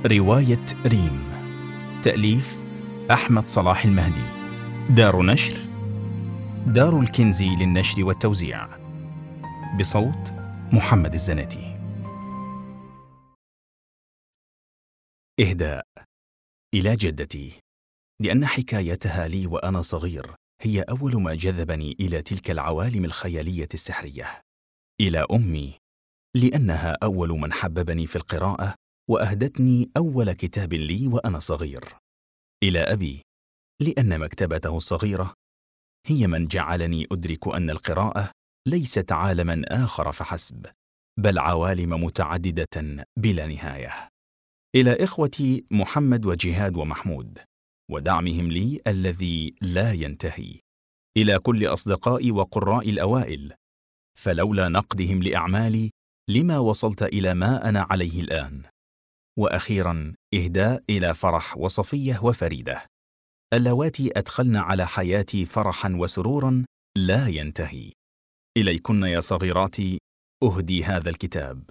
رواية ريم، تأليف أحمد صلاح المهدي، دار نشر دار الكنزي للنشر والتوزيع، بصوت محمد الزناتي. إهداء إلى جدتي، لأن حكايتها لي وأنا صغير هي أول ما جذبني إلى تلك العوالم الخيالية السحرية. إلى أمي، لأنها أول من حببني في القراءة وأهدتني أول كتاب لي وأنا صغير. إلى أبي، لأن مكتبته الصغيرة هي من جعلني أدرك أن القراءة ليست عالماً آخر فحسب، بل عوالم متعددة بلا نهاية. إلى إخوتي محمد وجهاد ومحمود، ودعمهم لي الذي لا ينتهي. إلى كل أصدقائي وقراء الأوائل، فلولا نقدهم لأعمالي لما وصلت إلى ما أنا عليه الآن. وأخيراً إهداء إلى فرح وصفية وفريدة، اللواتي أدخلن على حياتي فرحاً وسروراً لا ينتهي. إليكن يا صغيراتي أهدي هذا الكتاب.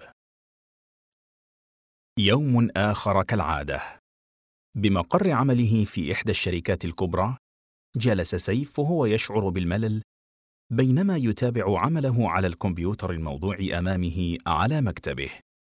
يوم آخر كالعادة. بمقر عمله في إحدى الشركات الكبرى، جلس سيف وهو يشعر بالملل بينما يتابع عمله على الكمبيوتر الموضوع أمامه على مكتبه،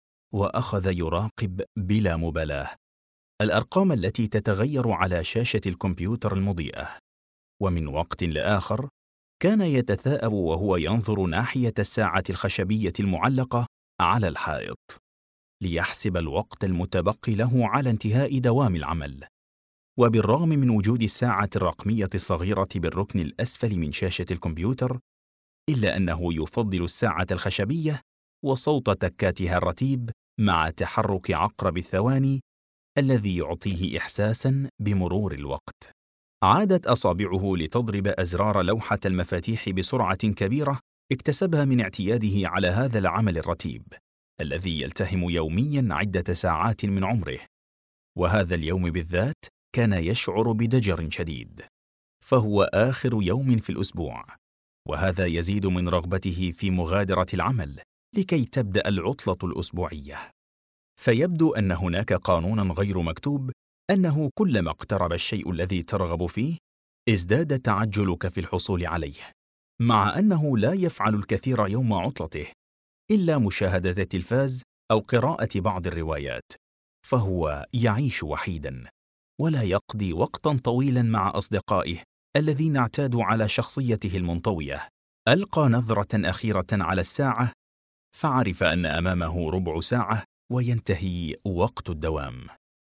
وأخذ يراقب بلا مبالاة الأرقام التي تتغير على شاشة الكمبيوتر المضيئة. ومن وقت لآخر كان يتثاءب وهو ينظر ناحية الساعة الخشبية المعلقة على الحائط ليحسب الوقت المتبقي له على انتهاء دوام العمل. وبالرغم من وجود الساعة الرقمية الصغيرة بالركن الأسفل من شاشة الكمبيوتر، إلا أنه يفضل الساعة الخشبية وصوت تكاتها الرتيب مع تحرك عقرب الثواني الذي يعطيه إحساساً بمرور الوقت. عادت أصابعه لتضرب أزرار لوحة المفاتيح بسرعة كبيرة اكتسبها من اعتياده على هذا العمل الرتيب الذي يلتهم يومياً عدة ساعات من عمره. وهذا اليوم بالذات كان يشعر بدجر شديد، فهو آخر يوم في الأسبوع، وهذا يزيد من رغبته في مغادرة العمل لكي تبدأ العطلة الأسبوعية. فيبدو أن هناك قانوناً غير مكتوب أنه كلما اقترب الشيء الذي ترغب فيه ازداد تعجلك في الحصول عليه، مع أنه لا يفعل الكثير يوم عطلته إلا مشاهدة التلفاز أو قراءة بعض الروايات، فهو يعيش وحيداً ولا يقضي وقتاً طويلاً مع أصدقائه الذين اعتادوا على شخصيته المنطوية. ألقى نظرة أخيرة على الساعة فعرف أن أمامه ربع ساعة وينتهي وقت الدوام،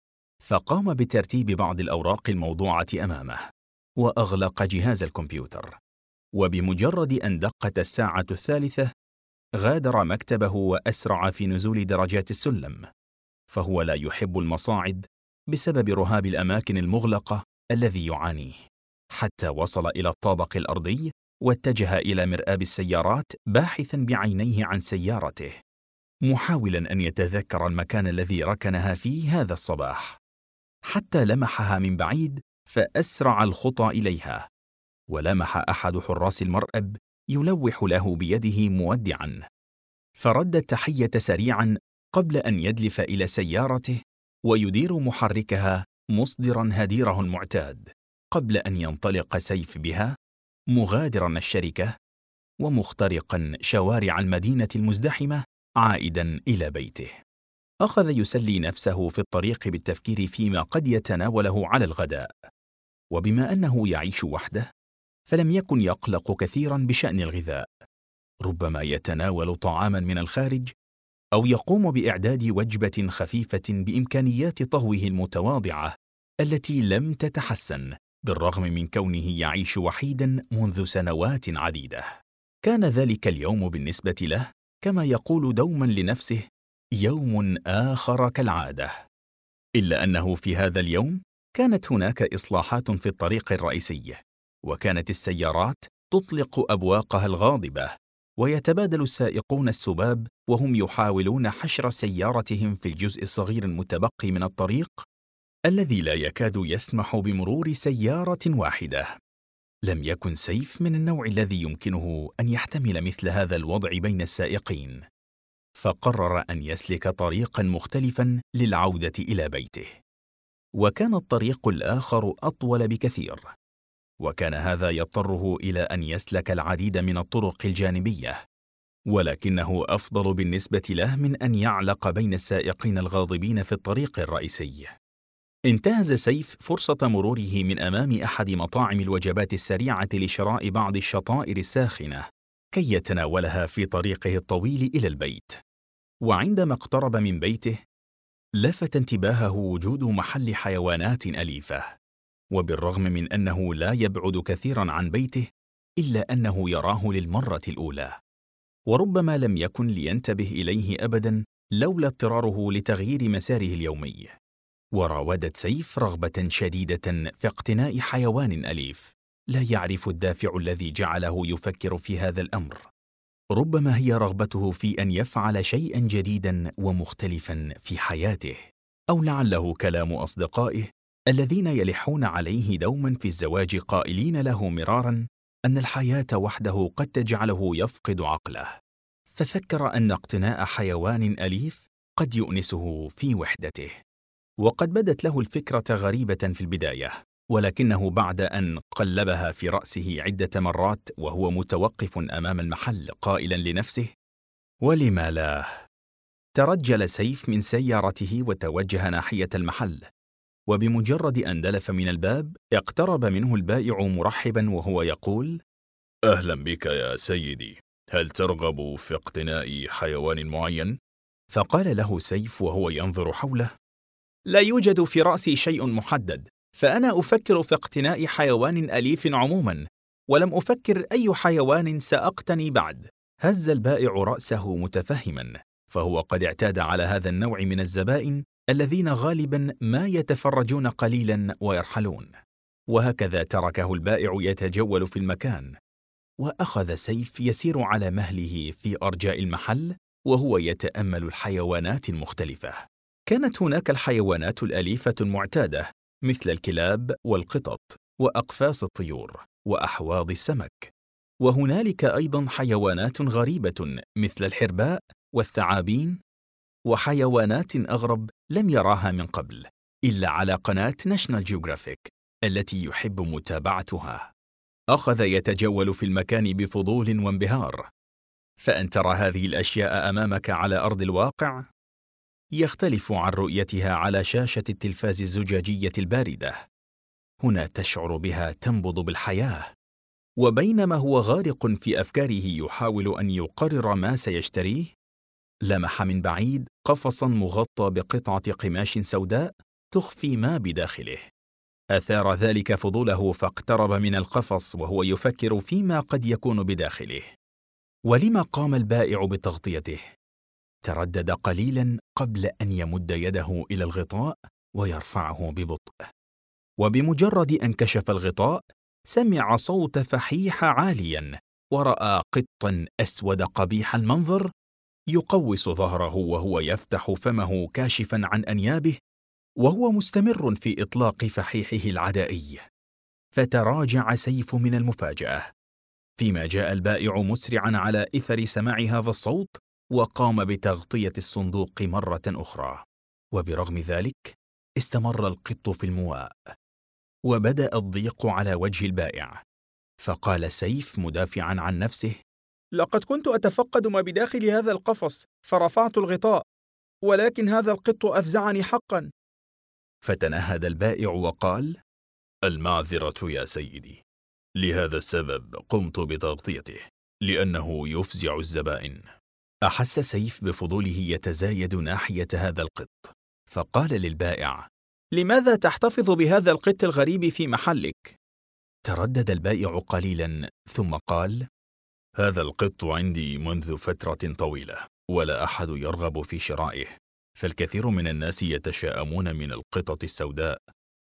فقام بترتيب بعض الأوراق الموضوعة أمامه وأغلق جهاز الكمبيوتر. وبمجرد أن دقت الساعة 3 غادر مكتبه وأسرع في نزول درجات السلم، فهو لا يحب المصاعد بسبب رهاب الأماكن المغلقة الذي يعانيه، حتى وصل إلى الطابق الأرضي واتجه إلى مرآب السيارات باحثاً بعينيه عن سيارته، محاولاً أن يتذكر المكان الذي ركنها فيه هذا الصباح، حتى لمحها من بعيد فأسرع الخطى إليها، ولمح أحد حراس المرأب يلوح له بيده مودعاً، فرد التحية سريعاً قبل أن يدلف إلى سيارته ويدير محركها مصدراً هديره المعتاد قبل أن ينطلق سيف بها مغادراً الشركة ومخترقاً شوارع المدينة المزدحمة عائداً إلى بيته. أخذ يسلي نفسه في الطريق بالتفكير فيما قد يتناوله على الغداء، وبما أنه يعيش وحده فلم يكن يقلق كثيراً بشأن الغذاء، ربما يتناول طعاماً من الخارج أو يقوم بإعداد وجبة خفيفة بإمكانيات طهوه المتواضعة التي لم تتحسن بالرغم من كونه يعيش وحيداً منذ سنوات عديدة. كان ذلك اليوم بالنسبة له كما يقول دوماً لنفسه يوم آخر كالعادة، إلا أنه في هذا اليوم كانت هناك إصلاحات في الطريق الرئيسي، وكانت السيارات تطلق أبواقها الغاضبة ويتبادل السائقون السباب وهم يحاولون حشر سيارتهم في الجزء الصغير المتبقي من الطريق الذي لا يكاد يسمح بمرور سيارة واحدة. لم يكن سيف من النوع الذي يمكنه أن يحتمل مثل هذا الوضع بين السائقين، فقرر أن يسلك طريقاً مختلفاً للعودة إلى بيته، وكان الطريق الآخر أطول بكثير، وكان هذا يضطره إلى أن يسلك العديد من الطرق الجانبية، ولكنه أفضل بالنسبة له من أن يعلق بين السائقين الغاضبين في الطريق الرئيسي. انتهز سيف فرصة مروره من أمام أحد مطاعم الوجبات السريعة لشراء بعض الشطائر الساخنة كي يتناولها في طريقه الطويل إلى البيت. وعندما اقترب من بيته، لفت انتباهه وجود محل حيوانات أليفة، وبالرغم من أنه لا يبعد كثيراً عن بيته، إلا أنه يراه للمرة الأولى، وربما لم يكن لينتبه إليه أبداً لولا اضطراره لتغيير مساره اليومي. وراودت سيف رغبة شديدة في اقتناء حيوان أليف، لا يعرف الدافع الذي جعله يفكر في هذا الأمر. ربما هي رغبته في أن يفعل شيئاً جديداً ومختلفاً في حياته، أو لعله كلام أصدقائه الذين يلحون عليه دوماً في الزواج قائلين له مراراً أن الحياة وحده قد تجعله يفقد عقله، ففكر أن اقتناء حيوان أليف قد يؤنسه في وحدته. وقد بدت له الفكرة غريبة في البداية، ولكنه بعد أن قلبها في رأسه عدة مرات وهو متوقف أمام المحل قائلا لنفسه: ولم لا؟ ترجل سيف من سيارته وتوجه ناحية المحل، وبمجرد أن دلف من الباب اقترب منه البائع مرحبا وهو يقول: أهلا بك يا سيدي، هل ترغب في اقتناء حيوان معين؟ فقال له سيف وهو ينظر حوله: لا يوجد في رأسي شيء محدد، فأنا أفكر في اقتناء حيوان أليف عموما، ولم أفكر أي حيوان سأقتني بعد. هز البائع رأسه متفهما، فهو قد اعتاد على هذا النوع من الزبائن الذين غالبا ما يتفرجون قليلا ويرحلون. وهكذا تركه البائع يتجول في المكان، وأخذ سيف يسير على مهله في أرجاء المحل وهو يتأمل الحيوانات المختلفة. كانت هناك الحيوانات الأليفة المعتادة مثل الكلاب والقطط وأقفاص الطيور وأحواض السمك، وهنالك أيضا حيوانات غريبة مثل الحرباء والثعابين، وحيوانات أغرب لم يراها من قبل إلا على قناة ناشنال جيوغرافيك التي يحب متابعتها. أخذ يتجول في المكان بفضول وانبهار، فأن ترى هذه الأشياء أمامك على أرض الواقع يختلف عن رؤيتها على شاشة التلفاز الزجاجية الباردة. هنا تشعر بها تنبض بالحياة. وبينما هو غارق في أفكاره يحاول أن يقرر ما سيشتريه، لمح من بعيد قفصاً مغطى بقطعة قماش سوداء تخفي ما بداخله. أثار ذلك فضوله فاقترب من القفص وهو يفكر فيما قد يكون بداخله. ولما قام البائع بتغطيته؟ تردد قليلاً قبل أن يمد يده إلى الغطاء ويرفعه ببطء، وبمجرد أن كشف الغطاء سمع صوت فحيح عالياً، ورأى قطاً أسود قبيح المنظر يقوس ظهره وهو يفتح فمه كاشفاً عن أنيابه وهو مستمر في إطلاق فحيحه العدائي. فتراجع سيف من المفاجأة، فيما جاء البائع مسرعاً على إثر سماع هذا الصوت وقام بتغطية الصندوق مرة أخرى. وبرغم ذلك استمر القط في المواء، وبدأ الضيق على وجه البائع، فقال سيف مدافعاً عن نفسه: لقد كنت أتفقد ما بداخل هذا القفص فرفعت الغطاء، ولكن هذا القط أفزعني حقاً. فتنهد البائع وقال: المعذرة يا سيدي، لهذا السبب قمت بتغطيته، لأنه يفزع الزبائن. أحس سيف بفضوله يتزايد ناحية هذا القط، فقال للبائع: لماذا تحتفظ بهذا القط الغريب في محلك؟ تردد البائع قليلا ثم قال: هذا القط عندي منذ فترة طويلة، ولا أحد يرغب في شرائه، فالكثير من الناس يتشائمون من القطط السوداء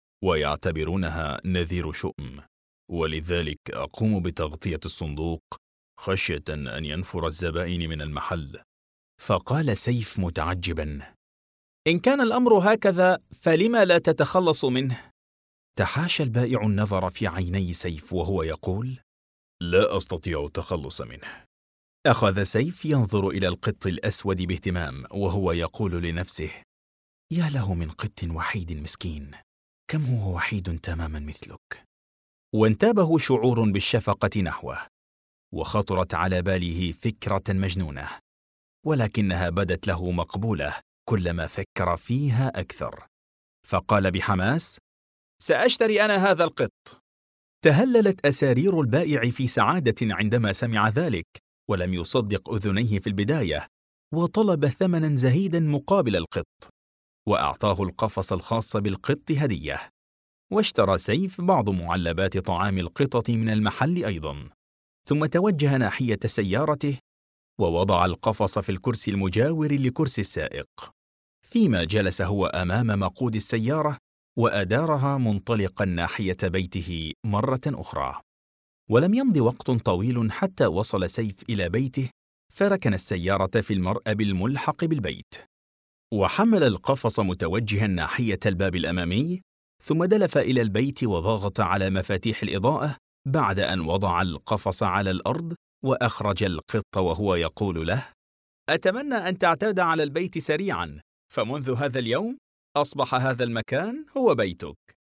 ويعتبرونها نذير شؤم، ولذلك أقوم بتغطية الصندوق خشية أن ينفر الزبائن من المحل. فقال سيف متعجبا: إن كان الأمر هكذا فلما لا تتخلص منه؟ تحاشى البائع النظر في عيني سيف وهو يقول: لا أستطيع التخلص منه، أخذ سيف ينظر إلى القط الأسود باهتمام وهو يقول لنفسه: يا له من قط وحيد مسكين، كم هو وحيد تماما مثلك. وانتابه شعور بالشفقة نحوه، وخطرت على باله فكرة مجنونة، ولكنها بدت له مقبولة كلما فكر فيها أكثر، فقال بحماس: سأشتري أنا هذا القط. تهللت أسارير البائع في سعادة عندما سمع ذلك، ولم يصدق أذنيه في البداية، وطلب ثمنا زهيدا مقابل القط، وأعطاه القفص الخاص بالقط هدية. واشترى سيف بعض معلبات طعام القطط من المحل أيضا، ثم توجه ناحية سيارته ووضع القفص في الكرسي المجاور لكرسي السائق، فيما جلس هو أمام مقود السيارة وأدارها منطلقا ناحية بيته مرة أخرى. ولم يمض وقت طويل حتى وصل سيف إلى بيته، فركن السيارة في المرأب الملحق بالبيت، وحمل القفص متوجها ناحية الباب الأمامي، ثم دلف إلى البيت وضغط على مفاتيح الإضاءة بعد أن وضع القفص على الأرض، وأخرج القط وهو يقول له: أتمنى أن تعتاد على البيت سريعا، فمنذ هذا اليوم أصبح هذا المكان هو بيتك.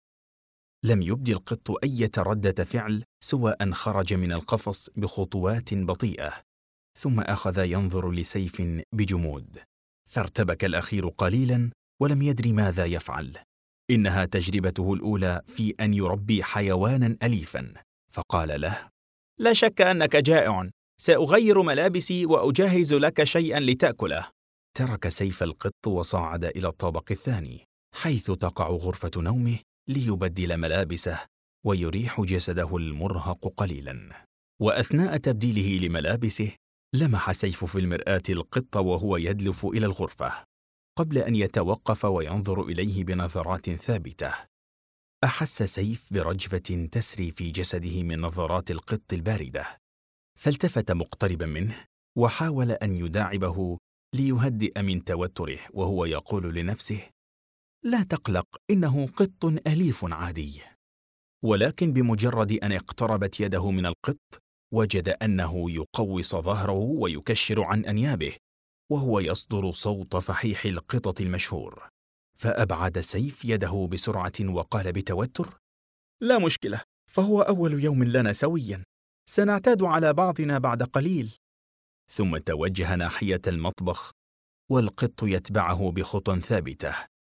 لم يبدي القط أي ردة فعل سوى أن خرج من القفص بخطوات بطيئة، ثم أخذ ينظر لسيف بجمود، فارتبك الأخير قليلا ولم يدري ماذا يفعل. إنها تجربته الأولى في أن يربي حيوانا أليفا، فقال له: لا شك أنك جائع، سأغير ملابسي وأجهز لك شيئا لتأكله. ترك سيف القط وصعد إلى الطابق الثاني، حيث تقع غرفة نومه، ليبدل ملابسه ويريح جسده المرهق قليلا. وأثناء تبديله لملابسه لمح سيف في المرآة القط وهو يدلف إلى الغرفة، قبل أن يتوقف وينظر إليه بنظرات ثابتة. أحس سيف برجفة تسري في جسده من نظرات القط الباردة، فالتفت مقتربا منه وحاول أن يداعبه ليهدئ من توتره، وهو يقول لنفسه: لا تقلق، إنه قط أليف عادي. ولكن بمجرد أن اقتربت يده من القط، وجد أنه يقوص ظهره ويكشر عن أنيابه، وهو يصدر صوت فحيح القطط المشهور. فأبعد سيف يده بسرعة وقال بتوتر: لا مشكلة، فهو أول يوم لنا سويا، سنعتاد على بعضنا بعد قليل. ثم توجه ناحية المطبخ، والقط يتبعه بخطى ثابتة،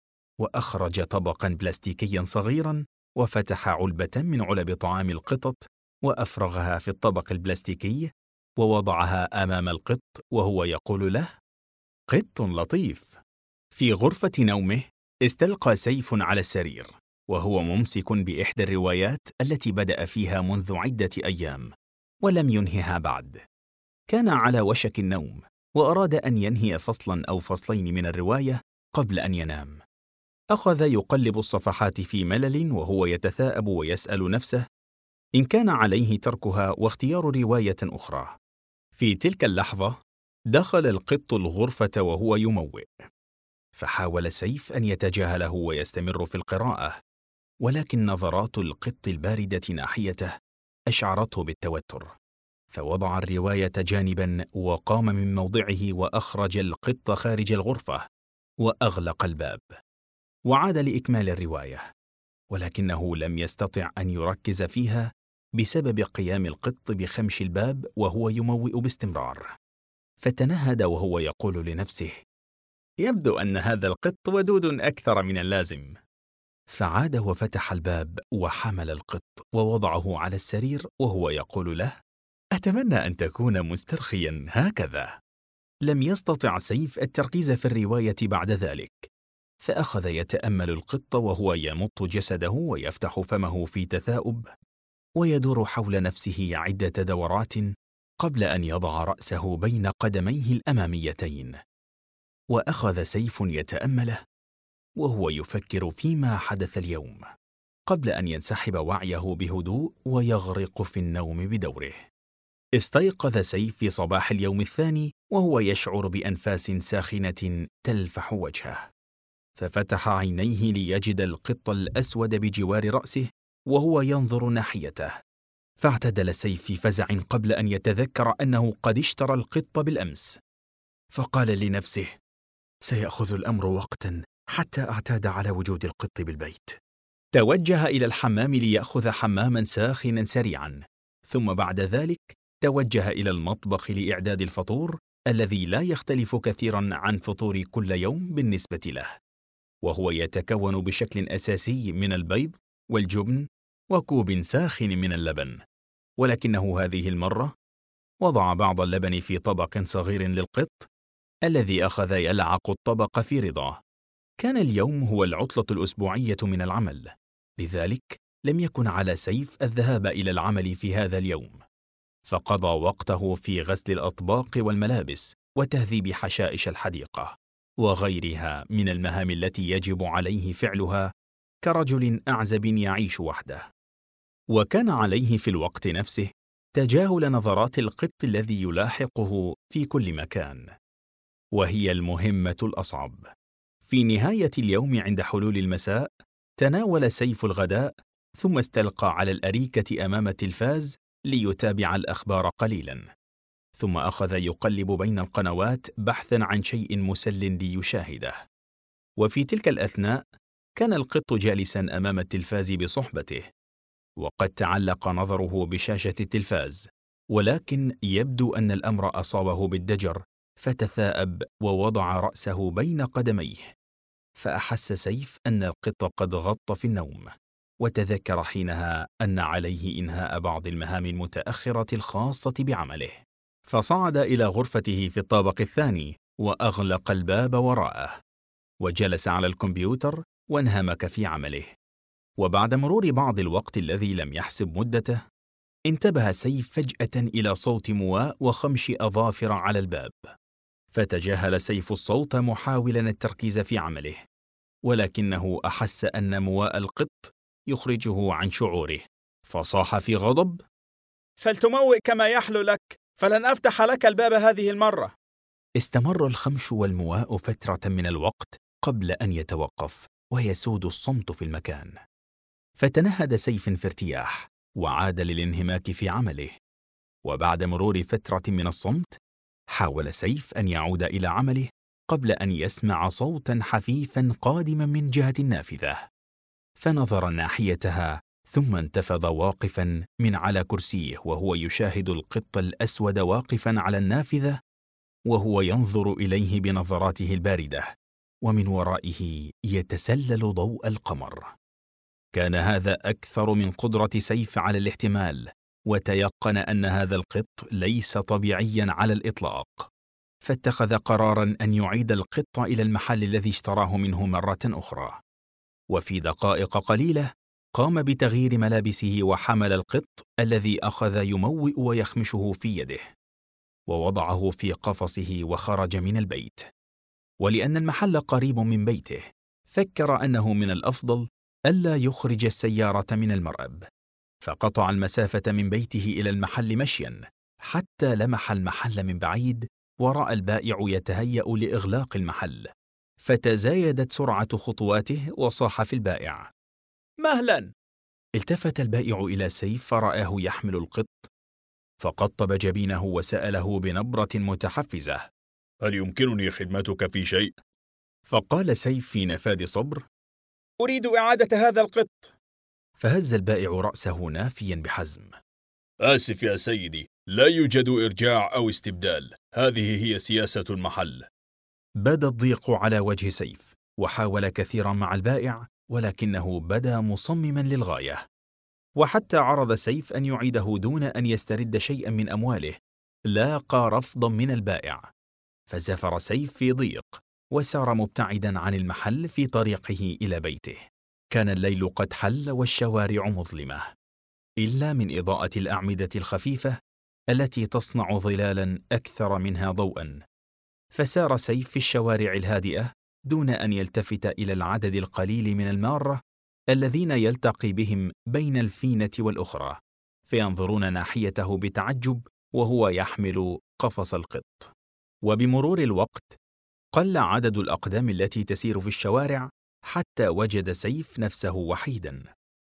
وأخرج طبقا بلاستيكيا صغيرا، وفتح علبة من علب طعام القطط وأفرغها في الطبق البلاستيكي، ووضعها أمام القط وهو يقول له: قط لطيف. في غرفة نومه استلقى سيف على السرير، وهو ممسك بإحدى الروايات التي بدأ فيها منذ عدة أيام ولم ينهها بعد. كان على وشك النوم، وأراد أن ينهي فصلا أو فصلين من الرواية قبل أن ينام. أخذ يقلب الصفحات في ملل وهو يتثاءب ويسأل نفسه إن كان عليه تركها واختيار رواية أخرى. في تلك اللحظة دخل القط الغرفة وهو يموء، فحاول سيف أن يتجاهله ويستمر في القراءة، ولكن نظرات القط الباردة ناحيته أشعرته بالتوتر، فوضع الرواية جانبا وقام من موضعه وأخرج القط خارج الغرفة وأغلق الباب، وعاد لإكمال الرواية، ولكنه لم يستطع أن يركز فيها بسبب قيام القط بخمش الباب وهو يموء باستمرار. فتنهد وهو يقول لنفسه: يبدو أن هذا القط ودود أكثر من اللازم. فعاد وفتح الباب وحمل القط ووضعه على السرير وهو يقول له: أتمنى أن تكون مسترخيا هكذا. لم يستطع سيف التركيز في الرواية بعد ذلك، فأخذ يتأمل القط وهو يمط جسده ويفتح فمه في تثاؤب، ويدور حول نفسه عدة دورات قبل أن يضع رأسه بين قدميه الأماميتين. وأخذ سيف يتأمله وهو يفكر فيما حدث اليوم، قبل أن ينسحب وعيه بهدوء ويغرق في النوم بدوره. استيقظ سيف في صباح اليوم الثاني وهو يشعر بأنفاس ساخنة تلفح وجهه، ففتح عينيه ليجد القط الأسود بجوار رأسه وهو ينظر ناحيته. فاعتدل سيف في فزع قبل أن يتذكر أنه قد اشترى القط بالأمس، فقال لنفسه: سيأخذ الأمر وقتا حتى أعتاد على وجود القط بالبيت. توجه إلى الحمام ليأخذ حماما ساخنا سريعا، ثم بعد ذلك توجه إلى المطبخ لإعداد الفطور الذي لا يختلف كثيرا عن فطور كل يوم بالنسبة له، وهو يتكون بشكل أساسي من البيض والجبن وكوب ساخن من اللبن، ولكنه هذه المرة وضع بعض اللبن في طبق صغير للقط الذي أخذ يلعق الطبق في رضاه. كان اليوم هو العطلة الأسبوعية من العمل، لذلك لم يكن على سيف الذهاب إلى العمل في هذا اليوم، فقضى وقته في غسل الأطباق والملابس وتهذيب حشائش الحديقة وغيرها من المهام التي يجب عليه فعلها كرجل أعزب يعيش وحده. وكان عليه في الوقت نفسه تجاهل نظرات القط الذي يلاحقه في كل مكان، وهي المهمة الأصعب. في نهاية اليوم عند حلول المساء تناول سيف الغداء، ثم استلقى على الأريكة أمام التلفاز ليتابع الأخبار قليلا، ثم أخذ يقلب بين القنوات بحثا عن شيء مسل ليشاهده. وفي تلك الأثناء كان القط جالسا أمام التلفاز بصحبته، وقد تعلق نظره بشاشة التلفاز، ولكن يبدو أن الأمر أصابه بالدجر، فتثاءب ووضع رأسه بين قدميه، فأحس سيف أن القط قد غط في النوم، وتذكر حينها أن عليه إنهاء بعض المهام المتأخرة الخاصة بعمله، فصعد إلى غرفته في الطابق الثاني وأغلق الباب وراءه، وجلس على الكمبيوتر وانهمك في عمله. وبعد مرور بعض الوقت الذي لم يحسب مدته، انتبه سيف فجأة إلى صوت مواء وخمش أظافر على الباب، فتجاهل سيف الصوت محاولا التركيز في عمله، ولكنه أحس أن مواء القط يخرجه عن شعوره، فصاح في غضب: فلتموئ كما يحلو لك، فلن أفتح لك الباب هذه المرة. استمر الخمش والمواء فترة من الوقت قبل أن يتوقف ويسود الصمت في المكان، فتنهد سيف في ارتياح وعاد للانهماك في عمله. وبعد مرور فترة من الصمت حاول سيف أن يعود إلى عمله قبل أن يسمع صوتا حفيفا قادما من جهة النافذة، فنظر ناحيتها ثم انتفض واقفا من على كرسيه وهو يشاهد القط الأسود واقفا على النافذة وهو ينظر إليه بنظراته الباردة، ومن ورائه يتسلل ضوء القمر. كان هذا أكثر من قدرة سيف على الاحتمال، وتيقن أن هذا القط ليس طبيعيا على الإطلاق، فاتخذ قرارا أن يعيد القط إلى المحل الذي اشتراه منه مرة أخرى. وفي دقائق قليلة قام بتغيير ملابسه وحمل القط الذي أخذ يموئ ويخمشه في يده، ووضعه في قفصه وخرج من البيت. ولأن المحل قريب من بيته، فكر أنه من الأفضل ألا يخرج السيارة من المرأب، فقطع المسافة من بيته إلى المحل مشيا حتى لمح المحل من بعيد، ورأى البائع يتهيأ لإغلاق المحل، فتزايدت سرعة خطواته وصاح في البائع: مهلا. التفت البائع إلى سيف فرآه يحمل القط، فقطب جبينه وسأله بنبرة متحفزة: هل يمكنني خدمتك في شيء؟ فقال سيف في نفاذ صبر: أريد إعادة هذا القط. فهز البائع رأسه نافيا بحزم: آسف يا سيدي، لا يوجد إرجاع أو استبدال، هذه هي سياسة المحل. بدا الضيق على وجه سيف، وحاول كثيرا مع البائع، ولكنه بدا مصمما للغاية. وحتى عرض سيف أن يعيده دون أن يسترد شيئا من أمواله، لاقى رفضا من البائع، فزفر سيف في ضيق وسار مبتعدا عن المحل في طريقه إلى بيته. كان الليل قد حل والشوارع مظلمة، إلا من إضاءة الأعمدة الخفيفة التي تصنع ظلالا أكثر منها ضوءا. فسار سيف في الشوارع الهادئة دون أن يلتفت إلى العدد القليل من المارة الذين يلتقي بهم بين الفينة والأخرى، فينظرون ناحيته بتعجب وهو يحمل قفص القط. وبمرور الوقت قل عدد الأقدام التي تسير في الشوارع، حتى وجد سيف نفسه وحيدا،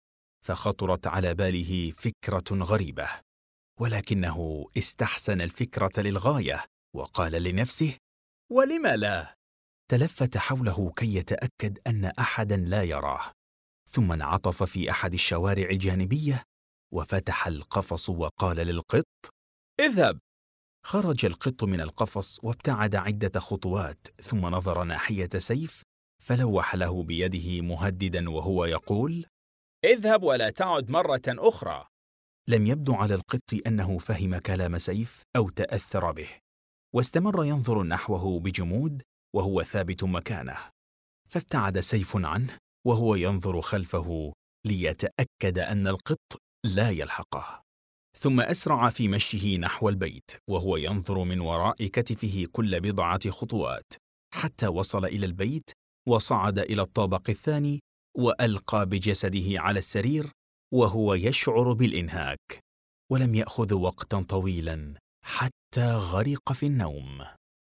فخطرت على باله فكرة غريبة، ولكنه استحسن الفكرة للغاية وقال لنفسه: ولم لا؟ تلفت حوله كي يتأكد أن أحدا لا يراه، ثم انعطف في أحد الشوارع الجانبية وفتح القفص وقال للقط: اذهب. خرج القط من القفص وابتعد عدة خطوات، ثم نظر ناحية سيف فلوح له بيده مهددا وهو يقول: اذهب ولا تعد مرة أخرى. لم يبدو على القط أنه فهم كلام سيف أو تأثر به، واستمر ينظر نحوه بجمود وهو ثابت مكانه. فابتعد سيف عنه وهو ينظر خلفه ليتأكد أن القط لا يلحقه، ثم أسرع في مشيه نحو البيت وهو ينظر من وراء كتفه كل بضعة خطوات، حتى وصل إلى البيت وصعد إلى الطابق الثاني وألقى بجسده على السرير وهو يشعر بالإنهاك، ولم يأخذ وقتا طويلا حتى غرق في النوم.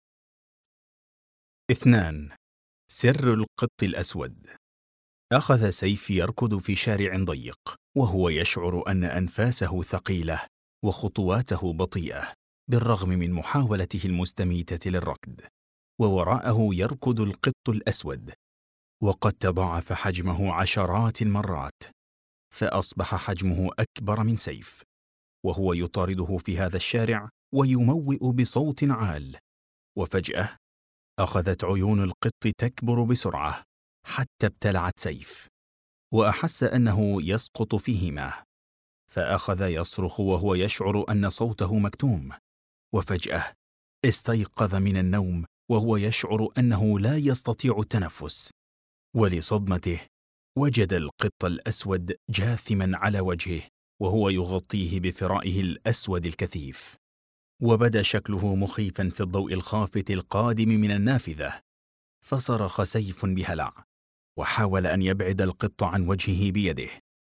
2. سر القط الأسود. أخذ سيف يركض في شارع ضيق وهو يشعر أن أنفاسه ثقيلة وخطواته بطيئة بالرغم من محاولته المستميتة للركض، ووراءه يركض القط الأسود، وقد تضاعف حجمه عشرات المرات، فأصبح حجمه أكبر من سيف، وهو يطارده في هذا الشارع ويموئ بصوت عال. وفجأة أخذت عيون القط تكبر بسرعة حتى ابتلعت سيف، وأحس أنه يسقط فيهما، فأخذ يصرخ وهو يشعر أن صوته مكتوم. وفجأة استيقظ من النوم وهو يشعر أنه لا يستطيع التنفس، ولصدمته وجد القط الأسود جاثما على وجهه وهو يغطيه بفرائه الأسود الكثيف، وبدا شكله مخيفا في الضوء الخافت القادم من النافذة. فصرخ سيف بهلع وحاول أن يبعد القط عن وجهه بيده،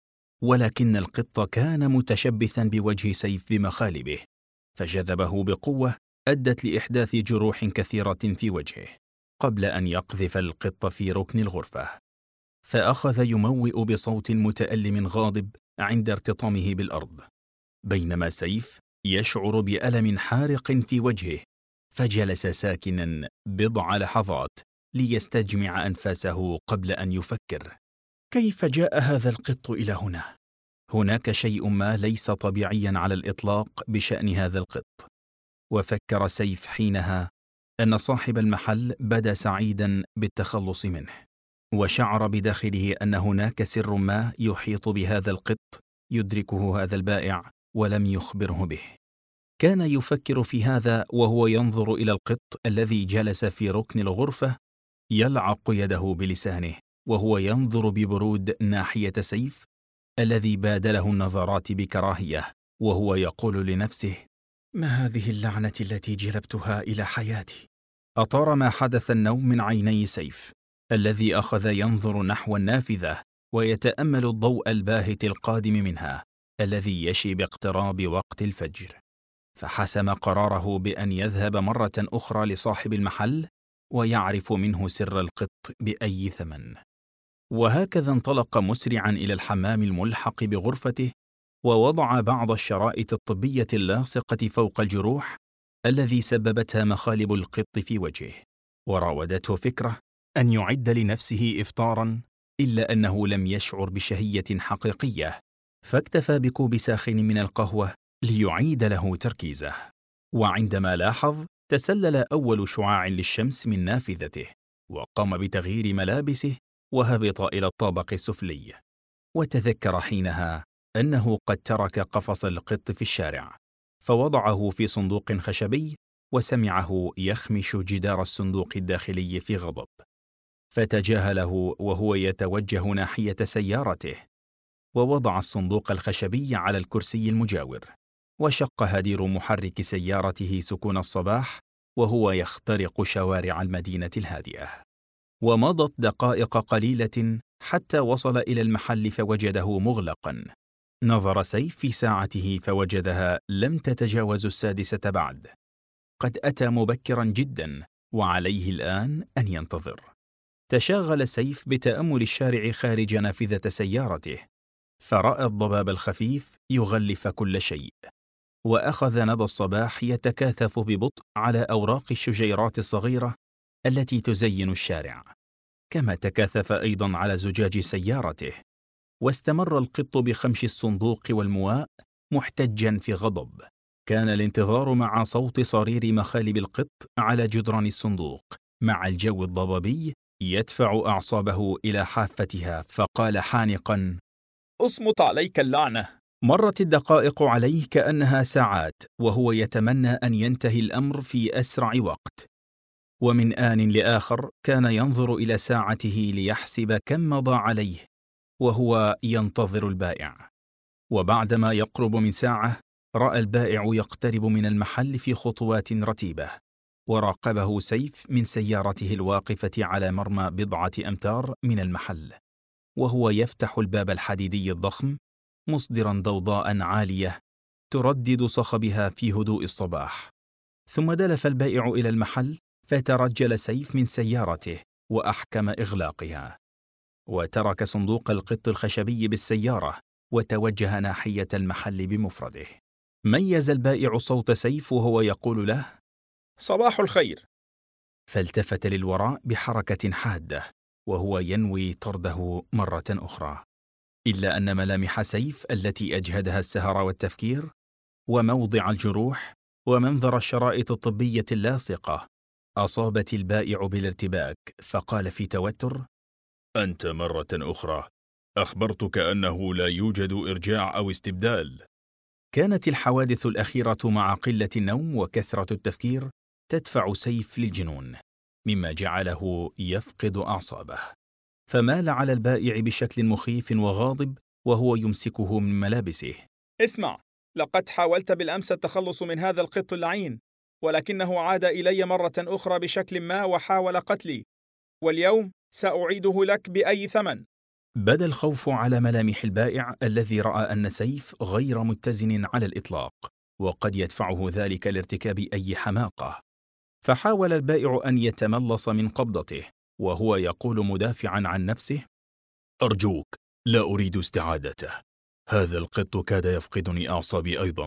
ولكن القط كان متشبثا بوجه سيف بمخالبه، فجذبه بقوة أدت لإحداث جروح كثيرة في وجهه قبل أن يقذف القط في ركن الغرفة. فأخذ يموئ بصوت متألم غاضب عند ارتطامه بالأرض، بينما سيف يشعر بألم حارق في وجهه، فجلس ساكنا بضع لحظات ليستجمع أنفاسه قبل أن يفكر: كيف جاء هذا القط إلى هنا؟ هناك شيء ما ليس طبيعيا على الإطلاق بشأن هذا القط. وفكر سيف حينها أن صاحب المحل بدا سعيدا بالتخلص منه، وشعر بداخله أن هناك سر ما يحيط بهذا القط يدركه هذا البائع ولم يخبره به. كان يفكر في هذا وهو ينظر إلى القط الذي جلس في ركن الغرفة يلعق يده بلسانه وهو ينظر ببرود ناحية سيف الذي بادله النظرات بكراهية، وهو يقول لنفسه: ما هذه اللعنة التي جلبتها إلى حياتي؟ أطار ما حدث النوم من عيني سيف الذي أخذ ينظر نحو النافذة ويتأمل الضوء الباهت القادم منها الذي يشي باقتراب وقت الفجر، فحسم قراره بأن يذهب مرة أخرى لصاحب المحل ويعرف منه سر القط بأي ثمن. وهكذا انطلق مسرعا إلى الحمام الملحق بغرفته، ووضع بعض الشرائط الطبية اللاصقة فوق الجروح الذي سببتها مخالب القط في وجهه، وراودته فكرة أن يعد لنفسه إفطارا، إلا أنه لم يشعر بشهية حقيقية، فاكتفى بكوب ساخن من القهوة ليعيد له تركيزه. وعندما لاحظ تسلل أول شعاع للشمس من نافذته، وقام بتغيير ملابسه وهبط إلى الطابق السفلي، وتذكر حينها أنه قد ترك قفص القط في الشارع، فوضعه في صندوق خشبي وسمعه يخمش جدار الصندوق الداخلي في غضب، فتجاهله وهو يتوجه ناحية سيارته، ووضع الصندوق الخشبي على الكرسي المجاور، وشق هدير محرك سيارته سكون الصباح وهو يخترق شوارع المدينة الهادئة. ومضت دقائق قليلة حتى وصل إلى المحل فوجده مغلقا. نظر سيف في ساعته فوجدها لم تتجاوز 6 بعد. قد أتى مبكرا جدا وعليه الآن أن ينتظر. تشاغل سيف بتأمل الشارع خارج نافذة سيارته، فرأى الضباب الخفيف يغلف كل شيء، وأخذ ندى الصباح يتكاثف ببطء على أوراق الشجيرات الصغيرة التي تزين الشارع، كما تكاثف أيضا على زجاج سيارته. واستمر القط بخمش الصندوق والمواء محتجا في غضب. كان الانتظار مع صوت صرير مخالب القط على جدران الصندوق مع الجو الضبابي يدفع أعصابه إلى حافتها، فقال حانقا: أصمت عليك اللعنة. مرت الدقائق عليه كأنها ساعات، وهو يتمنى أن ينتهي الأمر في أسرع وقت. ومن آن لآخر كان ينظر إلى ساعته ليحسب كم مضى عليه وهو ينتظر البائع. وبعدما يقرب من ساعة رأى البائع يقترب من المحل في خطوات رتيبة، وراقبه سيف من سيارته الواقفة على مرمى 1 أمتار من المحل، وهو يفتح الباب الحديدي الضخم مصدرا ضوضاء عالية تردد صخبها في هدوء الصباح. ثم دلف البائع إلى المحل، فترجل سيف من سيارته وأحكم إغلاقها، وترك صندوق القط الخشبي بالسيارة وتوجه ناحية المحل بمفرده. ميز البائع صوت سيف وهو يقول له: صباح الخير. فالتفت للوراء بحركة حادة وهو ينوي طرده مرة أخرى، إلا أن ملامح سيف التي أجهدها السهر والتفكير وموضع الجروح ومنظر الشرائط الطبية اللاصقة أصابت البائع بالارتباك، فقال في توتر: أنت مرة أخرى أخبرتك أنه لا يوجد إرجاع أو استبدال. كانت الحوادث الأخيرة مع قلة النوم وكثرة التفكير تدفع سيف للجنون، مما جعله يفقد أعصابه، فمال على البائع بشكل مخيف وغاضب وهو يمسكه من ملابسه. اسمع، لقد حاولت بالأمس التخلص من هذا القط اللعين، ولكنه عاد إلي مرة أخرى بشكل ما وحاول قتلي، واليوم سأعيده لك بأي ثمن. بدا الخوف على ملامح البائع الذي رأى أن سيف غير متزن على الإطلاق، وقد يدفعه ذلك لارتكاب أي حماقة. فحاول البائع أن يتملص من قبضته وهو يقول مدافعا عن نفسه: أرجوك، لا أريد استعادته. هذا القط كاد يفقدني أعصابي أيضا،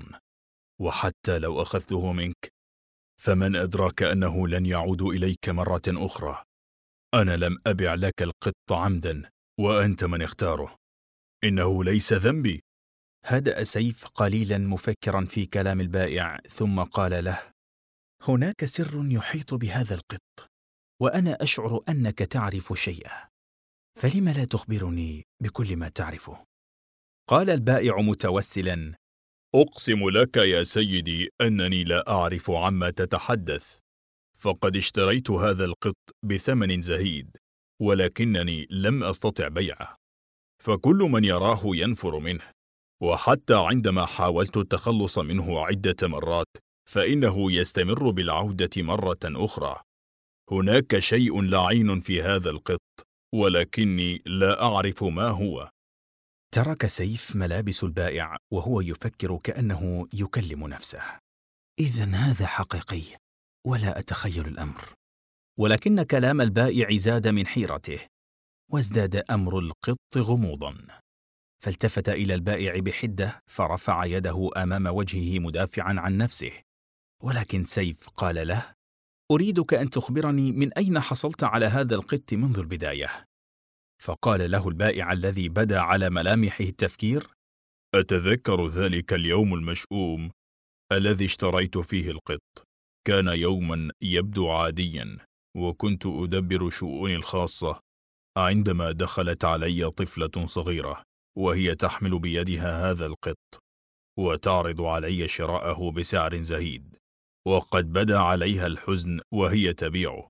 وحتى لو أخذته منك فمن أدراك أنه لن يعود إليك مرة أخرى. أنا لم أبع لك القط عمدا، وأنت من اختاره. إنه ليس ذنبي. هدأ سيف قليلا مفكرا في كلام البائع، ثم قال له: هناك سر يحيط بهذا القط، وأنا أشعر أنك تعرف شيئا، فلم لا تخبرني بكل ما تعرفه؟ قال البائع متوسلا: أقسم لك يا سيدي أنني لا أعرف عما تتحدث، فقد اشتريت هذا القط بثمن زهيد، ولكنني لم أستطع بيعه، فكل من يراه ينفر منه، وحتى عندما حاولت التخلص منه عدة مرات فإنه يستمر بالعودة مرة أخرى. هناك شيء لعين في هذا القط، ولكني لا أعرف ما هو. ترك سيف ملابس البائع وهو يفكر كأنه يكلم نفسه: إذن هذا حقيقي ولا أتخيل الأمر. ولكن كلام البائع زاد من حيرته، وازداد أمر القط غموضا. فالتفت إلى البائع بحدة فرفع يده أمام وجهه مدافعا عن نفسه، ولكن سيف قال له: أريدك أن تخبرني من أين حصلت على هذا القط منذ البداية. فقال له البائع الذي بدا على ملامحه التفكير: أتذكر ذلك اليوم المشؤوم الذي اشتريت فيه القط. كان يوما يبدو عاديا، وكنت أدبر شؤوني الخاصة عندما دخلت علي طفلة صغيرة وهي تحمل بيدها هذا القط وتعرض علي شراءه بسعر زهيد، وقد بدا عليها الحزن وهي تبيعه،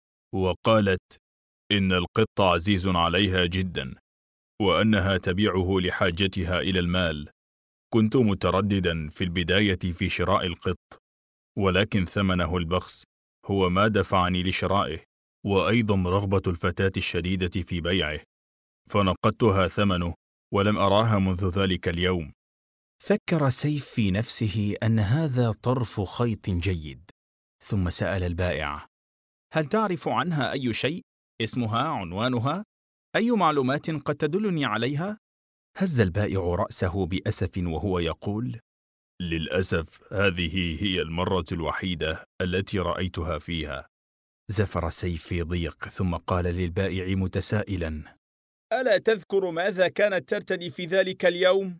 وقالت إن القط عزيز عليها جدا وأنها تبيعه لحاجتها إلى المال. كنت مترددا في البداية في شراء القط، ولكن ثمنه البخس هو ما دفعني لشرائه، وأيضا رغبة الفتاة الشديدة في بيعه، فنقدتها ثمنه ولم أراها منذ ذلك اليوم. فكر سيف في نفسه أن هذا طرف خيط جيد، ثم سأل البائع: هل تعرف عنها أي شيء؟ اسمها، عنوانها، أي معلومات قد تدلني عليها؟ هز البائع رأسه بأسف وهو يقول: للأسف هذه هي المرة الوحيدة التي رأيتها فيها. زفر سيف في ضيق ثم قال للبائع متسائلا: ألا تذكر ماذا كانت ترتدي في ذلك اليوم؟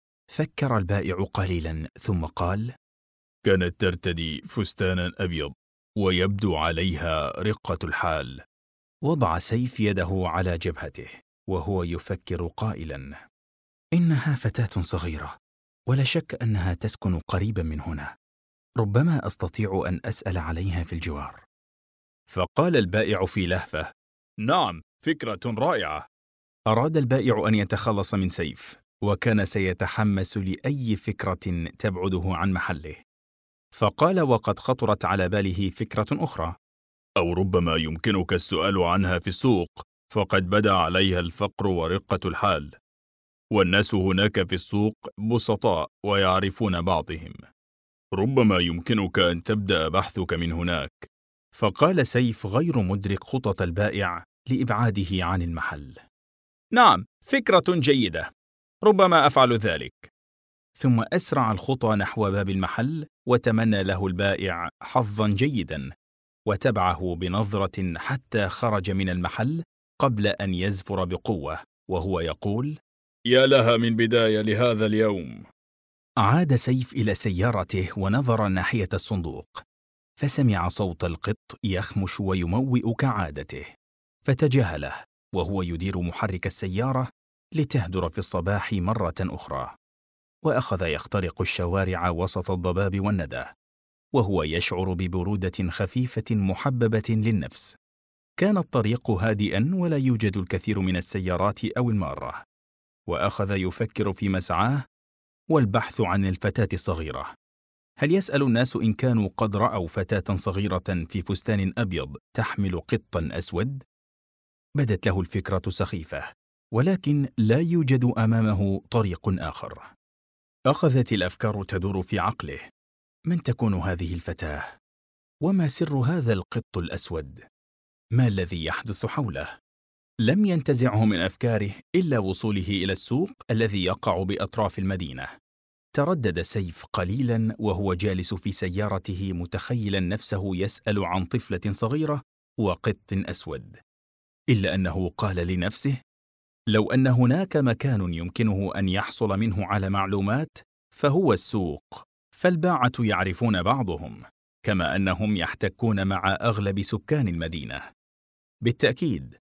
فكر البائع قليلا ثم قال: كانت ترتدي فستانا أبيض ويبدو عليها رقة الحال. وضع سيف يده على جبهته وهو يفكر قائلا: إنها فتاة صغيرة ولا شك أنها تسكن قريبا من هنا، ربما أستطيع أن أسأل عليها في الجوار. فقال البائع في لهفة: نعم، فكرة رائعة. أراد البائع أن يتخلص من سيف، وكان سيتحمس لأي فكرة تبعده عن محله، فقال وقد خطرت على باله فكرة أخرى: أو ربما يمكنك السؤال عنها في السوق، فقد بدا عليها الفقر ورقة الحال، والناس هناك في السوق بسطاء ويعرفون بعضهم. ربما يمكنك أن تبدأ بحثك من هناك. فقال سيف غير مدرك خطط البائع لإبعاده عن المحل: نعم، فكرة جيدة، ربما أفعل ذلك. ثم أسرع الخطى نحو باب المحل وتمنى له البائع حظا جيدا، وتبعه بنظرة حتى خرج من المحل قبل أن يزفر بقوة وهو يقول: يا لها من بداية لهذا اليوم. عاد سيف إلى سيارته ونظر ناحية الصندوق، فسمع صوت القط يخمش ويموئ كعادته، فتجاهله وهو يدير محرك السيارة لتهدر في الصباح مرة أخرى، وأخذ يخترق الشوارع وسط الضباب والندى وهو يشعر ببرودة خفيفة محببة للنفس. كان الطريق هادئا ولا يوجد الكثير من السيارات أو المارة، وأخذ يفكر في مسعاه والبحث عن الفتاة الصغيرة. هل يسأل الناس إن كانوا قد رأوا فتاة صغيرة في فستان أبيض تحمل قطا أسود؟ بدت له الفكرة سخيفة، ولكن لا يوجد أمامه طريق آخر. أخذت الأفكار تدور في عقله: من تكون هذه الفتاة؟ وما سر هذا القط الأسود؟ ما الذي يحدث حوله؟ لم ينتزعه من أفكاره إلا وصوله إلى السوق الذي يقع بأطراف المدينة. تردد سيف قليلا وهو جالس في سيارته متخيلا نفسه يسأل عن طفلة صغيرة وقط أسود، إلا أنه قال لنفسه: لو أن هناك مكان يمكنه أن يحصل منه على معلومات فهو السوق، فالباعة يعرفون بعضهم كما أنهم يحتكون مع أغلب سكان المدينة. بالتأكيد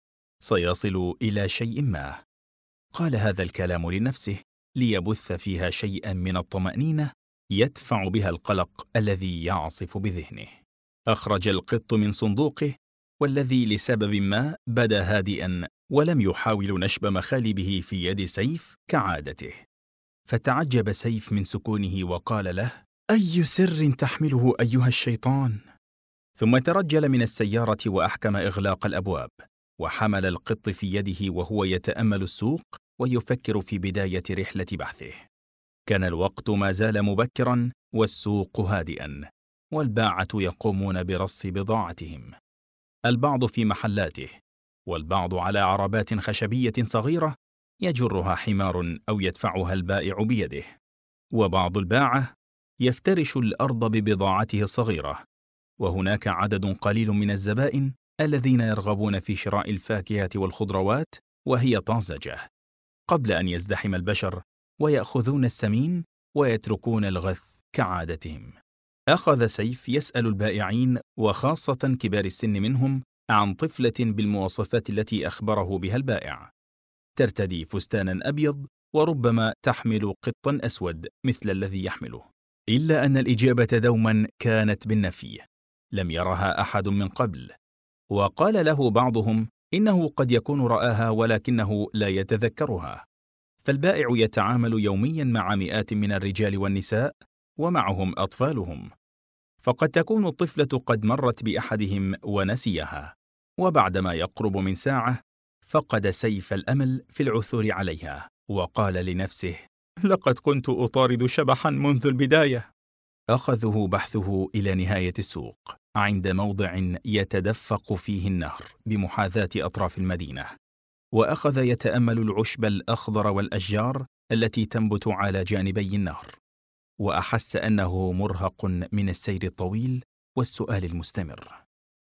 سيصل إلى شيء ما. قال هذا الكلام لنفسه ليبث فيها شيئا من الطمأنينة يدفع بها القلق الذي يعصف بذهنه. أخرج القط من صندوقه، والذي لسبب ما بدا هادئا ولم يحاول نشب مخالبه في يد سيف كعادته. فتعجب سيف من سكونه وقال له: أي سر تحمله أيها الشيطان؟ ثم ترجل من السيارة وأحكم إغلاق الأبواب، وحمل القط في يده وهو يتأمل السوق ويفكر في بداية رحلة بحثه. كان الوقت ما زال مبكرا والسوق هادئا، والباعة يقومون برص بضاعتهم، البعض في محلاته والبعض على عربات خشبية صغيرة يجرها حمار أو يدفعها البائع بيده، وبعض الباعة يفترش الأرض ببضاعته الصغيرة، وهناك عدد قليل من الزبائن الذين يرغبون في شراء الفاكهة والخضروات وهي طازجة قبل أن يزدحم البشر ويأخذون السمين ويتركون الغث كعادتهم. أخذ سيف يسأل البائعين وخاصة كبار السن منهم عن طفلة بالمواصفات التي أخبره بها البائع، ترتدي فستانا أبيض وربما تحمل قطا أسود مثل الذي يحمله، إلا أن الإجابة دوما كانت بالنفي، لم يرها أحد من قبل. وقال له بعضهم إنه قد يكون رآها ولكنه لا يتذكرها، فالبائع يتعامل يوميا مع مئات من الرجال والنساء ومعهم أطفالهم، فقد تكون الطفلة قد مرت بأحدهم ونسيها. وبعدما يقرب من ساعة فقد سيف الأمل في العثور عليها، وقال لنفسه: لقد كنت أطارد شبحا منذ البداية. أخذه بحثه إلى نهاية السوق عند موضع يتدفق فيه النهر بمحاذاة أطراف المدينة، وأخذ يتأمل العشب الأخضر والأشجار التي تنبت على جانبي النهر، وأحس أنه مرهق من السير الطويل والسؤال المستمر،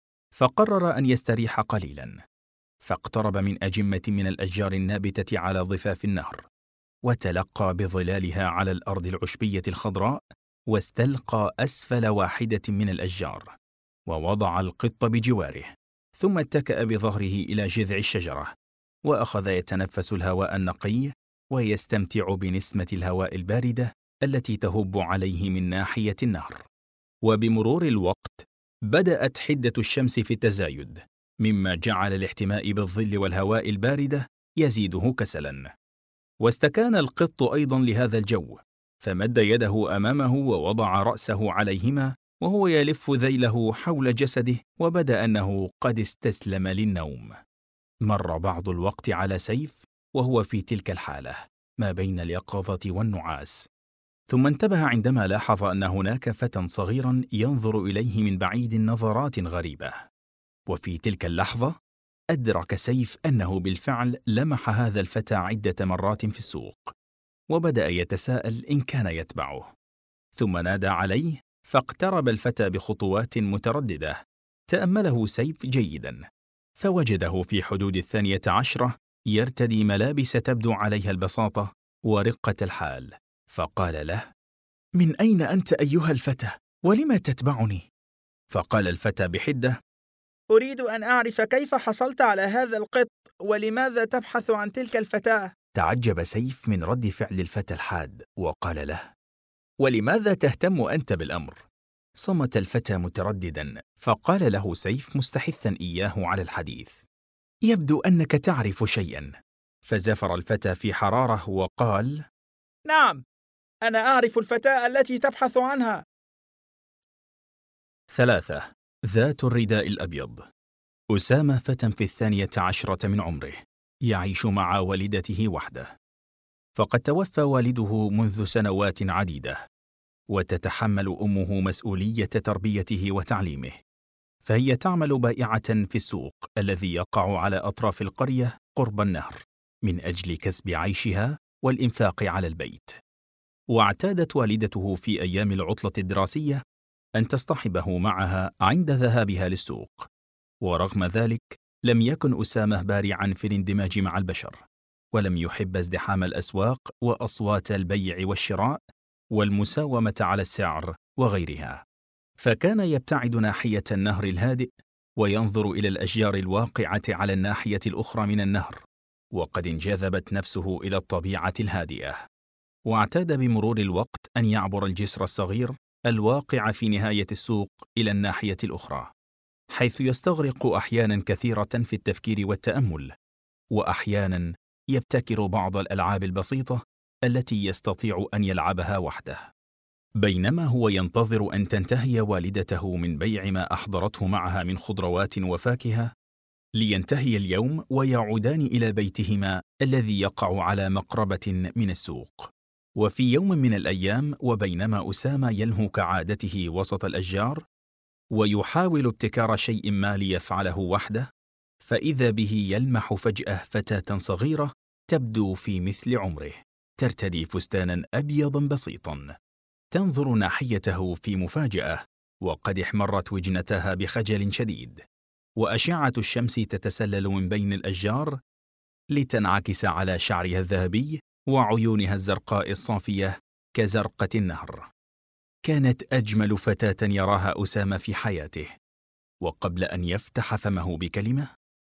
فقرر أن يستريح قليلاً. فاقترب من أجمة من الأشجار النابتة على ضفاف النهر، وتلقى بظلالها على الأرض العشبية الخضراء، واستلقى أسفل واحدة من الأشجار، ووضع القط بجواره، ثم اتكأ بظهره إلى جذع الشجرة، وأخذ يتنفس الهواء النقي ويستمتع بنسمة الهواء الباردة التي تهب عليه من ناحية النهر. وبمرور الوقت بدأت حدة الشمس في التزايد، مما جعل الاحتماء بالظل والهواء الباردة يزيده كسلاً. واستكان القط أيضاً لهذا الجو، فمد يده أمامه ووضع رأسه عليهما وهو يلف ذيله حول جسده، وبدا أنه قد استسلم للنوم. مر بعض الوقت على سيف وهو في تلك الحالة ما بين اليقظة والنعاس، ثم انتبه عندما لاحظ أن هناك فتى صغيراً ينظر إليه من بعيد نظرات غريبة. وفي تلك اللحظة أدرك سيف أنه بالفعل لمح هذا الفتى عدة مرات في السوق، وبدأ يتساءل إن كان يتبعه. ثم نادى عليه، فاقترب الفتى بخطوات مترددة. تأمله سيف جيداً، فوجده في حدود 12 يرتدي ملابس تبدو عليها البساطة ورقة الحال، فقال له: من أين أنت أيها الفتى؟ ولم تتبعني؟ فقال الفتى بحدة: أريد أن أعرف كيف حصلت على هذا القط، ولماذا تبحث عن تلك الفتاة؟ تعجب سيف من رد فعل الفتى الحاد، وقال له: ولماذا تهتم أنت بالأمر؟ صمت الفتى مترددا، فقال له سيف مستحثا إياه على الحديث: يبدو أنك تعرف شيئا. فزفر الفتى في حرارة وقال: نعم، أنا أعرف الفتاة التي تبحث عنها. 3. ذات الرداء الأبيض. أسامة فتى في 12 من عمره، يعيش مع والدته وحده، فقد توفى والده منذ سنوات عديدة، وتتحمل أمه مسؤولية تربيته وتعليمه، فهي تعمل بائعة في السوق الذي يقع على أطراف القرية قرب النهر، من أجل كسب عيشها والإنفاق على البيت. واعتادت والدته في أيام العطلة الدراسية أن تصطحبه معها عند ذهابها للسوق، ورغم ذلك لم يكن أسامة بارعاً في الاندماج مع البشر، ولم يحب ازدحام الأسواق وأصوات البيع والشراء والمساومة على السعر وغيرها، فكان يبتعد ناحية النهر الهادئ وينظر إلى الأشجار الواقعة على الناحية الأخرى من النهر، وقد انجذبت نفسه إلى الطبيعة الهادئة. واعتاد بمرور الوقت أن يعبر الجسر الصغير الواقع في نهاية السوق إلى الناحية الأخرى، حيث يستغرق أحياناً كثيرة في التفكير والتأمل، وأحياناً يبتكر بعض الألعاب البسيطة التي يستطيع أن يلعبها وحده. بينما هو ينتظر أن تنتهي والدته من بيع ما أحضرته معها من خضروات وفاكهة لينتهي اليوم ويعودان إلى بيتهما الذي يقع على مقربة من السوق. وفي يوم من الأيام، وبينما أسامة يلهو كعادته وسط الأشجار ويحاول ابتكار شيء ما ليفعله وحده، فإذا به يلمح فجأة فتاة صغيرة تبدو في مثل عمره، ترتدي فستاناً أبيضاً بسيطاً، تنظر ناحيته في مفاجأة، وقد احمرت وجنتها بخجل شديد، وأشعة الشمس تتسلل من بين الأشجار لتنعكس على شعرها الذهبي وعيونها الزرقاء الصافية كزرقة النهر. كانت أجمل فتاة يراها أسامة في حياته، وقبل أن يفتح فمه بكلمة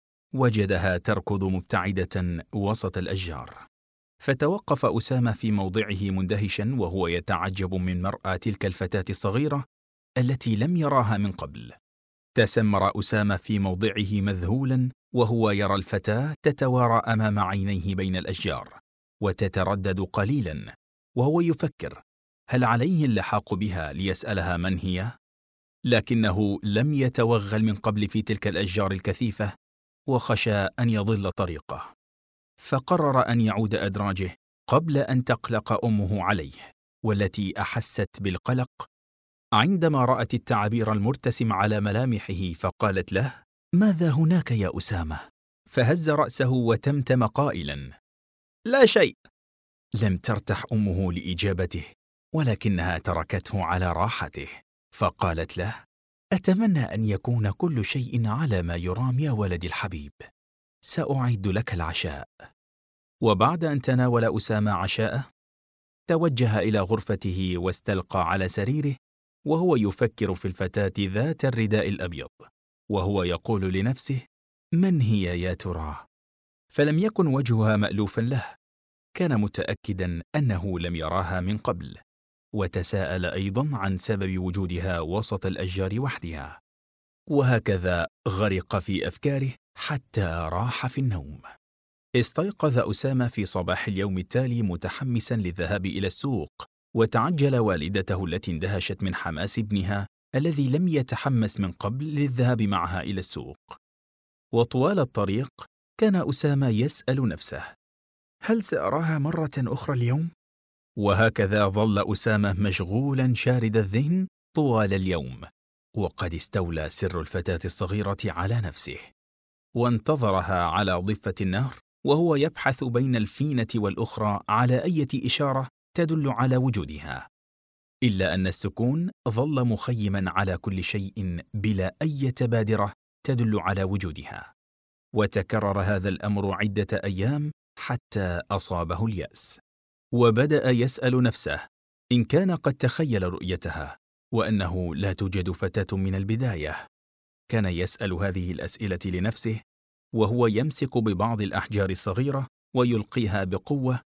وجدها تركض مبتعدة وسط الأشجار، فتوقف أسامة في موضعه مندهشا وهو يتعجب من مرأى تلك الفتاة الصغيرة التي لم يراها من قبل. تسمر أسامة في موضعه مذهولا وهو يرى الفتاة تتوارى أمام عينيه بين الأشجار وتتردد قليلا، وهو يفكر هل عليه اللحاق بها ليسألها من هي؟ لكنه لم يتوغل من قبل في تلك الأشجار الكثيفة، وخشى أن يضل طريقه، فقرر أن يعود أدراجه قبل أن تقلق أمه عليه، والتي أحست بالقلق عندما رأت التعابير المرتسم على ملامحه، فقالت له: ماذا هناك يا أسامة؟ فهز رأسه وتمتم قائلاً: لا شيء. لم ترتح أمه لإجابته، ولكنها تركته على راحته، فقالت له: أتمنى أن يكون كل شيء على ما يرام يا ولدي الحبيب، سأعد لك العشاء. وبعد أن تناول أسامة عشاءه، توجه إلى غرفته واستلقى على سريره وهو يفكر في الفتاة ذات الرداء الأبيض، وهو يقول لنفسه: من هي يا ترى؟ فلم يكن وجهها مألوفا له، كان متأكدا أنه لم يراها من قبل، وتساءل أيضا عن سبب وجودها وسط الأشجار وحدها، وهكذا غرق في أفكاره حتى راح في النوم. استيقظ أسامة في صباح اليوم التالي متحمسا للذهاب إلى السوق، وتعجل والدته التي اندهشت من حماس ابنها الذي لم يتحمس من قبل للذهاب معها إلى السوق. وطوال الطريق كان أسامة يسأل نفسه: هل سأراها مرة أخرى اليوم؟ وهكذا ظل أسامة مشغولا شارد الذهن طوال اليوم، وقد استولى سر الفتاة الصغيرة على نفسه، وانتظرها على ضفة النهر وهو يبحث بين الفينة والأخرى على أي إشارة تدل على وجودها، إلا أن السكون ظل مخيما على كل شيء بلا أي بادرة تدل على وجودها. وتكرر هذا الأمر عدة أيام حتى أصابه اليأس، وبدأ يسأل نفسه إن كان قد تخيل رؤيتها وأنه لا توجد فتاة من البداية. كان يسأل هذه الأسئلة لنفسه وهو يمسك ببعض الأحجار الصغيرة ويلقيها بقوة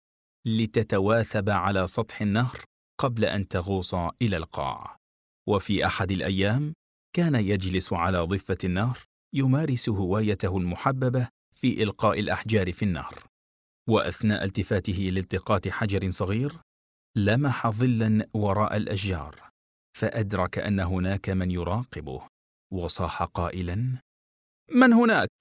لتتواثب على سطح النهر قبل أن تغوص إلى القاع. وفي أحد الأيام كان يجلس على ضفة النهر يمارس هوايته المحببة في إلقاء الأحجار في النهر، وأثناء التفاته لالتقاط حجر صغير لمح ظلاً وراء الأشجار، فأدرك أن هناك من يراقبه، وصاح قائلاً: من هناك؟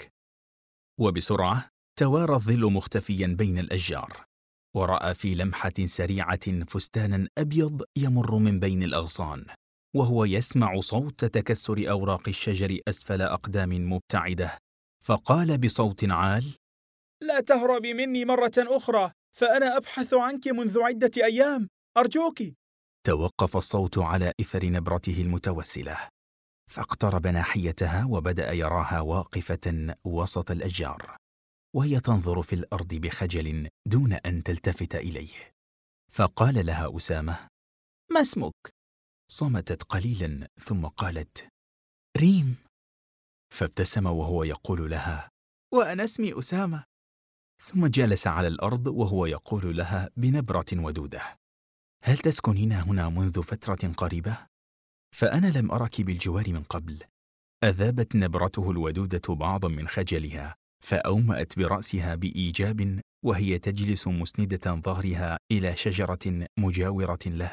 وبسرعة توارى الظل مختفياً بين الأشجار، ورأى في لمحة سريعة فستاناً أبيض يمر من بين الأغصان، وهو يسمع صوت تكسر أوراق الشجر أسفل أقدام مبتعدة، فقال بصوت عال: لا تهربي مني مرة أخرى، فأنا أبحث عنك منذ عدة أيام، أرجوك. توقف الصوت على إثر نبرته المتوسلة، فاقترب ناحيتها وبدأ يراها واقفة وسط الأشجار، وهي تنظر في الأرض بخجل دون أن تلتفت إليه. فقال لها أسامة: ما اسمك؟ صمتت قليلا ثم قالت: ريم. فابتسم وهو يقول لها: وأنا اسمي أسامة. ثم جلس على الأرض وهو يقول لها بنبرة ودودة: هل تسكنين هنا منذ فترة قريبة؟ فأنا لم أرك بالجوار من قبل. أذابت نبرته الودودة بعضا من خجلها، فأومأت برأسها بإيجاب وهي تجلس مسندة ظهرها إلى شجرة مجاورة له.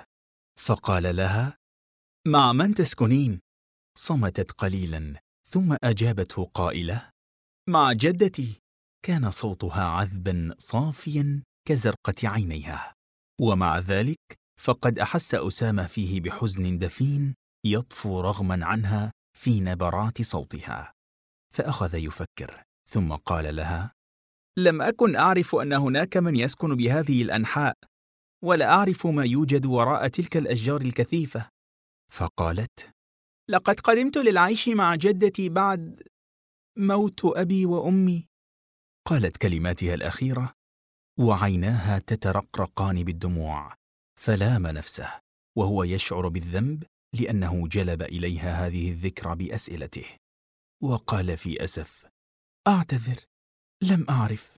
فقال لها: مع من تسكنين؟ صمتت قليلا ثم أجابته قائلة: مع جدتي. كان صوتها عذبا صافيا كزرقة عينيها، ومع ذلك فقد أحس أسامة فيه بحزن دفين يطفو رغما عنها في نبرات صوتها، فأخذ يفكر ثم قال لها: لم أكن أعرف أن هناك من يسكن بهذه الأنحاء، ولا أعرف ما يوجد وراء تلك الأشجار الكثيفة. فقالت: لقد قدمت للعيش مع جدتي بعد موت أبي وأمي. قالت كلماتها الأخيرة وعيناها تترقرقان بالدموع، فلام نفسه وهو يشعر بالذنب لأنه جلب إليها هذه الذكرى بأسئلته، وقال في أسف: أعتذر، لم أعرف.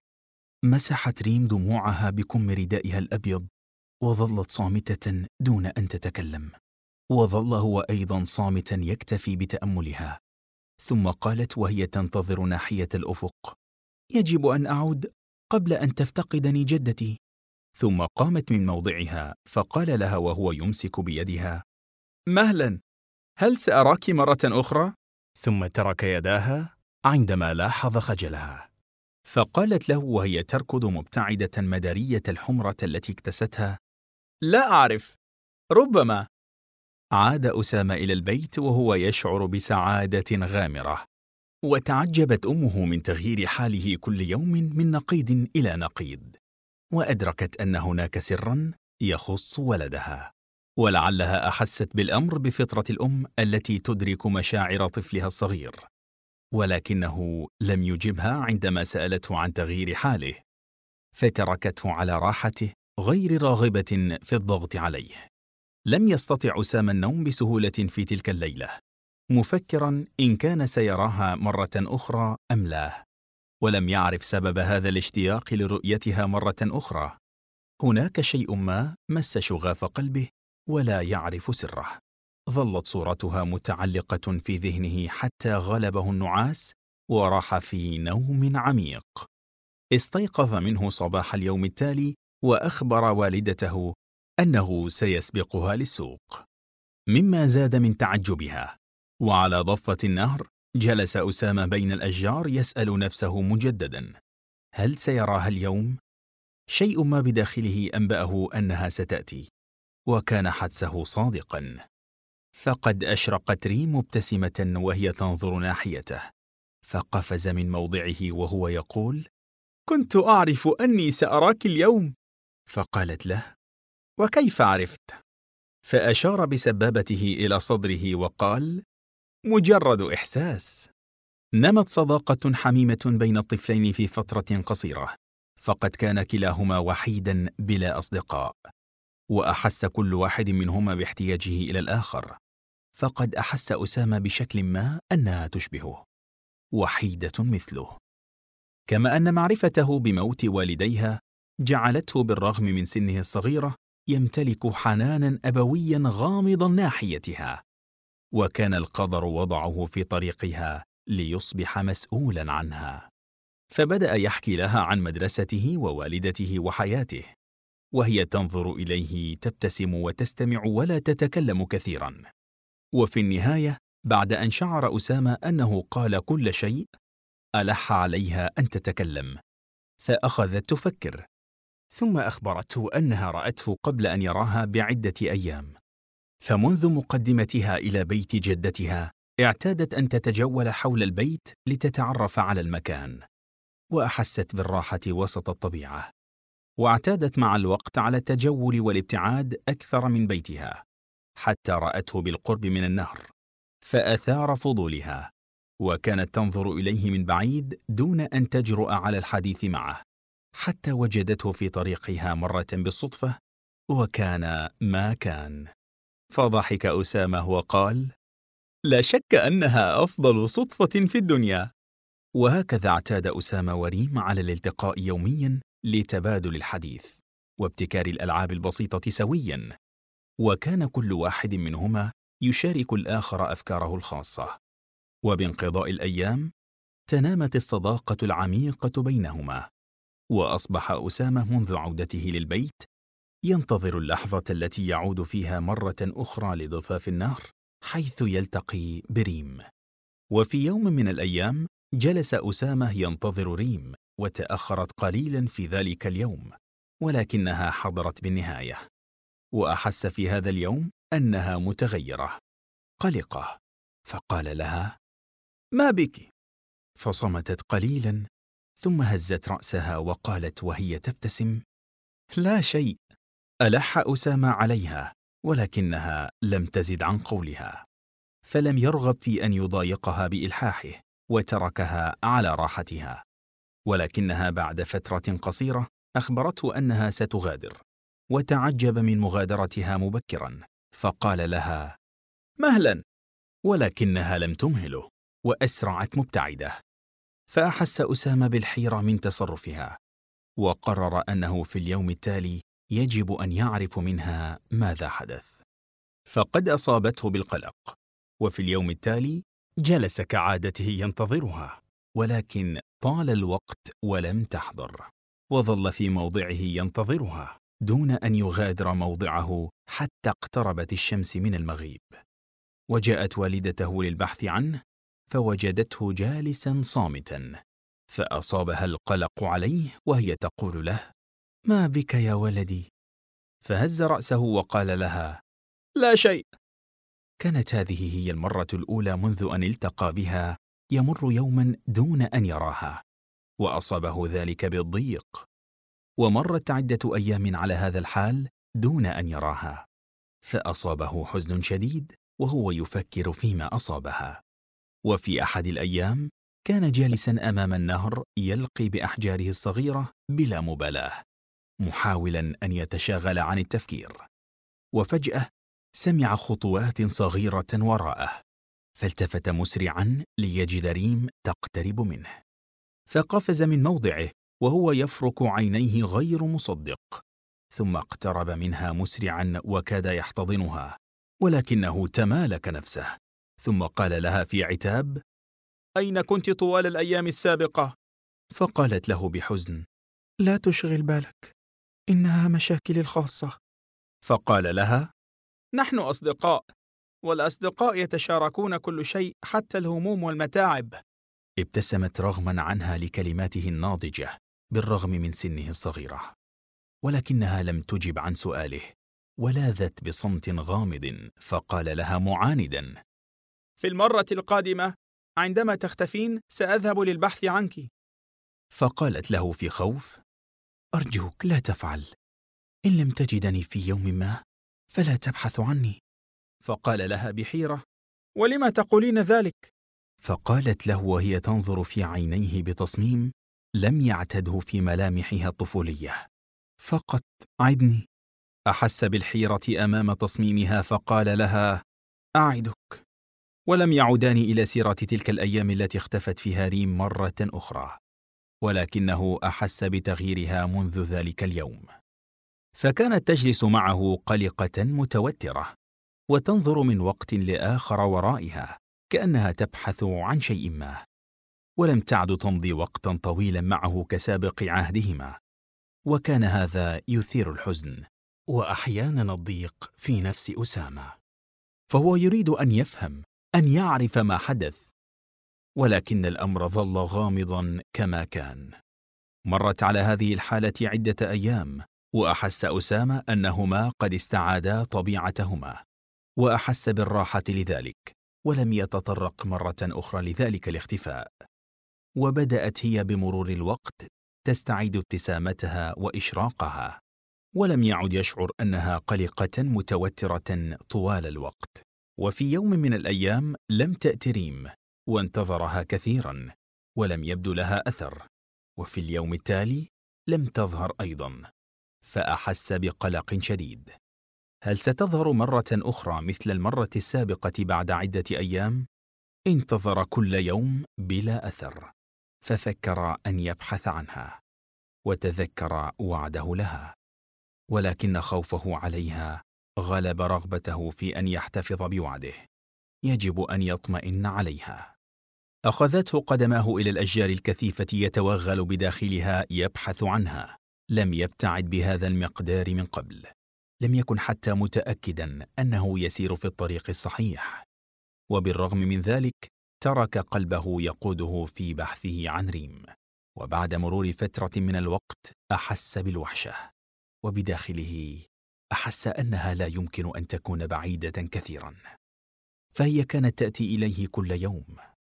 مسحت ريم دموعها بكم ردائها الأبيض وظلت صامتة دون أن تتكلم، وظل هو أيضا صامتا يكتفي بتأملها. ثم قالت وهي تنتظر ناحية الأفق: يجب أن أعود قبل أن تفتقدني جدتي. ثم قامت من موضعها فقال لها وهو يمسك بيدها: مهلا، هل سأراك مرة أخرى؟ ثم ترك يداها عندما لاحظ خجلها، فقالت له وهي تركض مبتعدة مدارية الحمرة التي اكتستها: لا أعرف، ربما. عاد أسامة إلى البيت وهو يشعر بسعادة غامرة، وتعجبت أمه من تغيير حاله كل يوم من نقيض إلى نقيض، وأدركت أن هناك سرًا يخص ولدها، ولعلها أحست بالأمر بفطرة الأم التي تدرك مشاعر طفلها الصغير، ولكنه لم يجبها عندما سألته عن تغيير حاله، فتركته على راحته غير راغبة في الضغط عليه. لم يستطع أسامة النوم بسهولة في تلك الليلة، مفكرا إن كان سيراها مرة أخرى أم لا، ولم يعرف سبب هذا الاشتياق لرؤيتها مرة أخرى. هناك شيء ما مس شغاف قلبه ولا يعرف سره. ظلت صورتها متعلقة في ذهنه حتى غلبه النعاس وراح في نوم عميق. استيقظ منه صباح اليوم التالي وأخبر والدته أنه سيسبقها للسوق، مما زاد من تعجبها. وعلى ضفة النهر جلس أسامة بين الأشجار يسأل نفسه مجددا: هل سيراها اليوم؟ شيء ما بداخله أنبأه أنها ستأتي، وكان حدسه صادقا. فقد أشرقت ريم مبتسمة وهي تنظر ناحيته، فقفز من موضعه وهو يقول: كنت أعرف أني سأراك اليوم. فقالت له: وكيف عرفت؟ فأشار بسبابته إلى صدره وقال: مجرد إحساس. نمت صداقة حميمة بين الطفلين في فترة قصيرة، فقد كان كلاهما وحيدا بلا أصدقاء، وأحس كل واحد منهما باحتياجه إلى الآخر. فقد أحس أسامة بشكل ما أنها تشبهه، وحيدة مثله، كما أن معرفته بموت والديها جعلته بالرغم من سنه الصغيرة يمتلك حنانا أبويا غامضا ناحيتها، وكان القدر وضعه في طريقها ليصبح مسؤولا عنها. فبدأ يحكي لها عن مدرسته ووالدته وحياته، وهي تنظر إليه تبتسم وتستمع ولا تتكلم كثيرا. وفي النهاية بعد أن شعر أسامة أنه قال كل شيء، ألح عليها أن تتكلم، فأخذت تفكر، ثم أخبرته أنها رأته قبل أن يراها بعدة أيام. فمنذ مقدمتها إلى بيت جدتها اعتادت أن تتجول حول البيت لتتعرف على المكان، وأحست بالراحة وسط الطبيعة، واعتادت مع الوقت على التجول والابتعاد أكثر من بيتها، حتى رأته بالقرب من النهر فأثار فضولها، وكانت تنظر إليه من بعيد دون أن تجرؤ على الحديث معه، حتى وجدته في طريقها مرة بالصدفة، وكان ما كان. فضحك أسامة وقال: لا شك أنها أفضل صدفة في الدنيا. وهكذا اعتاد أسامة وريم على الالتقاء يوميا لتبادل الحديث وابتكار الألعاب البسيطة سويا، وكان كل واحد منهما يشارك الآخر أفكاره الخاصة. وبانقضاء الأيام تنامت الصداقة العميقة بينهما، وأصبح أسامة منذ عودته للبيت ينتظر اللحظة التي يعود فيها مرة أخرى لضفاف النهر حيث يلتقي بريم. وفي يوم من الأيام جلس أسامة ينتظر ريم، وتأخرت قليلا في ذلك اليوم، ولكنها حضرت بالنهاية. وأحس في هذا اليوم أنها متغيرة قلقة، فقال لها: ما بك؟ فصمتت قليلا، ثم هزت رأسها وقالت وهي تبتسم: لا شيء. ألح أسامة عليها، ولكنها لم تزد عن قولها، فلم يرغب في أن يضايقها بإلحاحه، وتركها على راحتها. ولكنها بعد فترة قصيرة أخبرته أنها ستغادر، وتعجب من مغادرتها مبكرا، فقال لها: مهلا. ولكنها لم تمهله، وأسرعت مبتعدة. فأحس أسامة بالحيرة من تصرفها، وقرر أنه في اليوم التالي يجب أن يعرف منها ماذا حدث. فقد أصابته بالقلق، وفي اليوم التالي جلس كعادته ينتظرها، ولكن طال الوقت ولم تحضر، وظل في موضعه ينتظرها دون أن يغادر موضعه حتى اقتربت الشمس من المغيب. وجاءت والدته للبحث عنه، فوجدته جالسا صامتا، فأصابها القلق عليه وهي تقول له: ما بك يا ولدي؟ فهز رأسه وقال لها: لا شيء. كانت هذه هي المرة الأولى منذ أن التقى بها يمر يوما دون أن يراها، وأصابه ذلك بالضيق. ومرت عدة أيام على هذا الحال دون أن يراها، فأصابه حزن شديد وهو يفكر فيما أصابها. وفي أحد الأيام كان جالسا أمام النهر يلقي بأحجاره الصغيرة بلا مبالاة، محاولا أن يتشاغل عن التفكير. وفجأة سمع خطوات صغيرة وراءه، فالتفت مسرعا ليجد ريم تقترب منه، فقفز من موضعه وهو يفرك عينيه غير مصدق، ثم اقترب منها مسرعا وكاد يحتضنها، ولكنه تمالك نفسه، ثم قال لها في عتاب: أين كنت طوال الأيام السابقة؟ فقالت له بحزن: لا تشغل بالك، إنها مشاكلي الخاصة. فقال لها: نحن أصدقاء، والأصدقاء يتشاركون كل شيء حتى الهموم والمتاعب. ابتسمت رغما عنها لكلماته الناضجة بالرغم من سنه الصغيرة، ولكنها لم تجب عن سؤاله، ولاذت بصمت غامض. فقال لها معاندا: في المرة القادمة عندما تختفين سأذهب للبحث عنك. فقالت له في خوف: أرجوك لا تفعل، إن لم تجدني في يوم ما فلا تبحث عني. فقال لها بحيرة: ولم تقولين ذلك؟ فقالت له وهي تنظر في عينيه بتصميم لم يعتده في ملامحها الطفولية: فقط عدني. أحس بالحيرة أمام تصميمها، فقال لها: أعدك. ولم يعودان إلى سيرة تلك الأيام التي اختفت فيها ريم مرة أخرى، ولكنه أحس بتغييرها منذ ذلك اليوم. فكانت تجلس معه قلقة متوترة، وتنظر من وقت لآخر ورائها كأنها تبحث عن شيء ما، ولم تعد تمضي وقتا طويلا معه كسابق عهدهما. وكان هذا يثير الحزن وأحيانا الضيق في نفس أسامة، فهو يريد أن يفهم، أن يعرف ما حدث، ولكن الأمر ظل غامضا كما كان. مرت على هذه الحالة عدة أيام، وأحس أسامة أنهما قد استعادا طبيعتهما، وأحس بالراحة لذلك، ولم يتطرق مرة أخرى لذلك الاختفاء. وبدأت هي بمرور الوقت تستعيد ابتسامتها وإشراقها، ولم يعد يشعر أنها قلقة متوترة طوال الوقت. وفي يوم من الأيام لم تأت ريم، وانتظرها كثيرا ولم يبدو لها أثر. وفي اليوم التالي لم تظهر أيضا، فأحس بقلق شديد. هل ستظهر مرة أخرى مثل المرة السابقة بعد عدة أيام؟ انتظر كل يوم بلا أثر، ففكر أن يبحث عنها، وتذكر وعده لها، ولكن خوفه عليها غلب رغبته في أن يحتفظ بوعده. يجب أن يطمئن عليها. أخذته قدماه إلى الأشجار الكثيفة يتوغل بداخلها يبحث عنها. لم يبتعد بهذا المقدار من قبل، لم يكن حتى متأكدا أنه يسير في الطريق الصحيح، وبالرغم من ذلك ترك قلبه يقوده في بحثه عن ريم. وبعد مرور فترة من الوقت أحس بالوحشة، وبداخله أحس أنها لا يمكن أن تكون بعيدة كثيرا، فهي كانت تأتي إليه كل يوم.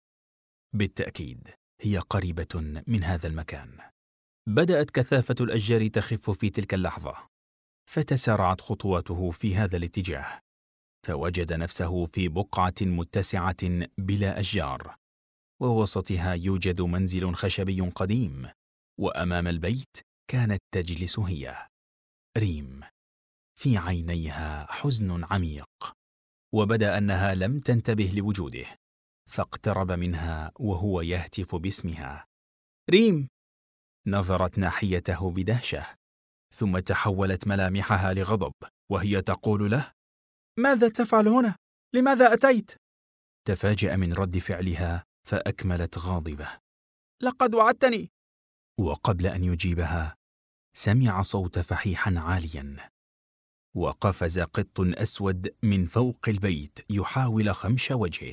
بالتأكيد هي قريبة من هذا المكان. بدأت كثافة الأشجار تخف في تلك اللحظة، فتسارعت خطواته في هذا الاتجاه، فوجد نفسه في بقعة متسعة بلا أشجار، ووسطها يوجد منزل خشبي قديم، وأمام البيت كانت تجلس هي ريم، في عينيها حزن عميق، وبدا أنها لم تنتبه لوجوده، فاقترب منها وهو يهتف باسمها: ريم! نظرت ناحيته بدهشة، ثم تحولت ملامحها لغضب وهي تقول له: ماذا تفعل هنا؟ لماذا أتيت؟ تفاجأ من رد فعلها فأكملت غاضبة: لقد وعدتني. وقبل أن يجيبها سمع صوت فحيحا عاليا، وقفز قط أسود من فوق البيت يحاول خمش وجهه،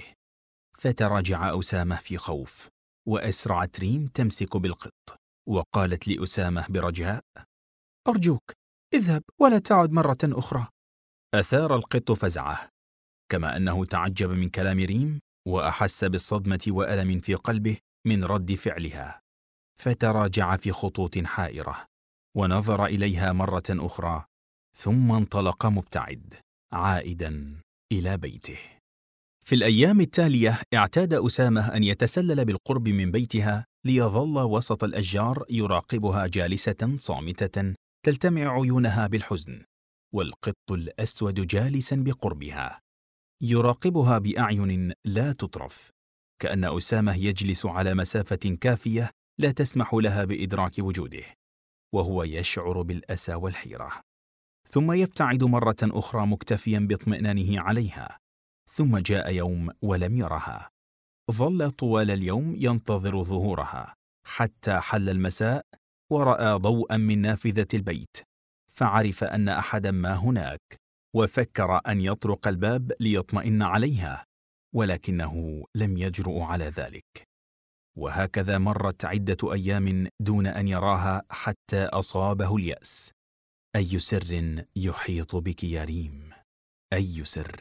فتراجع أسامة في خوف، وأسرعت ريم تمسك بالقط، وقالت لأسامة برجاء: أرجوك اذهب ولا تعد مرة أخرى. أثار القط فزعه، كما أنه تعجب من كلام ريم، وأحس بالصدمة وألم في قلبه من رد فعلها، فتراجع في خطوط حائرة ونظر إليها مرة أخرى، ثم انطلق مبتعد عائدا إلى بيته. في الأيام التالية اعتاد أسامة أن يتسلل بالقرب من بيتها ليظل وسط الأشجار يراقبها جالسة صامتة تلتمع عيونها بالحزن، والقط الأسود جالسا بقربها يراقبها بأعين لا تطرف، كأن أسامة يجلس على مسافة كافية لا تسمح لها بإدراك وجوده، وهو يشعر بالأسى والحيرة. ثم يبتعد مرة أخرى مكتفيا باطمئنانه عليها. ثم جاء يوم ولم يرها. ظل طوال اليوم ينتظر ظهورها حتى حل المساء ورأى ضوءا من نافذة البيت، فعرف أن أحدا ما هناك، وفكر أن يطرق الباب ليطمئن عليها، ولكنه لم يجرؤ على ذلك. وهكذا مرت عدة أيام دون أن يراها حتى أصابه اليأس. أي سر يحيط بك يا ريم؟ أي سر؟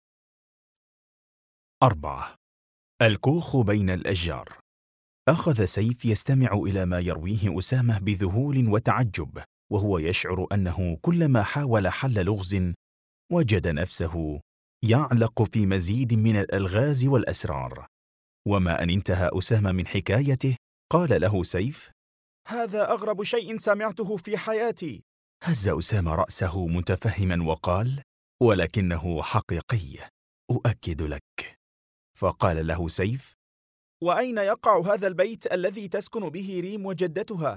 4. الكوخ بين الأشجار. أخذ سيف يستمع إلى ما يرويه أسامة بذهول وتعجب، وهو يشعر أنه كلما حاول حل لغز وجد نفسه يعلق في مزيد من الألغاز والأسرار. وما أن انتهى أسامة من حكايته قال له سيف: هذا أغرب شيء سمعته في حياتي. هز أسامة رأسه متفهما وقال: ولكنه حقيقي، أؤكد لك. فقال له سيف: وأين يقع هذا البيت الذي تسكن به ريم وجدتها؟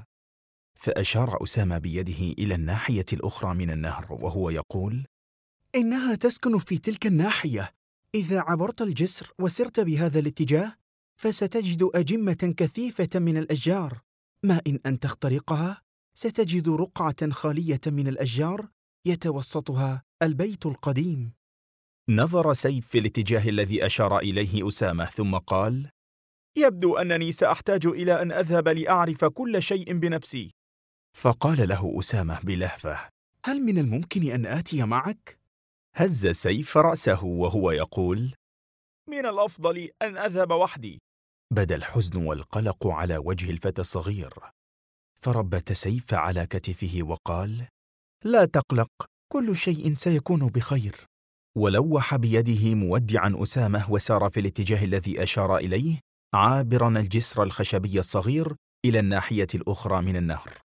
فأشار أسامة بيده إلى الناحية الأخرى من النهر وهو يقول: إنها تسكن في تلك الناحية. إذا عبرت الجسر وسرت بهذا الاتجاه فستجد أجمة كثيفة من الأشجار، ما إن أن تخترقها ستجد رقعة خالية من الأشجار يتوسطها البيت القديم. نظر سيف في الاتجاه الذي أشار إليه أسامة ثم قال: يبدو أنني سأحتاج إلى أن أذهب لأعرف كل شيء بنفسي. فقال له أسامة بلهفة: هل من الممكن أن آتي معك؟ هز سيف رأسه وهو يقول: من الأفضل أن أذهب وحدي. بدا الحزن والقلق على وجه الفتى الصغير، فربت سيف على كتفه وقال: لا تقلق، كل شيء سيكون بخير. ولوح بيده مودعا أسامة وسار في الاتجاه الذي أشار إليه، عابرا الجسر الخشبي الصغير إلى الناحية الأخرى من النهر.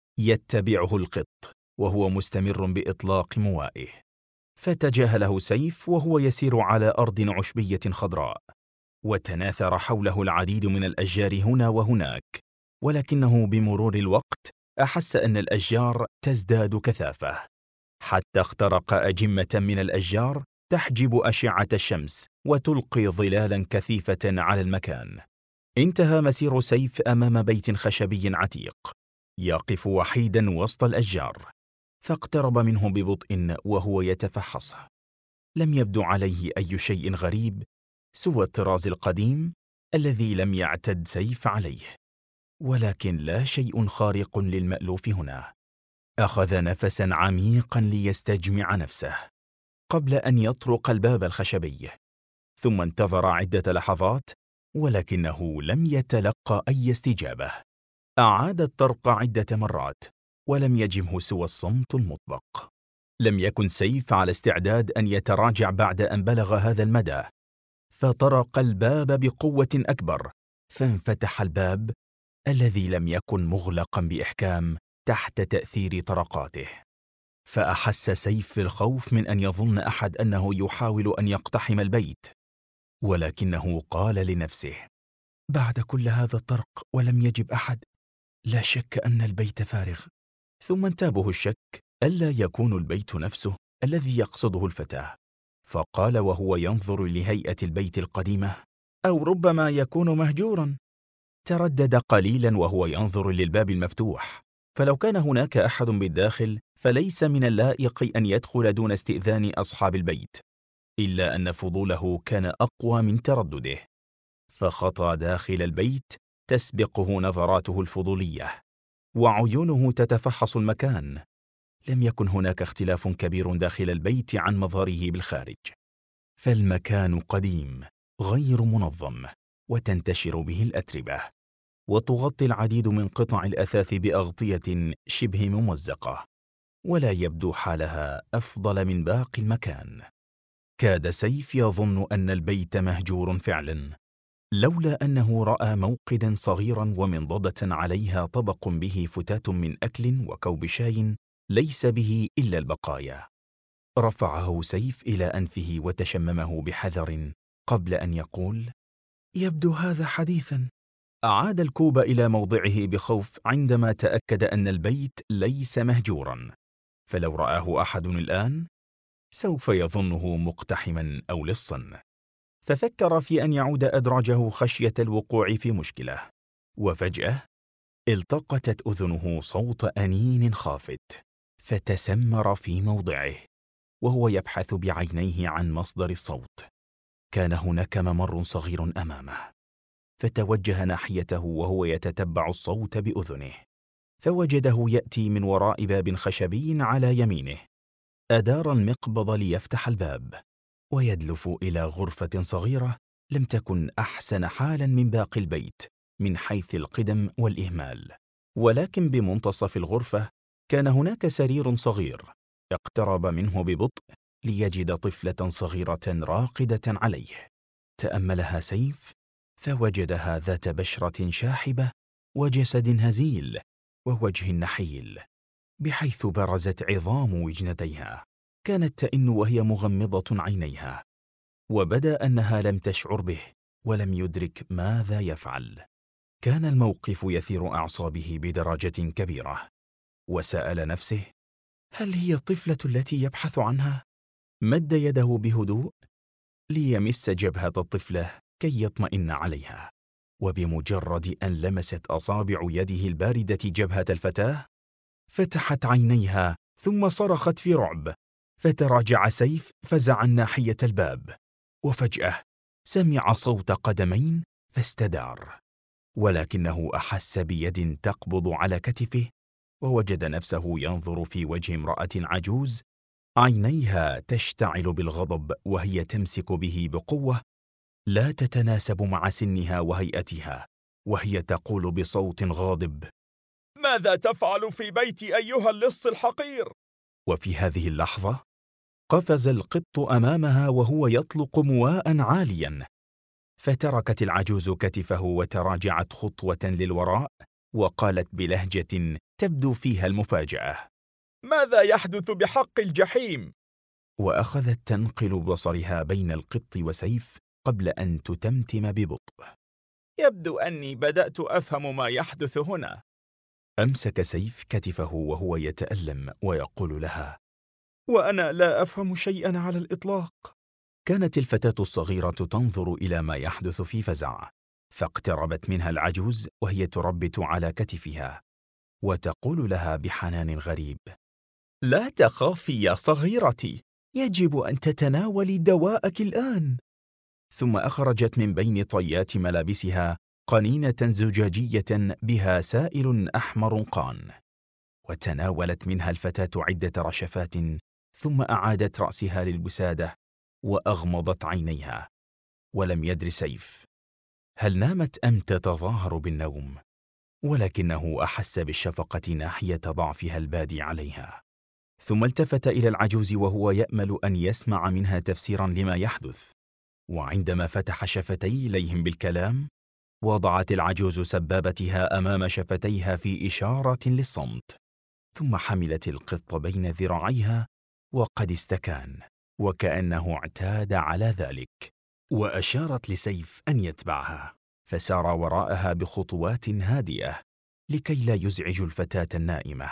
يتبعه القط وهو مستمر بإطلاق موائه، فتجاهله سيف وهو يسير على أرض عشبية خضراء، وتناثر حوله العديد من الأشجار هنا وهناك، ولكنه بمرور الوقت أحس أن الأشجار تزداد كثافة، حتى اخترق أجمة من الأشجار تحجب أشعة الشمس وتلقي ظلالا كثيفة على المكان. انتهى مسير سيف أمام بيت خشبي عتيق يقف وحيدا وسط الأشجار، فاقترب منه ببطء وهو يتفحصه. لم يبدو عليه أي شيء غريب سوى الطراز القديم الذي لم يعتد سيف عليه، ولكن لا شيء خارق للمألوف هنا. أخذ نفسا عميقا ليستجمع نفسه قبل أن يطرق الباب الخشبي، ثم انتظر عدة لحظات ولكنه لم يتلقى أي استجابة. أعاد الطرق عدة مرات ولم يجمه سوى الصمت المطبق. لم يكن سيف على استعداد أن يتراجع بعد أن بلغ هذا المدى، فطرق الباب بقوة أكبر، فانفتح الباب الذي لم يكن مغلقا بإحكام تحت تأثير طرقاته. فأحس سيف الخوف من أن يظن أحد أنه يحاول أن يقتحم البيت، ولكنه قال لنفسه: بعد كل هذا الطرق ولم يجب أحد، لا شك أن البيت فارغ. ثم انتابه الشك ألا يكون البيت نفسه الذي يقصده الفتى، فقال وهو ينظر لهيئة البيت القديمة: أو ربما يكون مهجورا. تردد قليلا وهو ينظر للباب المفتوح، فلو كان هناك أحد بالداخل فليس من اللائق أن يدخل دون استئذان أصحاب البيت، إلا أن فضوله كان أقوى من تردده، فخطى داخل البيت تسبقه نظراته الفضولية وعيونه تتفحص المكان. لم يكن هناك اختلاف كبير داخل البيت عن مظهره بالخارج، فالمكان قديم غير منظم، وتنتشر به الأتربة، وتغطي العديد من قطع الأثاث بأغطية شبه ممزقة، ولا يبدو حالها أفضل من باقي المكان. كاد سيف يظن أن البيت مهجور فعلا، لولا أنه رأى موقدا صغيرا ومنضدة عليها طبق به فتات من أكل وكوب شاي ليس به إلا البقايا. رفعه سيف إلى أنفه وتشممه بحذر قبل أن يقول: يبدو هذا حديثا. أعاد الكوب إلى موضعه بخوف عندما تأكد أن البيت ليس مهجورا، فلو رآه أحد الآن سوف يظنه مقتحما أو لصا. ففكر في أن يعود أدراجه خشية الوقوع في مشكلة، وفجأة التقطت أذنه صوت أنين خافت، فتسمر في موضعه وهو يبحث بعينيه عن مصدر الصوت. كان هناك ممر صغير أمامه، فتوجه ناحيته وهو يتتبع الصوت بأذنه، فوجده يأتي من وراء باب خشبي على يمينه. أدار المقبض ليفتح الباب ويدلف إلى غرفة صغيرة لم تكن أحسن حالا من باقي البيت من حيث القدم والإهمال، ولكن بمنتصف الغرفة كان هناك سرير صغير. اقترب منه ببطء ليجد طفلة صغيرة راقدة عليه. تأملها سيف فوجدها ذات بشرة شاحبة وجسد هزيل ووجه نحيل، بحيث برزت عظام وجنتيها. كانت تئن وهي مغمضة عينيها، وبدا أنها لم تشعر به ولم يدرك ماذا يفعل. كان الموقف يثير أعصابه بدرجة كبيرة، وسأل نفسه: هل هي الطفلة التي يبحث عنها؟ مد يده بهدوء ليمس جبهة الطفلة كي يطمئن عليها، وبمجرد أن لمست أصابع يده الباردة جبهة الفتاة فتحت عينيها ثم صرخت في رعب. فتراجع سيف فزعا ناحية الباب، وفجأة سمع صوت قدمين فاستدار، ولكنه أحس بيد تقبض على كتفه، ووجد نفسه ينظر في وجه امرأة عجوز عينيها تشتعل بالغضب وهي تمسك به بقوة لا تتناسب مع سنها وهيئتها، وهي تقول بصوت غاضب: ماذا تفعل في بيتي أيها اللص الحقير؟ وفي هذه اللحظة قفز القط أمامها وهو يطلق مواء عاليا، فتركت العجوز كتفه وتراجعت خطوة للوراء، وقالت بلهجة تبدو فيها المفاجأة: ماذا يحدث بحق الجحيم؟ وأخذت تنقل بصرها بين القط وسيف قبل أن تتمتم ببطء: يبدو أني بدأت أفهم ما يحدث هنا. أمسك سيف كتفه وهو يتألم ويقول لها: وأنا لا أفهم شيئا على الإطلاق. كانت الفتاة الصغيرة تنظر إلى ما يحدث في فزع، فاقتربت منها العجوز وهي تربت على كتفها، وتقول لها بحنان غريب: لا تخافي يا صغيرتي، يجب أن تتناولي دواءك الآن. ثم أخرجت من بين طيات ملابسها قنينة زجاجية بها سائل أحمر قان، وتناولت منها الفتاة عدة رشفات، ثم أعادت رأسها للوسادة وأغمضت عينيها. ولم يدر سيف هل نامت أم تتظاهر بالنوم، ولكنه أحس بالشفقة ناحية ضعفها البادي عليها. ثم التفت إلى العجوز وهو يأمل أن يسمع منها تفسيرا لما يحدث، وعندما فتح شفتي إليهم بالكلام وضعت العجوز سبابتها أمام شفتيها في إشارة للصمت، ثم حملت القط بين ذراعيها وقد استكان وكأنه اعتاد على ذلك، وأشارت لسيف أن يتبعها، فسار وراءها بخطوات هادئة لكي لا يزعج الفتاة النائمة.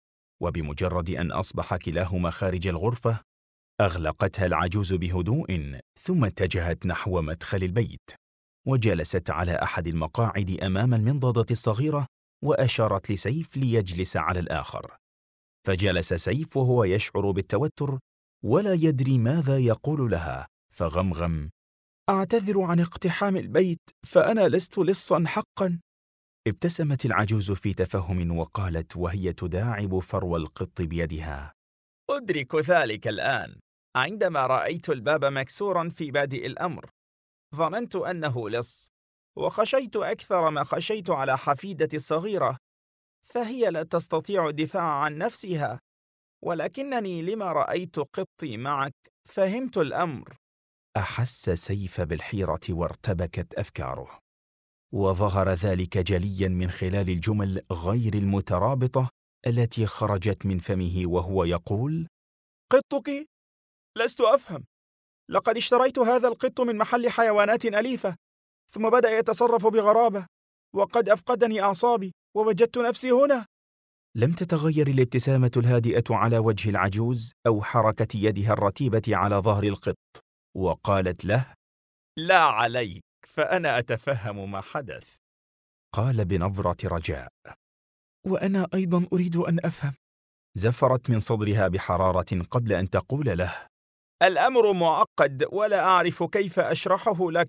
وبمجرد أن أصبح كلاهما خارج الغرفة أغلقتها العجوز بهدوء، ثم اتجهت نحو مدخل البيت وجلست على أحد المقاعد أمام المنضدة الصغيرة، وأشارت لسيف ليجلس على الآخر. فجلس سيف وهو يشعر بالتوتر ولا يدري ماذا يقول لها، فغمغم: أعتذر عن اقتحام البيت، فأنا لست لصا حقا. ابتسمت العجوز في تفهم وقالت وهي تداعب فرو القط بيدها: أدرك ذلك الآن عندما رأيت الباب مكسورا في بادئ الأمر. ظننت أنه لص، وخشيت أكثر ما خشيت على حفيدتي الصغيرة، فهي لا تستطيع الدفاع عن نفسها، ولكنني لما رأيت قطي معك فهمت الأمر. أحس سيف بالحيرة وارتبكت أفكاره، وظهر ذلك جليا من خلال الجمل غير المترابطة التي خرجت من فمه وهو يقول: قطك؟ لست أفهم. لقد اشتريت هذا القط من محل حيوانات أليفة، ثم بدأ يتصرف بغرابة، وقد أفقدني أعصابي ووجدت نفسي هنا. لم تتغير الابتسامة الهادئة على وجه العجوز أو حركة يدها الرتيبة على ظهر القط، وقالت له: لا عليك، فأنا أتفهم ما حدث. قال بنبرة رجاء: وأنا أيضا أريد أن أفهم. زفرت من صدرها بحرارة قبل أن تقول له: الأمر معقد ولا أعرف كيف أشرحه لك.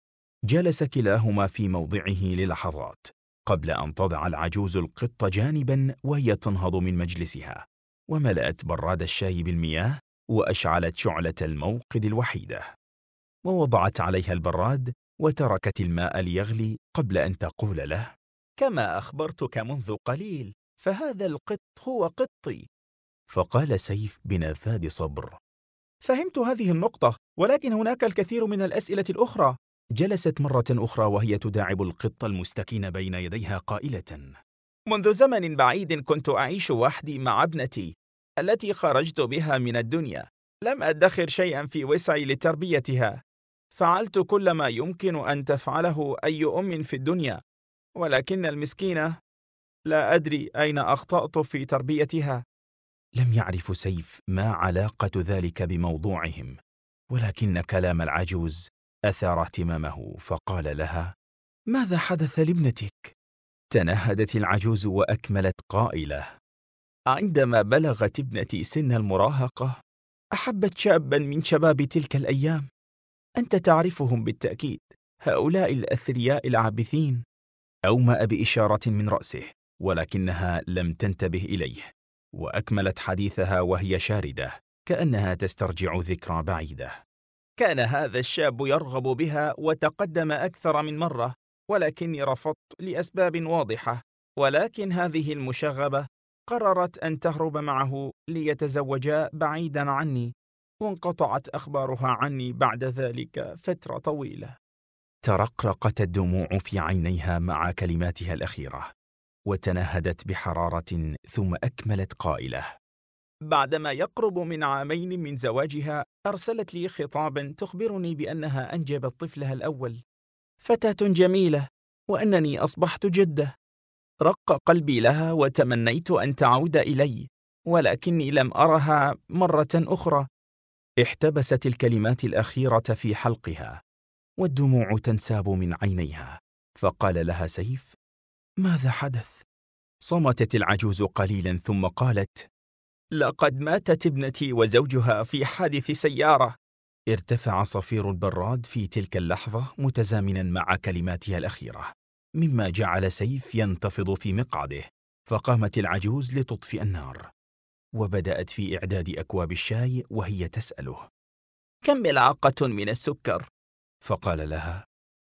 جلس كلاهما في موضعه للحظات قبل أن تضع العجوز القط جانبا وهي تنهض من مجلسها، وملأت براد الشاي بالمياه وأشعلت شعلة الموقد الوحيدة، ووضعت عليها البراد وتركت الماء ليغلي قبل أن تقول له: كما أخبرتك منذ قليل، فهذا القط هو قطي. فقال سيف بنفاذ صبر: فهمت هذه النقطة، ولكن هناك الكثير من الأسئلة الأخرى. جلست مرة أخرى وهي تداعب القط المستكين بين يديها قائلة: منذ زمن بعيد كنت أعيش وحدي مع ابنتي التي خرجت بها من الدنيا. لم أدخر شيئا في وسعي لتربيتها. فعلت كل ما يمكن أن تفعله أي أم في الدنيا، ولكن المسكينة لا أدري أين أخطأت في تربيتها. لم يعرف سيف ما علاقة ذلك بموضوعهم، ولكن كلام العجوز أثار اهتمامه، فقال لها: ماذا حدث لابنتك؟ تنهدت العجوز وأكملت قائلة: عندما بلغت ابنتي سن المراهقة أحبت شابا من شباب تلك الأيام. أنت تعرفهم بالتأكيد، هؤلاء الأثرياء العابثين. أومأ بإشارة من رأسه، ولكنها لم تنتبه إليه، وأكملت حديثها وهي شاردة كأنها تسترجع ذكرى بعيدة. كان هذا الشاب يرغب بها وتقدم أكثر من مرة، ولكني رفضت لأسباب واضحة. ولكن هذه المشغبة قررت أن تهرب معه ليتزوجا بعيدا عني، وانقطعت أخبارها عني بعد ذلك فترة طويلة. ترقرقت الدموع في عينيها مع كلماتها الأخيرة، وتنهدت بحرارة ثم أكملت قائلة: بعدما يقرب من 2 عام من زواجها أرسلت لي خطابا تخبرني بأنها أنجبت طفلها الأول، فتاة جميلة، وأنني أصبحت جدة. رق قلبي لها وتمنيت أن تعود إلي، ولكني لم أرها مرة أخرى. احتبست الكلمات الأخيرة في حلقها والدموع تنساب من عينيها، فقال لها سيف: ماذا حدث؟ صمتت العجوز قليلا ثم قالت: لقد ماتت ابنتي وزوجها في حادث سيارة. ارتفع صفير البراد في تلك اللحظة متزامنا مع كلماتها الأخيرة، مما جعل سيف ينتفض في مقعده، فقامت العجوز لتطفئ النار، وبدأت في إعداد أكواب الشاي وهي تسأله: كم ملعقة من السكر؟ فقال لها: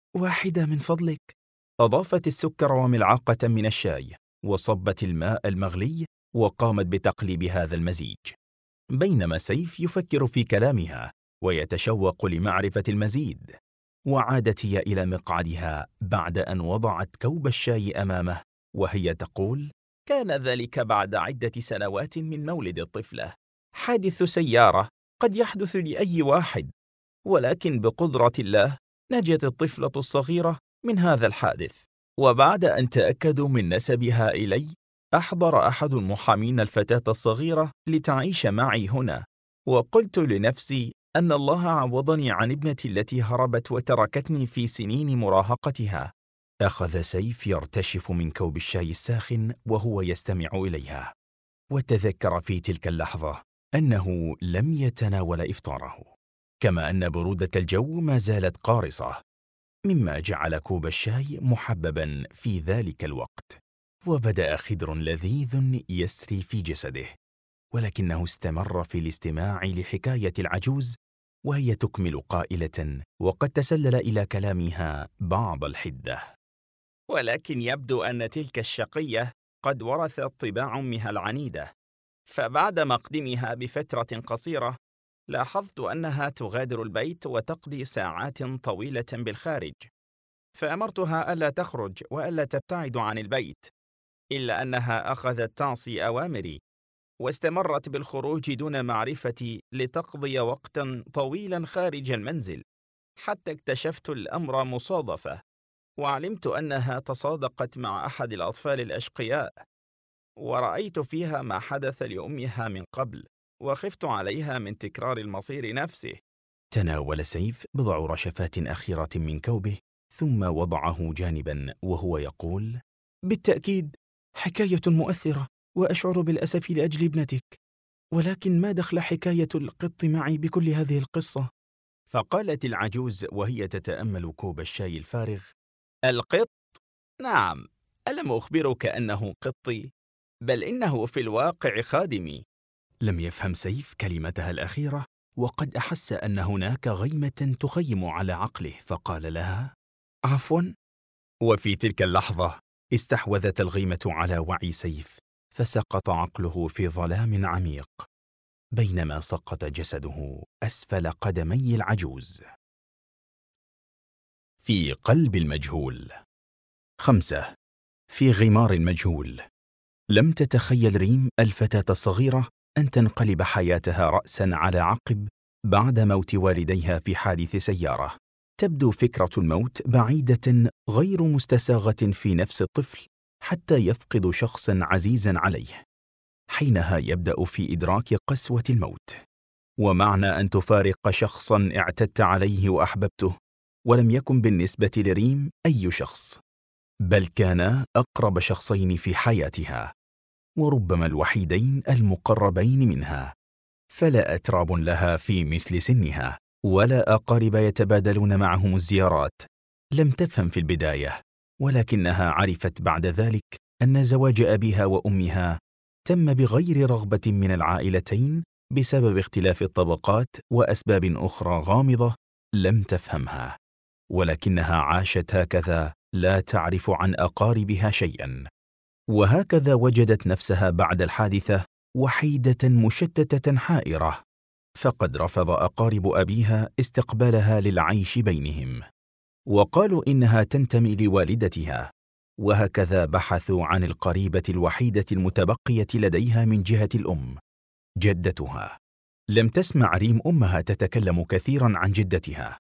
1 من فضلك. أضافت السكر وملعقة من الشاي، وصبت الماء المغلي، وقامت بتقليب هذا المزيج، بينما سيف يفكر في كلامها ويتشوق لمعرفة المزيد. وعادت هي إلى مقعدها بعد أن وضعت كوب الشاي أمامه وهي تقول: كان ذلك بعد عدة سنوات من مولد الطفلة. حادث سيارة قد يحدث لأي واحد، ولكن بقدرة الله نجت الطفلة الصغيرة من هذا الحادث. وبعد أن تأكدوا من نسبها إلي، أحضر أحد المحامين الفتاة الصغيرة لتعيش معي هنا، وقلت لنفسي أن الله عوضني عن ابنتي التي هربت وتركتني في سنين مراهقتها. أخذ سيف يرتشف من كوب الشاي الساخن وهو يستمع إليها، وتذكر في تلك اللحظة أنه لم يتناول إفطاره، كما أن برودة الجو ما زالت قارصة، مما جعل كوب الشاي محببا في ذلك الوقت. وبدأ خدر لذيذ يسري في جسده، ولكنه استمر في الاستماع لحكاية العجوز وهي تكمل قائلة وقد تسلل إلى كلامها بعض الحدة: ولكن يبدو أن تلك الشقية قد ورثت طباع أمها العنيدة، فبعد مقدمها بفترة قصيرة لاحظت أنها تغادر البيت وتقضي ساعات طويلة بالخارج، فأمرتها ألا تخرج وألا تبتعد عن البيت، إلا أنها أخذت تعصي أوامري واستمرت بالخروج دون معرفتي لتقضي وقتا طويلا خارج المنزل، حتى اكتشفت الأمر مصادفة، وعلمت أنها تصادقت مع أحد الأطفال الأشقياء، ورأيت فيها ما حدث لأمها من قبل، وخفت عليها من تكرار المصير نفسه. تناول سيف بضع رشفات أخيرة من كوبه ثم وضعه جانبا وهو يقول: بالتأكيد حكاية مؤثرة، وأشعر بالأسف لأجل ابنتك، ولكن ما دخل حكاية القط معي بكل هذه القصة؟ فقالت العجوز وهي تتأمل كوب الشاي الفارغ: القط؟ نعم، ألم أخبرك أنه قطي؟ بل إنه في الواقع خادمي. لم يفهم سيف كلمتها الأخيرة، وقد أحس أن هناك غيمة تخيم على عقله، فقال لها: عفوا. وفي تلك اللحظة استحوذت الغيمة على وعي سيف، فسقط عقله في ظلام عميق، بينما سقط جسده أسفل قدمي العجوز. في قلب المجهول. 5. في غمار المجهول. لم تتخيل ريم الفتاة الصغيرة أن تنقلب حياتها رأساً على عقب بعد موت والديها في حادث سيارة. تبدو فكرة الموت بعيدة غير مستساغة في نفس الطفل حتى يفقد شخصاً عزيزاً عليه. حينها يبدأ في إدراك قسوة الموت، ومعنى أن تفارق شخصاً اعتدت عليه وأحببته، ولم يكن بالنسبة لريم أي شخص، بل كان أقرب شخصين في حياتها، وربما الوحيدين المقربين منها، فلا أتراب لها في مثل سنها، ولا أقارب يتبادلون معهم الزيارات. لم تفهم في البداية، ولكنها عرفت بعد ذلك أن زواج أبيها وأمها تم بغير رغبة من العائلتين بسبب اختلاف الطبقات وأسباب أخرى غامضة لم تفهمها، ولكنها عاشت هكذا لا تعرف عن أقاربها شيئا. وهكذا وجدت نفسها بعد الحادثة وحيدة مشتتة حائرة، فقد رفض أقارب أبيها استقبالها للعيش بينهم، وقالوا إنها تنتمي لوالدتها، وهكذا بحثوا عن القريبة الوحيدة المتبقية لديها من جهة الأم، جدتها. لم تسمع ريم أمها تتكلم كثيرا عن جدتها،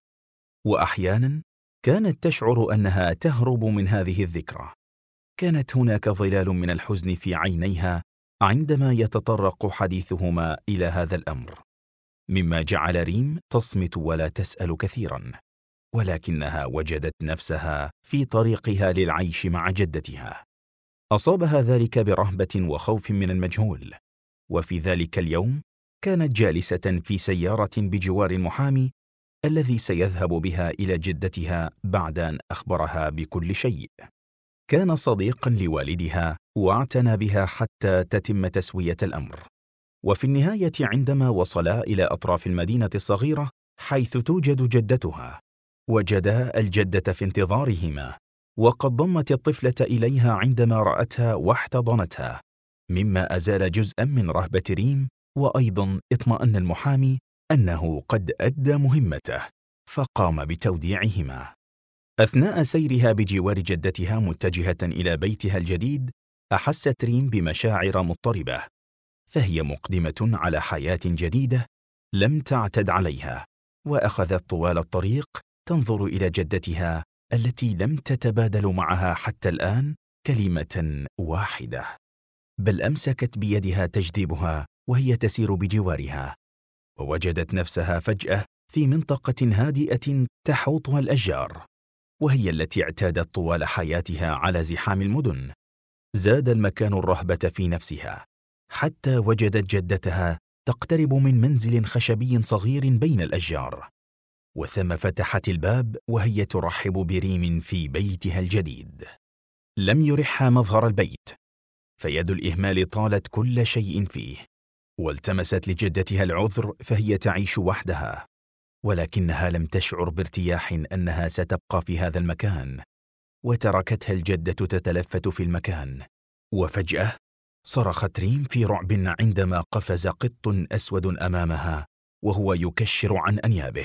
وأحيانا كانت تشعر أنها تهرب من هذه الذكرى. كانت هناك ظلال من الحزن في عينيها عندما يتطرق حديثهما إلى هذا الأمر، مما جعل ريم تصمت ولا تسأل كثيرا، ولكنها وجدت نفسها في طريقها للعيش مع جدتها. أصابها ذلك برهبة وخوف من المجهول، وفي ذلك اليوم كانت جالسة في سيارة بجوار المحامي الذي سيذهب بها إلى جدتها بعد أن أخبرها بكل شيء. كان صديقا لوالدها واعتنى بها حتى تتم تسوية الأمر. وفي النهاية عندما وصلا إلى أطراف المدينة الصغيرة حيث توجد جدتها، وجدا الجدة في انتظارهما، وقد ضمت الطفلة إليها عندما رأتها واحتضنتها، مما أزال جزءا من رهبة ريم، وأيضا اطمأن المحامي أنه قد أدى مهمته، فقام بتوديعهما. أثناء سيرها بجوار جدتها متجهة إلى بيتها الجديد، أحست ريم بمشاعر مضطربة، فهي مقدمة على حياة جديدة لم تعتد عليها، وأخذت طوال الطريق تنظر إلى جدتها التي لم تتبادل معها حتى الآن كلمة واحدة، بل أمسكت بيدها تجذبها وهي تسير بجوارها، ووجدت نفسها فجأة في منطقة هادئة تحوطها الأشجار، وهي التي اعتادت طوال حياتها على زحام المدن. زاد المكان الرهبة في نفسها، حتى وجدت جدتها تقترب من منزل خشبي صغير بين الأشجار، وثم فتحت الباب وهي ترحب بريم في بيتها الجديد. لم يرحها مظهر البيت، فيد الإهمال طالت كل شيء فيه، والتمست لجدتها العذر، فهي تعيش وحدها، ولكنها لم تشعر بارتياح أنها ستبقى في هذا المكان، وتركتها الجدة تتلفت في المكان. وفجأة صرخت ريم في رعب عندما قفز قط أسود أمامها وهو يكشر عن أنيابه،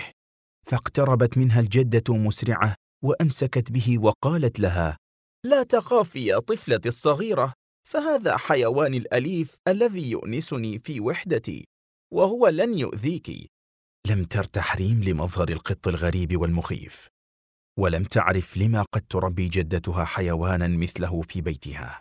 فاقتربت منها الجدة مسرعة وأمسكت به وقالت لها: لا تخافي يا طفلتي الصغيرة، فهذا حيواني الأليف الذي يؤنسني في وحدتي، وهو لن يؤذيك. لم ترتح ريم لمظهر القط الغريب والمخيف، ولم تعرف لما قد تربي جدتها حيوانا مثله في بيتها،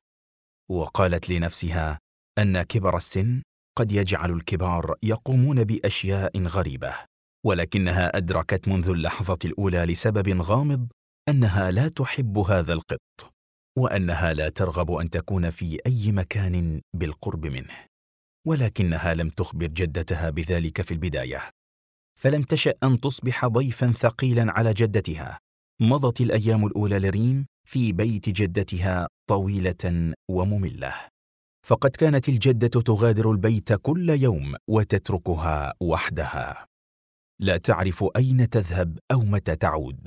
وقالت لنفسها أن كبر السن قد يجعل الكبار يقومون بأشياء غريبة، ولكنها أدركت منذ اللحظة الأولى لسبب غامض أنها لا تحب هذا القط، وأنها لا ترغب أن تكون في أي مكان بالقرب منه. ولكنها لم تخبر جدتها بذلك في البداية، فلم تشأ أن تصبح ضيفا ثقيلا على جدتها. مضت الأيام الأولى لريم في بيت جدتها طويلة ومملة، فقد كانت الجدة تغادر البيت كل يوم وتتركها وحدها، لا تعرف أين تذهب أو متى تعود،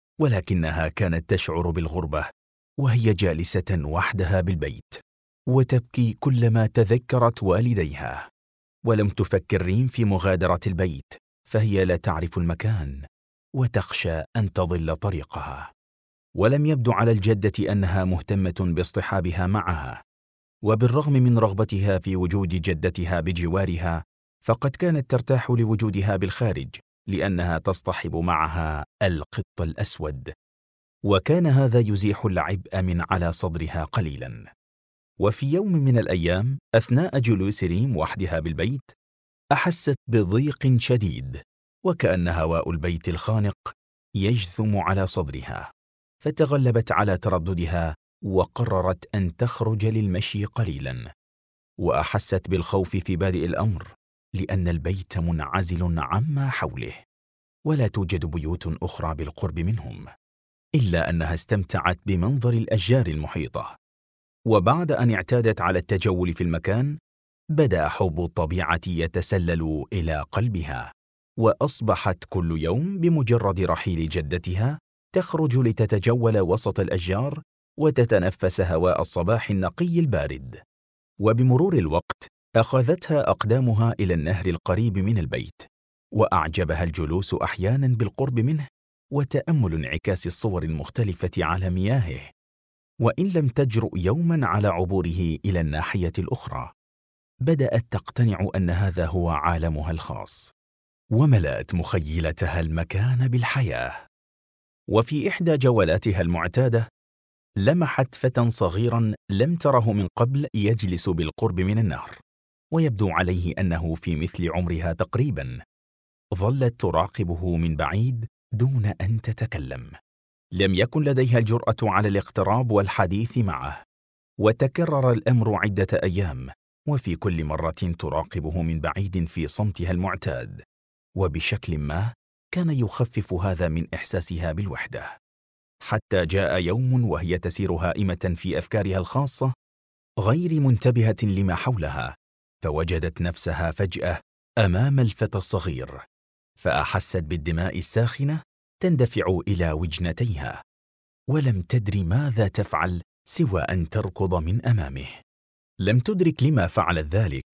ولكنها كانت تشعر بالغربة وهي جالسة وحدها بالبيت، وتبكي كلما تذكرت والديها. ولم تفكر ريم في مغادرة البيت، فهي لا تعرف المكان وتخشى أن تضل طريقها. ولم يبدو على الجدة أنها مهتمة باصطحابها معها، وبالرغم من رغبتها في وجود جدتها بجوارها، فقد كانت ترتاح لوجودها بالخارج، لأنها تصطحب معها القط الأسود، وكان هذا يزيح العبء من على صدرها قليلا. وفي يوم من الأيام أثناء جلوس ريم وحدها بالبيت، أحست بضيق شديد، وكأن هواء البيت الخانق يجثم على صدرها، فتغلبت على ترددها وقررت أن تخرج للمشي قليلا. وأحست بالخوف في بادئ الأمر، لأن البيت منعزل عما حوله، ولا توجد بيوت أخرى بالقرب منهم، إلا أنها استمتعت بمنظر الأشجار المحيطة. وبعد أن اعتادت على التجول في المكان، بدأ حب الطبيعة يتسلل إلى قلبها، وأصبحت كل يوم بمجرد رحيل جدتها تخرج لتتجول وسط الأشجار وتتنفس هواء الصباح النقي البارد. وبمرور الوقت أخذتها أقدامها إلى النهر القريب من البيت، وأعجبها الجلوس أحيانا بالقرب منه وتأمل انعكاس الصور المختلفة على مياهه، وإن لم تجرؤ يوما على عبوره إلى الناحية الأخرى. بدأت تقتنع أن هذا هو عالمها الخاص، وملأت مخيلتها المكان بالحياة. وفي إحدى جولاتها المعتادة، لمحت فتى صغيرا لم تره من قبل يجلس بالقرب من النهر، ويبدو عليه أنه في مثل عمرها تقريبا. ظلت تراقبه من بعيد دون أن تتكلم. لم يكن لديها الجرأة على الاقتراب والحديث معه، وتكرر الأمر عدة أيام، وفي كل مرة تراقبه من بعيد في صمتها المعتاد، وبشكل ما كان يخفف هذا من إحساسها بالوحدة. حتى جاء يوم وهي تسير هائمة في أفكارها الخاصة غير منتبهة لما حولها، فوجدت نفسها فجأة أمام الفتى الصغير، فأحست بالدماء الساخنة تندفع إلى وجنتيها، ولم تدري ماذا تفعل سوى أن تركض من أمامه. لم تدرك لما فعلت ذلك،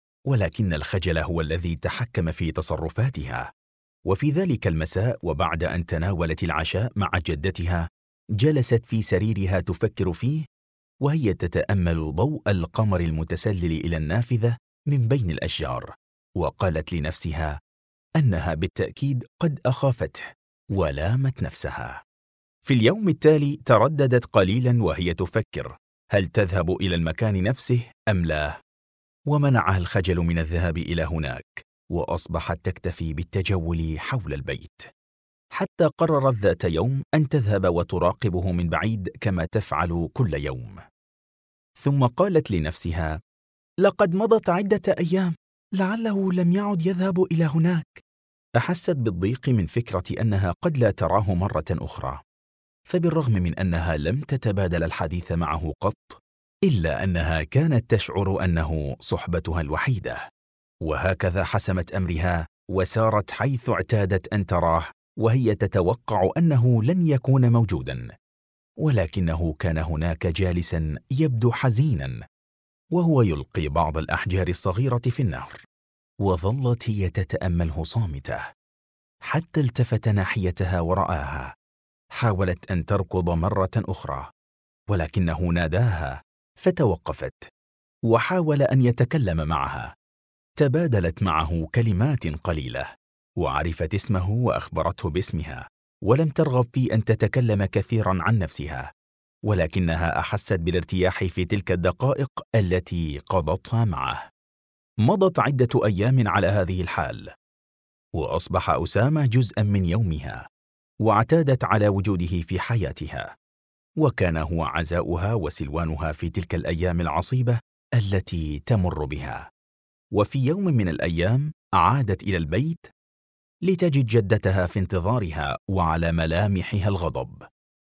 ولكن الخجل هو الذي تحكم في تصرفاتها. وفي ذلك المساء، وبعد أن تناولت العشاء مع جدتها، جلست في سريرها تفكر فيه، وهي تتأمل ضوء القمر المتسلل إلى النافذة من بين الأشجار، وقالت لنفسها أنها بالتأكيد قد أخافته، ولامت نفسها. في اليوم التالي ترددت قليلا وهي تفكر هل تذهب إلى المكان نفسه أم لا، ومنعها الخجل من الذهاب إلى هناك، وأصبحت تكتفي بالتجول حول البيت، حتى قررت ذات يوم أن تذهب وتراقبه من بعيد كما تفعل كل يوم. ثم قالت لنفسها: لقد مضت عدة أيام، لعله لم يعد يذهب إلى هناك. أحست بالضيق من فكرة أنها قد لا تراه مرة أخرى، فبالرغم من أنها لم تتبادل الحديث معه قط، إلا أنها كانت تشعر أنه صحبتها الوحيدة. وهكذا حسمت أمرها وسارت حيث اعتادت أن تراه، وهي تتوقع أنه لن يكون موجوداً، ولكنه كان هناك جالساً يبدو حزيناً، وهو يلقي بعض الأحجار الصغيرة في النهر. وظلت هي تتأمله صامتة حتى التفت ناحيتها ورآها. حاولت أن تركض مرة أخرى، ولكنه ناداها فتوقفت، وحاول أن يتكلم معها. تبادلت معه كلمات قليلة، وعرفت اسمه وأخبرته باسمها، ولم ترغب في أن تتكلم كثيرا عن نفسها، ولكنها أحست بالارتياح في تلك الدقائق التي قضتها معه. مضت عدة أيام على هذه الحال، وأصبح أسامة جزءا من يومها، واعتادت على وجوده في حياتها، وكان هو عزاؤها وسلوانها في تلك الأيام العصيبة التي تمر بها. وفي يوم من الأيام عادت إلى البيت لتجد جدتها في انتظارها وعلى ملامحها الغضب،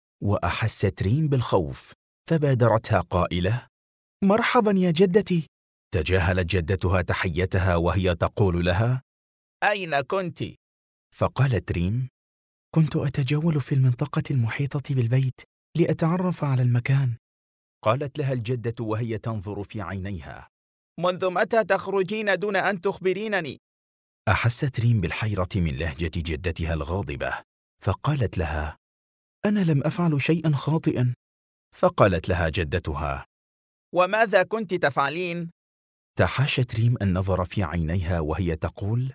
وأحست ريم بالخوف فبادرتها قائلة: مرحبا يا جدتي. تجاهلت جدتها تحيتها وهي تقول لها: أين كنت؟ فقالت ريم: كنت أتجول في المنطقة المحيطة بالبيت لأتعرف على المكان. قالت لها الجدة وهي تنظر في عينيها: منذ متى تخرجين دون أن تخبرينني؟ أحست ريم بالحيرة من لهجة جدتها الغاضبة، فقالت لها: أنا لم أفعل شيئا خاطئا. فقالت لها جدتها: وماذا كنت تفعلين؟ تحاشت ريم النظر في عينيها وهي تقول: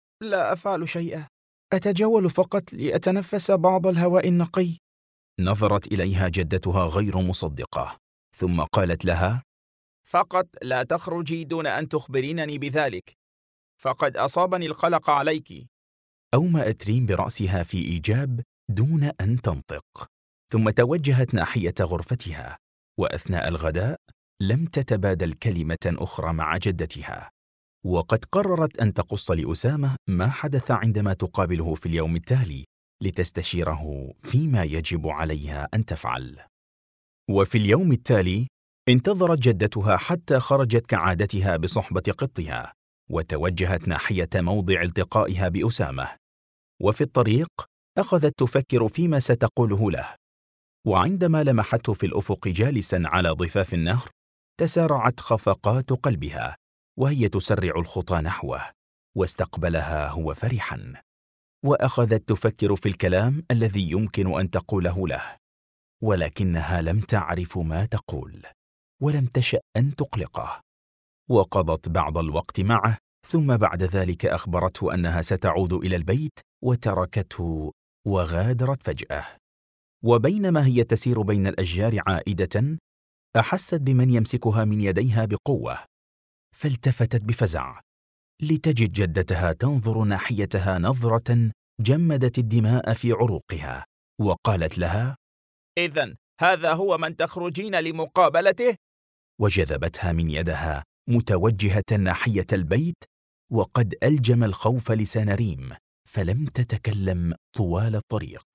لا أفعل شيئا، أتجول فقط لأتنفس بعض الهواء النقي. نظرت إليها جدتها غير مصدقة، ثم قالت لها: فقط لا تخرجي دون أن تخبرينني بذلك، فقد أصابني القلق عليك. أومأت ريم برأسها في إيجاب دون أن تنطق، ثم توجهت ناحية غرفتها، وأثناء الغداء لم تتبادل كلمة أخرى مع جدتها، وقد قررت أن تقص لأسامة ما حدث عندما تقابله في اليوم التالي لتستشيره فيما يجب عليها أن تفعل. وفي اليوم التالي انتظرت جدتها حتى خرجت كعادتها بصحبة قطها، وتوجهت ناحية موضع التقائها بأسامة. وفي الطريق أخذت تفكر فيما ستقوله له، وعندما لمحته في الأفق جالسا على ضفاف النهر تسارعت خفقات قلبها، وهي تسرع الخطى نحوه، واستقبلها هو فرحا، وأخذت تفكر في الكلام الذي يمكن أن تقوله له، ولكنها لم تعرف ما تقول، ولم تشأ أن تقلقه. وقضت بعض الوقت معه، ثم بعد ذلك أخبرته أنها ستعود إلى البيت، وتركته وغادرت فجأة. وبينما هي تسير بين الأشجار عائدة، أحست بمن يمسكها من يديها بقوة، فالتفتت بفزع لتجد جدتها تنظر ناحيتها نظرة جمدت الدماء في عروقها، وقالت لها: إذن هذا هو من تخرجين لمقابلته؟ وجذبتها من يدها متوجهة ناحية البيت، وقد ألجم الخوف لسان ريم، فلم تتكلم طوال الطريق.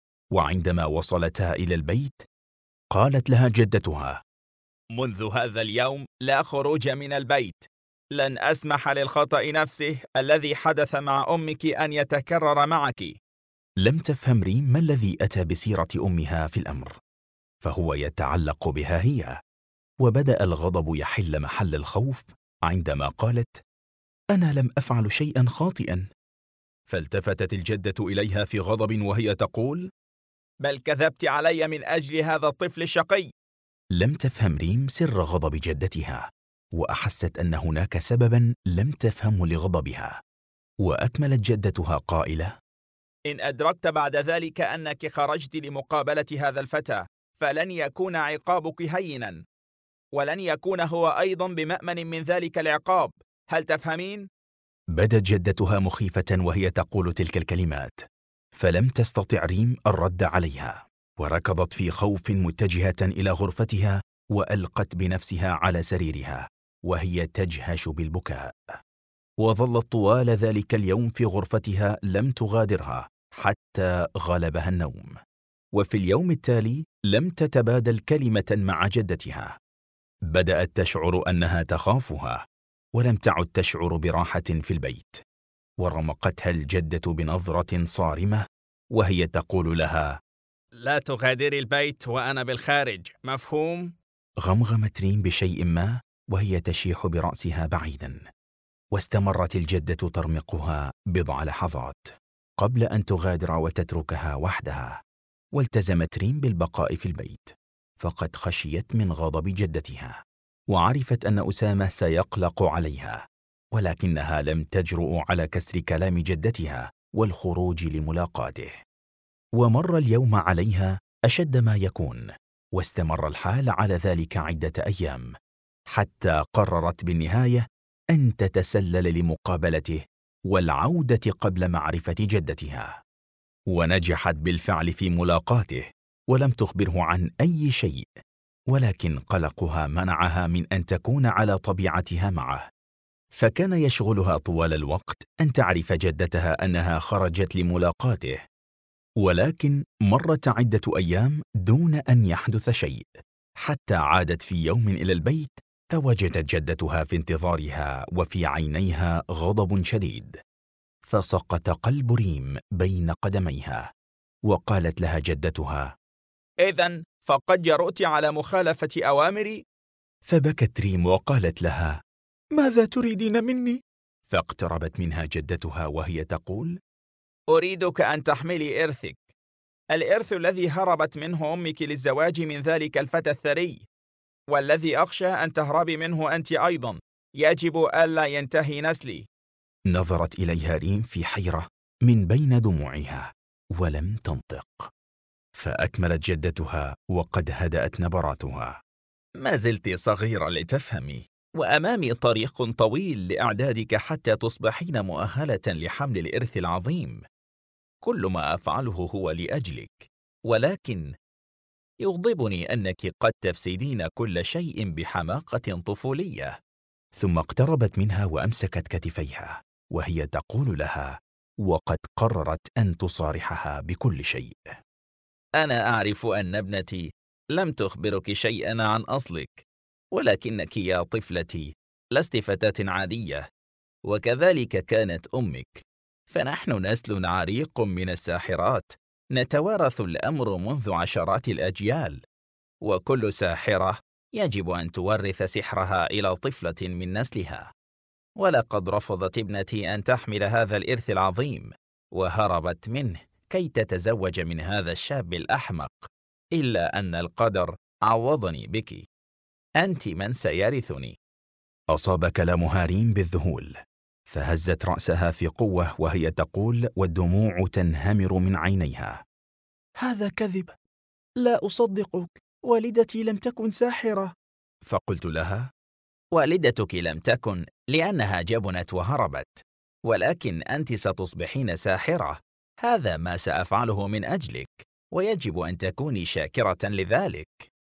وعندما وصلتا إلى البيت قالت لها جدتها: منذ هذا اليوم لا خروج من البيت، لن أسمح للخطأ نفسه الذي حدث مع أمك أن يتكرر معك. لم تفهم ريم ما الذي أتى بسيرة أمها في الأمر، فهو يتعلق بها هي، وبدأ الغضب يحل محل الخوف عندما قالت: أنا لم أفعل شيئا خاطئا. فالتفتت الجدة إليها في غضب وهي تقول: بل كذبت علي من أجل هذا الطفل الشقي. لم تفهم ريم سر غضب جدتها، وأحست أن هناك سببا لم تفهمه لغضبها، وأكملت جدتها قائلة: إن أدركت بعد ذلك أنك خرجت لمقابلة هذا الفتى، فلن يكون عقابك هينا، ولن يكون هو أيضا بمأمن من ذلك العقاب. هل تفهمين؟ بدت جدتها مخيفة وهي تقول تلك الكلمات، فلم تستطع ريم الرد عليها، وركضت في خوف متجهة إلى غرفتها، وألقت بنفسها على سريرها وهي تجهش بالبكاء. وظلت طوال ذلك اليوم في غرفتها لم تغادرها حتى غلبها النوم. وفي اليوم التالي لم تتبادل كلمة مع جدتها. بدأت تشعر أنها تخافها، ولم تعد تشعر براحة في البيت، ورمقتها الجدة بنظرة صارمة وهي تقول لها: لا تغادري البيت وأنا بالخارج، مفهوم؟ غمغمت ريم بشيء ما وهي تشيح برأسها بعيدا، واستمرت الجدة ترمقها بضع لحظات قبل أن تغادر وتتركها وحدها. والتزمت ريم بالبقاء في البيت، فقد خشيت من غضب جدتها، وعرفت أن أسامة سيقلق عليها، ولكنها لم تجرؤ على كسر كلام جدتها والخروج لملاقاته. ومر اليوم عليها أشد ما يكون، واستمر الحال على ذلك عدة أيام، حتى قررت بالنهاية أن تتسلل لمقابلته والعودة قبل معرفة جدتها. ونجحت بالفعل في ملاقاته، ولم تخبره عن أي شيء، ولكن قلقها منعها من أن تكون على طبيعتها معه، فكان يشغلها طوال الوقت أن تعرف جدتها أنها خرجت لملاقاته. ولكن مرت عدة أيام دون أن يحدث شيء، حتى عادت في يوم إلى البيت، فوجدت جدتها في انتظارها وفي عينيها غضب شديد، فسقط قلب ريم بين قدميها، وقالت لها جدتها: إذن فقد جرؤت على مخالفة أوامري؟ فبكت ريم وقالت لها: ماذا تريدين مني؟ فاقتربت منها جدتها وهي تقول: أريدك أن تحملي إرثك، الإرث الذي هربت منه أمك للزواج من ذلك الفتى الثري، والذي أخشى أن تهربي منه أنت أيضا. يجب ألا ينتهي نسلي. نظرت إليها ريم في حيرة من بين دموعها ولم تنطق، فأكملت جدتها وقد هدأت نبراتها: ما زلت صغيرة لتفهمي، وأمامي طريق طويل لإعدادك حتى تصبحين مؤهلة لحمل الإرث العظيم. كل ما أفعله هو لأجلك، ولكن يغضبني أنك قد تفسدين كل شيء بحماقة طفولية. ثم اقتربت منها وأمسكت كتفيها وهي تقول لها، وقد قررت أن تصارحها بكل شيء: أنا أعرف أن ابنتي لم تخبرك شيئا عن أصلك، ولكنك يا طفلتي لست فتاة عادية، وكذلك كانت أمك، فنحن نسل عريق من الساحرات، نتوارث الأمر منذ عشرات الأجيال، وكل ساحرة يجب أن تورث سحرها إلى طفلة من نسلها. ولقد رفضت ابنتي أن تحمل هذا الإرث العظيم، وهربت منه كي تتزوج من هذا الشاب الأحمق، إلا أن القدر عوضني بك، أنت من سيرثني. أصاب كلامها ريم بالذهول، فهزت رأسها في قوة وهي تقول والدموع تنهمر من عينيها: هذا كذب، لا أصدقك، والدتي لم تكن ساحرة. فقلت لها: والدتك لم تكن لأنها جبنت وهربت، ولكن أنت ستصبحين ساحرة، هذا ما سأفعله من أجلك، ويجب أن تكوني شاكرة لذلك.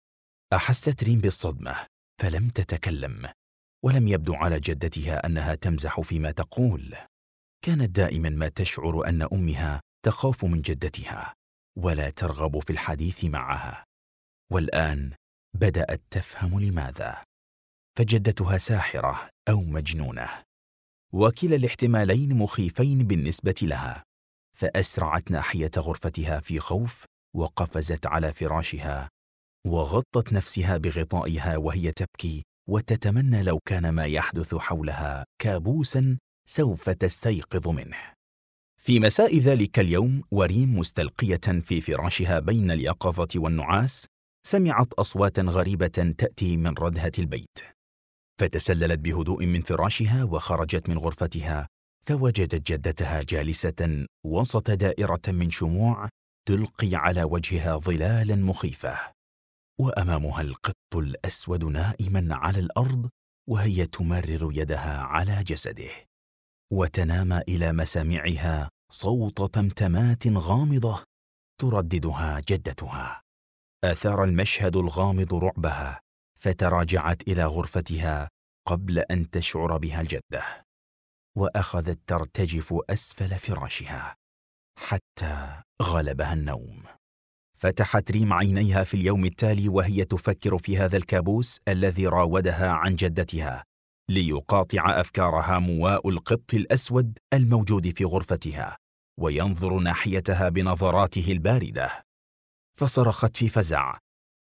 أحست ريم بالصدمة فلم تتكلم، ولم يبدو على جدتها أنها تمزح فيما تقول. كانت دائما ما تشعر أن أمها تخاف من جدتها ولا ترغب في الحديث معها، والآن بدأت تفهم لماذا، فجدتها ساحرة أو مجنونة، وكلا الاحتمالين مخيفين بالنسبة لها. فأسرعت ناحية غرفتها في خوف، وقفزت على فراشها وغطت نفسها بغطائها وهي تبكي وتتمنى لو كان ما يحدث حولها كابوسا سوف تستيقظ منه. في مساء ذلك اليوم، وريم مستلقية في فراشها بين اليقظة والنعاس، سمعت أصواتا غريبة تأتي من ردهة البيت، فتسللت بهدوء من فراشها وخرجت من غرفتها، فوجدت جدتها جالسة وسط دائرة من شموع تلقي على وجهها ظلالا مخيفة، وأمامها القط الأسود نائما على الأرض وهي تمرر يدها على جسده، وتنام إلى مسامعها صوت تمتمات غامضة ترددها جدتها. أثار المشهد الغامض رعبها، فتراجعت إلى غرفتها قبل أن تشعر بها الجدة، وأخذت ترتجف أسفل فراشها حتى غلبها النوم. فتحت ريم عينيها في اليوم التالي وهي تفكر في هذا الكابوس الذي راودها عن جدتها ليقاطع أفكارها مواء القط الأسود الموجود في غرفتها وينظر ناحيتها بنظراته الباردة. فصرخت في فزع،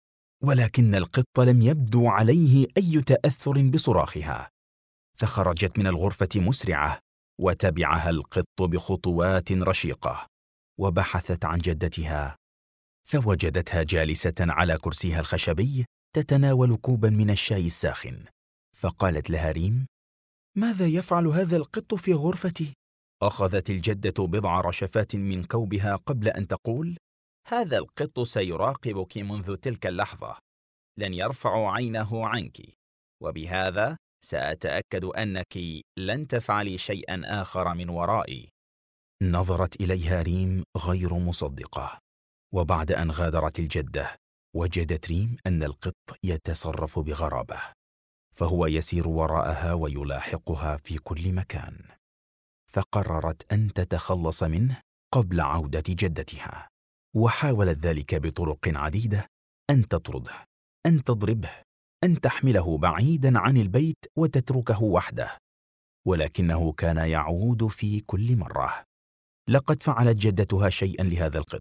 ولكن القط لم يبدو عليه أي تأثر بصراخها، فخرجت من الغرفة مسرعة وتبعها القط بخطوات رشيقة وبحثت عن جدتها، فوجدتها جالسة على كرسيها الخشبي تتناول كوبا من الشاي الساخن. فقالت لها ريم: ماذا يفعل هذا القط في غرفتي؟ أخذت الجدة بضع رشفات من كوبها قبل أن تقول: هذا القط سيراقبك منذ تلك اللحظة، لن يرفع عينه عنك، وبهذا سأتأكد أنك لن تفعلي شيئا آخر من ورائي. نظرت إليها ريم غير مصدقة، وبعد أن غادرت الجدة وجدت ريم أن القط يتصرف بغرابة، فهو يسير وراءها ويلاحقها في كل مكان. فقررت أن تتخلص منه قبل عودة جدتها، وحاولت ذلك بطرق عديدة: أن تطرده، أن تضربه، أن تحمله بعيدا عن البيت وتتركه وحده، ولكنه كان يعود في كل مرة. لقد فعلت جدتها شيئا لهذا القط،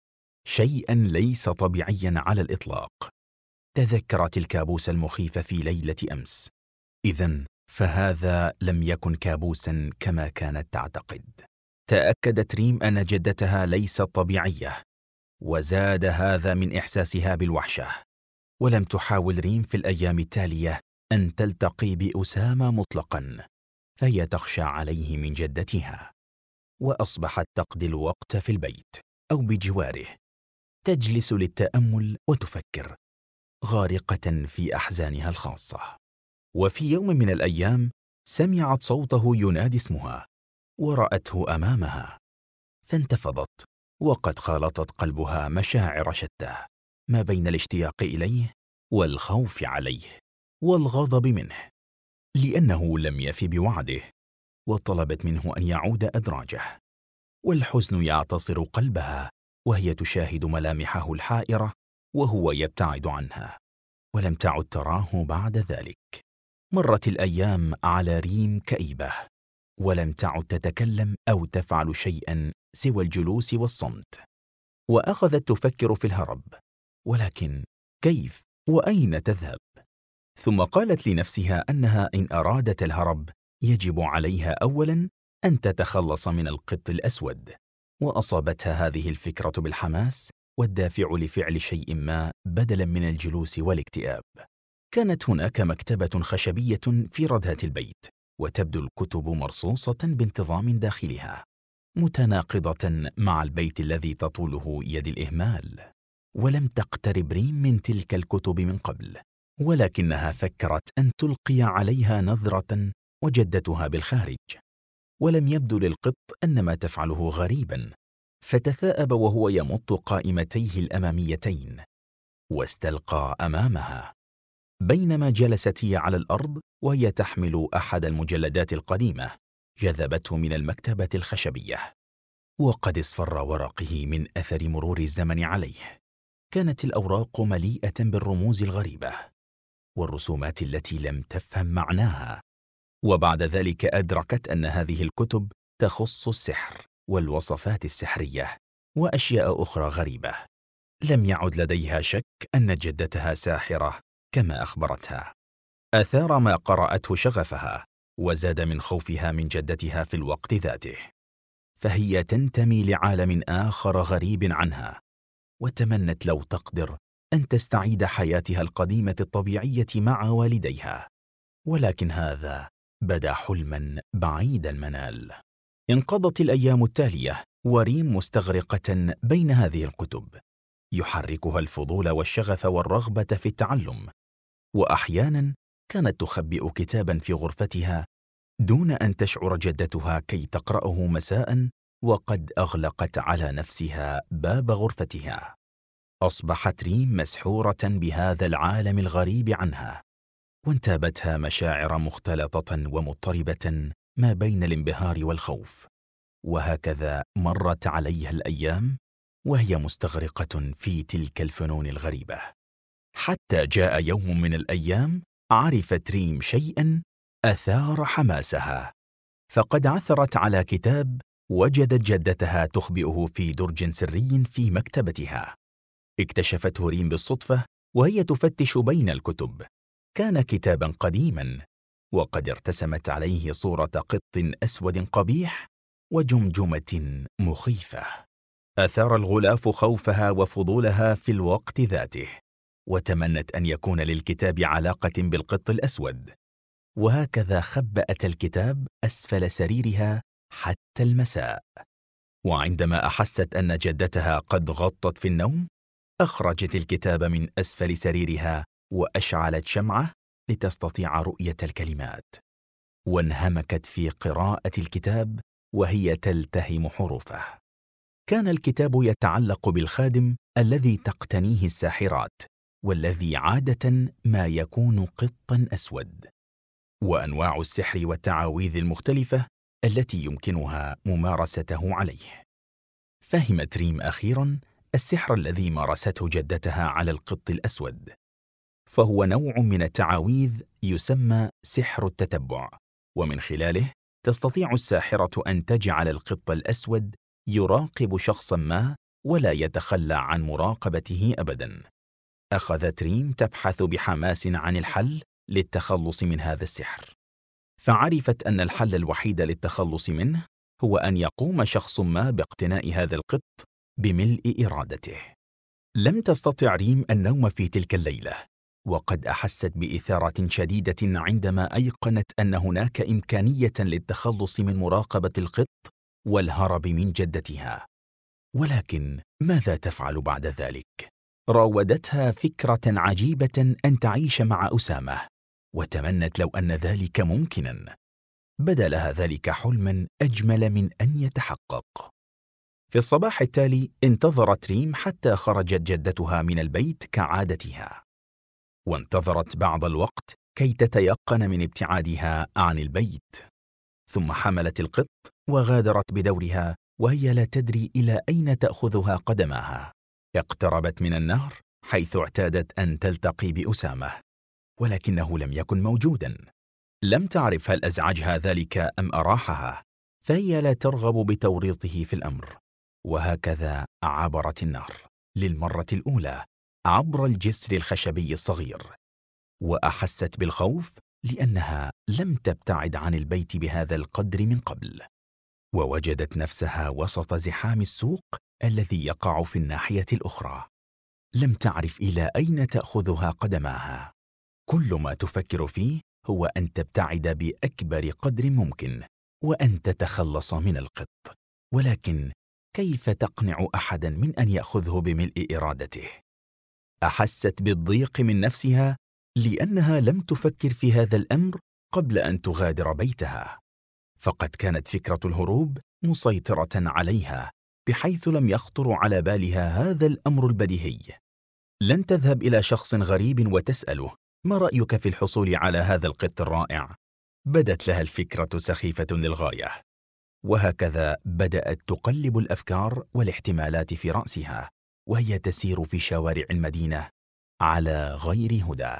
شيئا ليس طبيعيا على الإطلاق. تذكرت الكابوس المخيف في ليلة أمس، إذن فهذا لم يكن كابوسا كما كانت تعتقد. تأكدت ريم أن جدتها ليست طبيعية، وزاد هذا من إحساسها بالوحشة. ولم تحاول ريم في الأيام التالية أن تلتقي بأسامة مطلقا، فهي تخشى عليه من جدتها، وأصبحت تقضي الوقت في البيت أو بجواره، تجلس للتأمل وتفكر، غارقة في أحزانها الخاصة. وفي يوم من الأيام سمعت صوته ينادي اسمها، ورأته أمامها، فانتفضت، وقد خالطت قلبها مشاعر شتى ما بين الاشتياق إليه والخوف عليه والغضب منه، لأنه لم يف بوعده، وطلبت منه أن يعود أدراجه. والحزن يعتصر قلبها وهي تشاهد ملامحه الحائرة وهو يبتعد عنها، ولم تعد تراه بعد ذلك. مرت الأيام على ريم كئيبة، ولم تعد تتكلم أو تفعل شيئا سوى الجلوس والصمت، وأخذت تفكر في الهرب، ولكن كيف وأين تذهب؟ ثم قالت لنفسها أنها إن أرادت الهرب يجب عليها أولا أن تتخلص من القط الأسود، وأصابتها هذه الفكرة بالحماس والدافع لفعل شيء ما بدلا من الجلوس والاكتئاب. كانت هناك مكتبة خشبية في ردهة البيت، وتبدو الكتب مرصوصة بانتظام داخلها، متناقضة مع البيت الذي تطوله يد الإهمال. ولم تقترب ريم من تلك الكتب من قبل، ولكنها فكرت أن تلقي عليها نظرة وجدتها بالخارج، ولم يبدو للقط أن ما تفعله غريبا، فتثاءب وهو يمط قائمتيه الأماميتين واستلقى أمامها، بينما جلست هي على الأرض وهي تحمل أحد المجلدات القديمة جذبته من المكتبة الخشبية، وقد اصفر ورقه من أثر مرور الزمن عليه. كانت الأوراق مليئة بالرموز الغريبة والرسومات التي لم تفهم معناها، وبعد ذلك أدركت أن هذه الكتب تخص السحر والوصفات السحرية وأشياء أخرى غريبة. لم يعد لديها شك أن جدتها ساحرة كما أخبرتها. أثار ما قرأته شغفها، وزاد من خوفها من جدتها في الوقت ذاته، فهي تنتمي لعالم آخر غريب عنها، وتمنت لو تقدر أن تستعيد حياتها القديمة الطبيعية مع والديها، ولكن هذا بدا حلما بعيد المنال. انقضت الأيام التالية وريم مستغرقة بين هذه الكتب، يحركها الفضول والشغف والرغبة في التعلم، وأحيانا كانت تخبئ كتابا في غرفتها دون أن تشعر جدتها كي تقرأه مساء، وقد أغلقت على نفسها باب غرفتها. أصبحت ريم مسحورة بهذا العالم الغريب عنها، وانتابتها مشاعر مختلطة ومضطربة ما بين الانبهار والخوف. وهكذا مرت عليها الأيام وهي مستغرقة في تلك الفنون الغريبة، حتى جاء يوم من الأيام عرفت ريم شيئا أثار حماسها، فقد عثرت على كتاب وجدت جدتها تخبئه في درج سري في مكتبتها. اكتشفته ريم بالصدفة وهي تفتش بين الكتب. كان كتابا قديما، وقد ارتسمت عليه صورة قط أسود قبيح وجمجمة مخيفة. أثار الغلاف خوفها وفضولها في الوقت ذاته، وتمنت أن يكون للكتاب علاقة بالقط الأسود، وهكذا خبأت الكتاب أسفل سريرها حتى المساء. وعندما أحست أن جدتها قد غطت في النوم، أخرجت الكتاب من أسفل سريرها وأشعلت شمعة لتستطيع رؤية الكلمات، وانهمكت في قراءة الكتاب وهي تلتهم حروفه. كان الكتاب يتعلق بالخادم الذي تقتنيه الساحرات، والذي عادة ما يكون قطا أسود، وأنواع السحر والتعاويذ المختلفة التي يمكنها ممارسته عليه. فهمت ريم أخيرا السحر الذي مارسته جدتها على القط الأسود، فهو نوع من التعاويذ يسمى سحر التتبع، ومن خلاله تستطيع الساحرة أن تجعل القط الأسود يراقب شخصا ما ولا يتخلى عن مراقبته أبدا. أخذت ريم تبحث بحماس عن الحل للتخلص من هذا السحر، فعرفت أن الحل الوحيد للتخلص منه هو أن يقوم شخص ما باقتناء هذا القط بملء إرادته. لم تستطع ريم النوم في تلك الليلة، وقد أحست بإثارة شديدة عندما أيقنت أن هناك إمكانية للتخلص من مراقبة القط والهرب من جدتها. ولكن ماذا تفعل بعد ذلك؟ راودتها فكرة عجيبة أن تعيش مع أسامة، وتمنت لو أن ذلك ممكنا. بدا لها ذلك حلما أجمل من أن يتحقق. في الصباح التالي انتظرت ريم حتى خرجت جدتها من البيت كعادتها، وانتظرت بعض الوقت كي تتيقن من ابتعادها عن البيت، ثم حملت القط وغادرت بدورها وهي لا تدري إلى أين تأخذها قدماها. اقتربت من النهر حيث اعتادت أن تلتقي بأسامة، ولكنه لم يكن موجودا. لم تعرف هل أزعجها ذلك أم أراحها، فهي لا ترغب بتوريطه في الأمر. وهكذا عبرت النهر للمرة الأولى عبر الجسر الخشبي الصغير، وأحست بالخوف لأنها لم تبتعد عن البيت بهذا القدر من قبل، ووجدت نفسها وسط زحام السوق الذي يقع في الناحية الأخرى. لم تعرف إلى أين تأخذها قدماها. كل ما تفكر فيه هو أن تبتعد بأكبر قدر ممكن وأن تتخلص من القط، ولكن كيف تقنع أحدا من أن يأخذه بملء إرادته؟ أحست بالضيق من نفسها لأنها لم تفكر في هذا الأمر قبل أن تغادر بيتها، فقد كانت فكرة الهروب مسيطرة عليها بحيث لم يخطر على بالها هذا الأمر البديهي. لن تذهب إلى شخص غريب وتسأله ما رأيك في الحصول على هذا القط الرائع؟ بدت لها الفكرة سخيفة للغاية، وهكذا بدأت تقلب الأفكار والاحتمالات في رأسها وهي تسير في شوارع المدينة على غير هدى.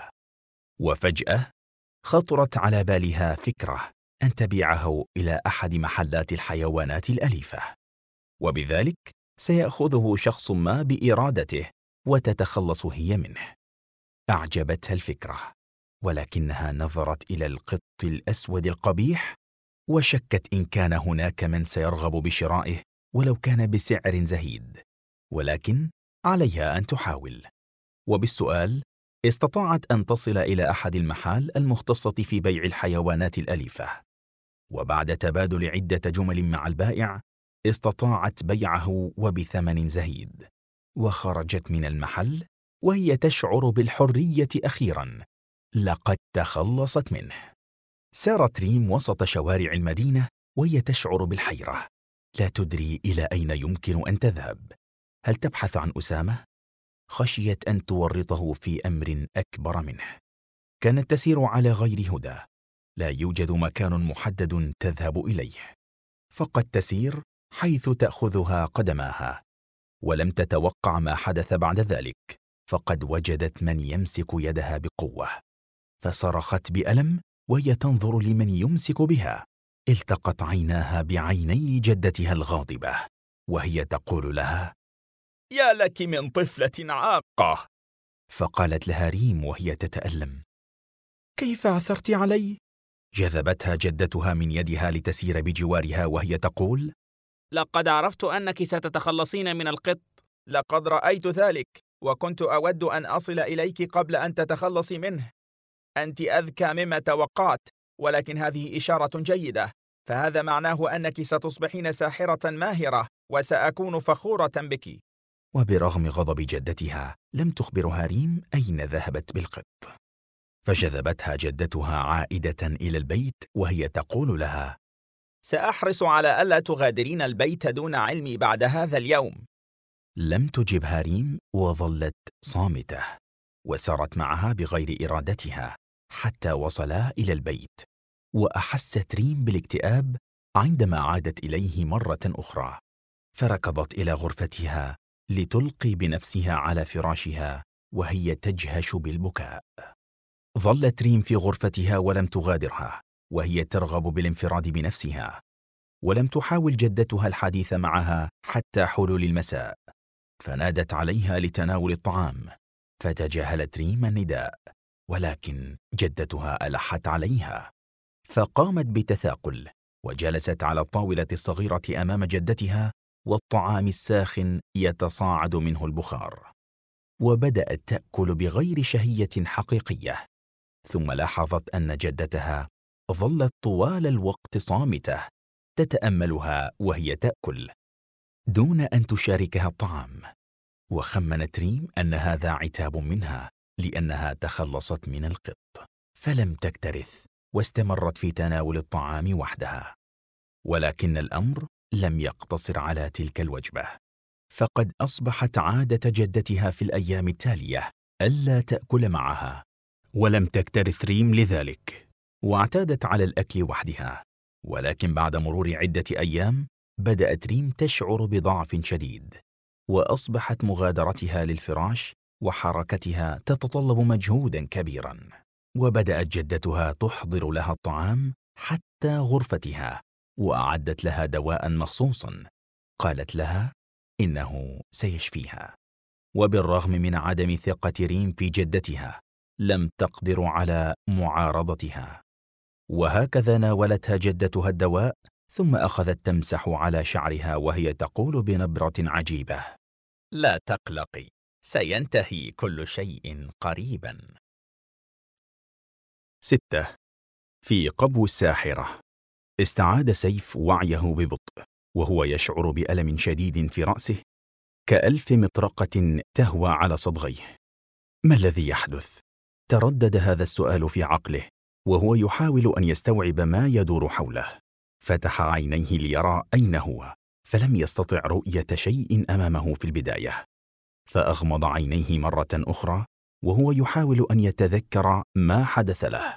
وفجأة خطرت على بالها فكرة أن تبيعه إلى أحد محلات الحيوانات الأليفة، وبذلك سيأخذه شخص ما بإرادته وتتخلص هي منه. أعجبتها الفكرة، ولكنها نظرت إلى القط الأسود القبيح وشكت إن كان هناك من سيرغب بشرائه ولو كان بسعر زهيد، ولكن عليها أن تحاول. وبالسؤال استطاعت أن تصل إلى أحد المحال المختصة في بيع الحيوانات الأليفة، وبعد تبادل عدة جمل مع البائع استطاعت بيعه وبثمن زهيد، وخرجت من المحل وهي تشعر بالحرية أخيرا، لقد تخلصت منه. سارت ريم وسط شوارع المدينة وهي تشعر بالحيرة، لا تدري إلى أين يمكن أن تذهب. هل تبحث عن أسامة؟ خشيت أن تورطه في أمر أكبر منه. كانت تسير على غير هدى، لا يوجد مكان محدد تذهب إليه، فقد تسير حيث تأخذها قدماها. ولم تتوقع ما حدث بعد ذلك، فقد وجدت من يمسك يدها بقوة، فصرخت بألم وهي تنظر لمن يمسك بها. التقت عيناها بعيني جدتها الغاضبة، وهي تقول لها: يا لك من طفلة عاقة. فقالت لها ريم وهي تتألم: كيف عثرت علي؟ جذبتها جدتها من يدها لتسير بجوارها وهي تقول: لقد عرفت أنك ستتخلصين من القط. لقد رأيت ذلك، وكنت أود أن أصل إليك قبل أن تتخلصي منه. أنت أذكى مما توقعت، ولكن هذه إشارة جيدة، فهذا معناه أنك ستصبحين ساحرة ماهرة، وسأكون فخورة بك. وبرغم غضب جدتها لم تخبرها ريم أين ذهبت بالقط، فجذبتها جدتها عائدة إلى البيت وهي تقول لها: سأحرص على ألا تغادرين البيت دون علمي بعد هذا اليوم. لم تجبها ريم وظلت صامتة، وسارت معها بغير إرادتها حتى وصلا إلى البيت. وأحست ريم بالاكتئاب عندما عادت إليه مرة أخرى، فركضت إلى غرفتها لتلقي بنفسها على فراشها وهي تجهش بالبكاء. ظلت ريم في غرفتها ولم تغادرها، وهي ترغب بالانفراد بنفسها، ولم تحاول جدتها الحديث معها حتى حلول المساء. فنادت عليها لتناول الطعام، فتجاهلت ريم النداء، ولكن جدتها ألحت عليها، فقامت بتثاقل وجلست على الطاولة الصغيرة أمام جدتها، والطعام الساخن يتصاعد منه البخار. وبدأت تأكل بغير شهية حقيقية، ثم لاحظت أن جدتها ظلت طوال الوقت صامتة تتأملها وهي تأكل دون أن تشاركها الطعام. وخمنت ريم أن هذا عتاب منها لأنها تخلصت من القط، فلم تكترث واستمرت في تناول الطعام وحدها. ولكن الأمر لم يقتصر على تلك الوجبة، فقد أصبحت عادة جدتها في الأيام التالية ألا تأكل معها، ولم تكترث ريم لذلك، واعتادت على الأكل وحدها. ولكن بعد مرور عدة أيام بدأت ريم تشعر بضعف شديد، وأصبحت مغادرتها للفراش وحركتها تتطلب مجهودا كبيرا. وبدأت جدتها تحضر لها الطعام حتى غرفتها، وأعدت لها دواء مخصوصا قالت لها إنه سيشفيها. وبالرغم من عدم ثقة ريم في جدتها لم تقدر على معارضتها، وهكذا ناولتها جدتها الدواء، ثم أخذت تمسح على شعرها وهي تقول بنبرة عجيبة: لا تقلقي، سينتهي كل شيء قريبا. 6. في قبو الساحرة. استعاد سيف وعيه ببطء، وهو يشعر بألم شديد في رأسه كألف مطرقة تهوى على صدغيه. ما الذي يحدث؟ تردد هذا السؤال في عقله وهو يحاول أن يستوعب ما يدور حوله. فتح عينيه ليرى أين هو، فلم يستطع رؤية شيء أمامه في البداية، فأغمض عينيه مرة أخرى وهو يحاول أن يتذكر ما حدث له،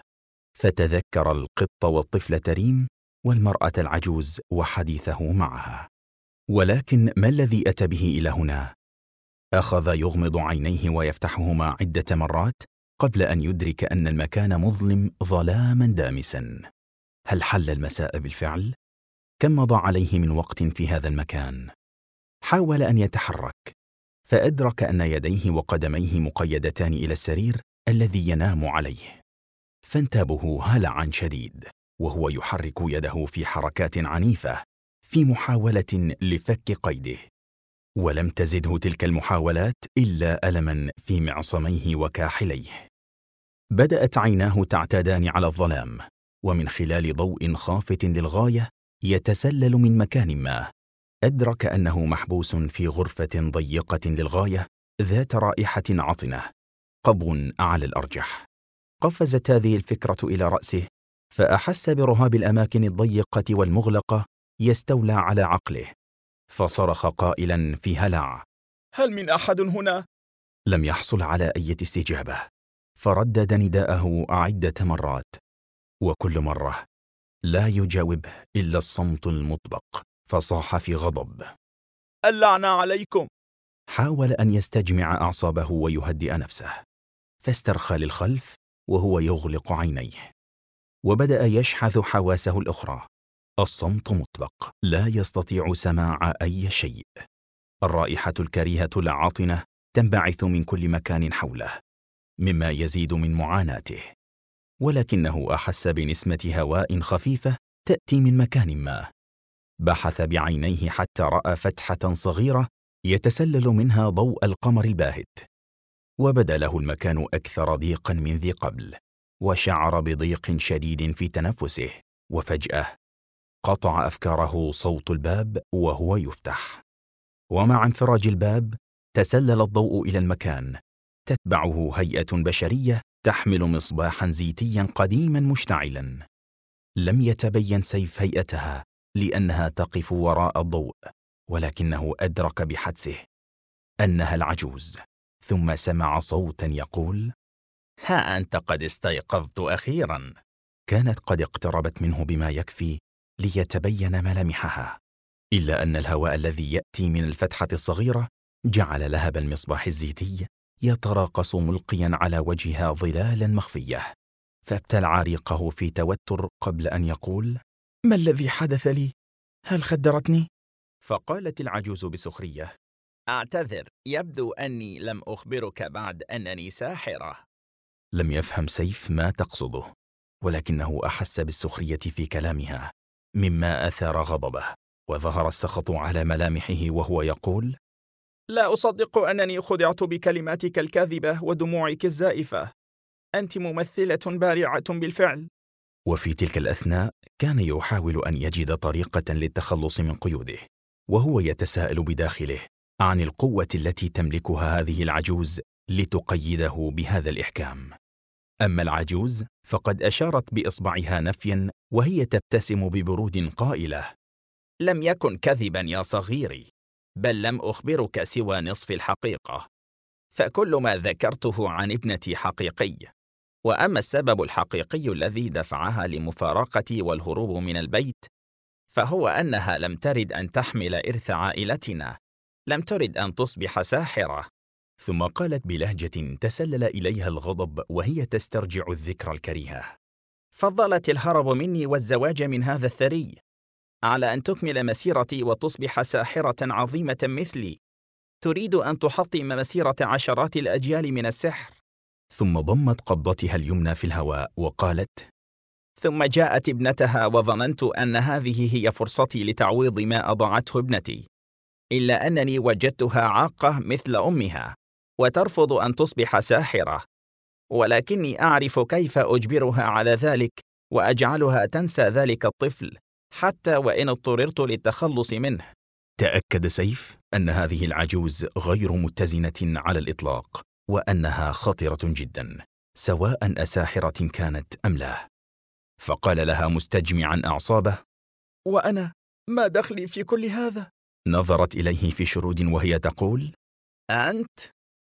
فتذكر القط والطفلة ريم والمرأة العجوز وحديثه معها. ولكن ما الذي أتى به إلى هنا؟ أخذ يغمض عينيه ويفتحهما عدة مرات قبل أن يدرك أن المكان مظلم ظلاما دامسا. هل حل المساء بالفعل؟ كم مضى عليه من وقت في هذا المكان؟ حاول أن يتحرك، فأدرك أن يديه وقدميه مقيدتان إلى السرير الذي ينام عليه، فانتابه هلعا شديد وهو يحرك يده في حركات عنيفة في محاولة لفك قيده. ولم تزده تلك المحاولات إلا ألما في معصميه وكاحليه. بدأت عيناه تعتادان على الظلام، ومن خلال ضوء خافت للغاية يتسلل من مكان ما، أدرك أنه محبوس في غرفة ضيقة للغاية ذات رائحة عطنة، قبو على الأرجح. قفزت هذه الفكرة إلى رأسه، فأحس برهاب الأماكن الضيقة والمغلقة يستولى على عقله، فصرخ قائلا في هلع: هل من أحد هنا؟ لم يحصل على أي استجابة، فردد نداءه عدة مرات، وكل مرة لا يجاوبه إلا الصمت المطبق، فصاح في غضب: اللعنة عليكم! حاول أن يستجمع أعصابه ويهدئ نفسه، فاسترخى للخلف وهو يغلق عينيه. وبدأ يشحذ حواسه الأخرى. الصمت مطلق، لا يستطيع سماع أي شيء. الرائحة الكريهة العاطنة تنبعث من كل مكان حوله، مما يزيد من معاناته. ولكنه أحس بنسمة هواء خفيفة تأتي من مكان ما. بحث بعينيه حتى رأى فتحة صغيرة يتسلل منها ضوء القمر الباهت، وبدا له المكان أكثر ضيقا من ذي قبل، وشعر بضيق شديد في تنفسه. وفجأة قطع أفكاره صوت الباب وهو يفتح، ومع انفراج الباب تسلل الضوء إلى المكان، تتبعه هيئة بشرية تحمل مصباحا زيتيا قديما مشتعلا. لم يتبين سيف هيئتها لأنها تقف وراء الضوء، ولكنه أدرك بحدسه أنها العجوز. ثم سمع صوتا يقول: ها أنت قد استيقظت أخيرا. كانت قد اقتربت منه بما يكفي ليتبين ملامحها، إلا أن الهواء الذي يأتي من الفتحة الصغيرة جعل لهب المصباح الزيتي يتراقص ملقيا على وجهها ظلالا مخفية. فابتلع ريقه في توتر قبل أن يقول: ما الذي حدث لي؟ هل خدرتني؟ فقالت العجوز بسخرية: أعتذر، يبدو أني لم أخبرك بعد أنني ساحرة. لم يفهم سيف ما تقصده، ولكنه أحس بالسخرية في كلامها، مما أثار غضبه، وظهر السخط على ملامحه وهو يقول: لا أصدق أنني خدعت بكلماتك الكاذبة ودموعك الزائفة. أنت ممثلة بارعة بالفعل. وفي تلك الأثناء كان يحاول أن يجد طريقة للتخلص من قيوده، وهو يتساءل بداخله عن القوة التي تملكها هذه العجوز لتقيده بهذا الإحكام. أما العجوز فقد أشارت بإصبعها نفيا، وهي تبتسم ببرود قائلة: لم يكن كذبا يا صغيري، بل لم أخبرك سوى نصف الحقيقة، فكل ما ذكرته عن ابنتي حقيقي. وأما السبب الحقيقي الذي دفعها لمفارقتي والهروب من البيت، فهو أنها لم ترد أن تحمل إرث عائلتنا، لم ترد أن تصبح ساحرة. ثم قالت بلهجة تسلل إليها الغضب وهي تسترجع الذكرى الكريهة: فضلت الهرب مني والزواج من هذا الثري على أن تكمل مسيرتي وتصبح ساحرة عظيمة مثلي، تريد أن تحطم مسيرة عشرات الأجيال من السحر. ثم ضمت قبضتها اليمنى في الهواء وقالت: ثم جاءت ابنتها، وظننت أن هذه هي فرصتي لتعويض ما أضاعته ابنتي، إلا أنني وجدتها عاقة مثل أمها وترفض أن تصبح ساحرة، ولكني أعرف كيف أجبرها على ذلك وأجعلها تنسى ذلك الطفل، حتى وإن اضطررت للتخلص منه. تأكد سيف أن هذه العجوز غير متزنة على الإطلاق، وأنها خطرة جدا، سواء أساحرة كانت أم لا. فقال لها مستجمعا أعصابه: وأنا ما دخلي في كل هذا؟ نظرت إليه في شرود وهي تقول: أنت؟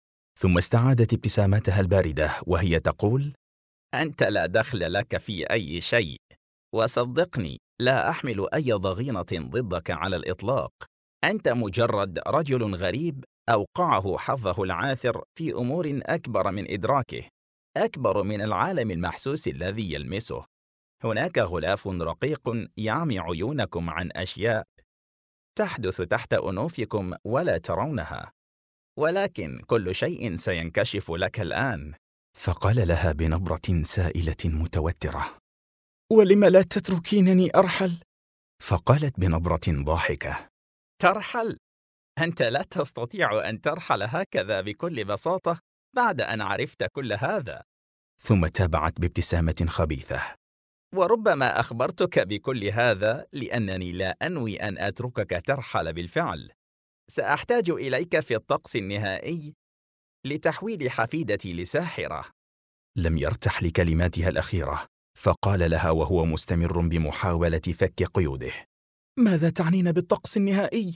ثم استعادت ابتسامتها الباردة وهي تقول: أنت لا دخل لك في أي شيء، وصدقني لا أحمل أي ضغينة ضدك على الإطلاق. أنت مجرد رجل غريب أوقعه حظه العاثر في أمور أكبر من إدراكه، أكبر من العالم المحسوس الذي يلمسه. هناك غلاف رقيق يعمي عيونكم عن أشياء تحدث تحت أنوفكم ولا ترونها، ولكن كل شيء سينكشف لك الآن. فقال لها بنبرة سائلة متوترة: ولم لا تتركينني أرحل؟ فقالت بنبرة ضاحكة: ترحل؟ أنت لا تستطيع أن ترحل هكذا بكل بساطة بعد أن عرفت كل هذا. ثم تابعت بابتسامة خبيثة: وربما أخبرتك بكل هذا لأنني لا أنوي أن أتركك ترحل بالفعل. سأحتاج إليك في الطقس النهائي لتحويل حفيدتي لساحرة. لم يرتح لكلماتها الأخيرة، فقال لها وهو مستمر بمحاولة فك قيوده: ماذا تعنين بالطقس النهائي؟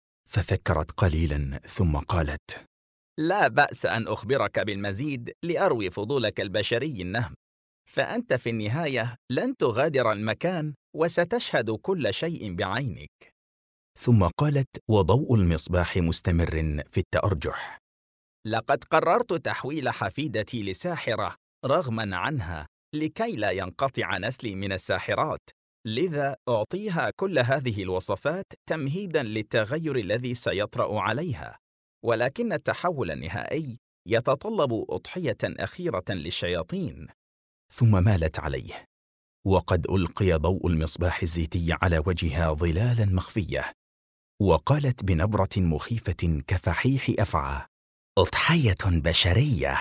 ففكرت قليلا ثم قالت: لا بأس أن أخبرك بالمزيد لأروي فضولك البشري النهم، فأنت في النهاية لن تغادر المكان وستشهد كل شيء بعينك. ثم قالت وضوء المصباح مستمر في التأرجح: لقد قررت تحويل حفيدتي لساحرة رغما عنها لكي لا ينقطع نسلي من الساحرات، لذا أعطيها كل هذه الوصفات تمهيداً للتغير الذي سيطرأ عليها، ولكن التحول النهائي يتطلب أضحية أخيرة للشياطين. ثم مالت عليه، وقد ألقي ضوء المصباح الزيتي على وجهها ظلالا مخفية، وقالت بنبرة مخيفة كفحيح أفعى: أضحية بشرية.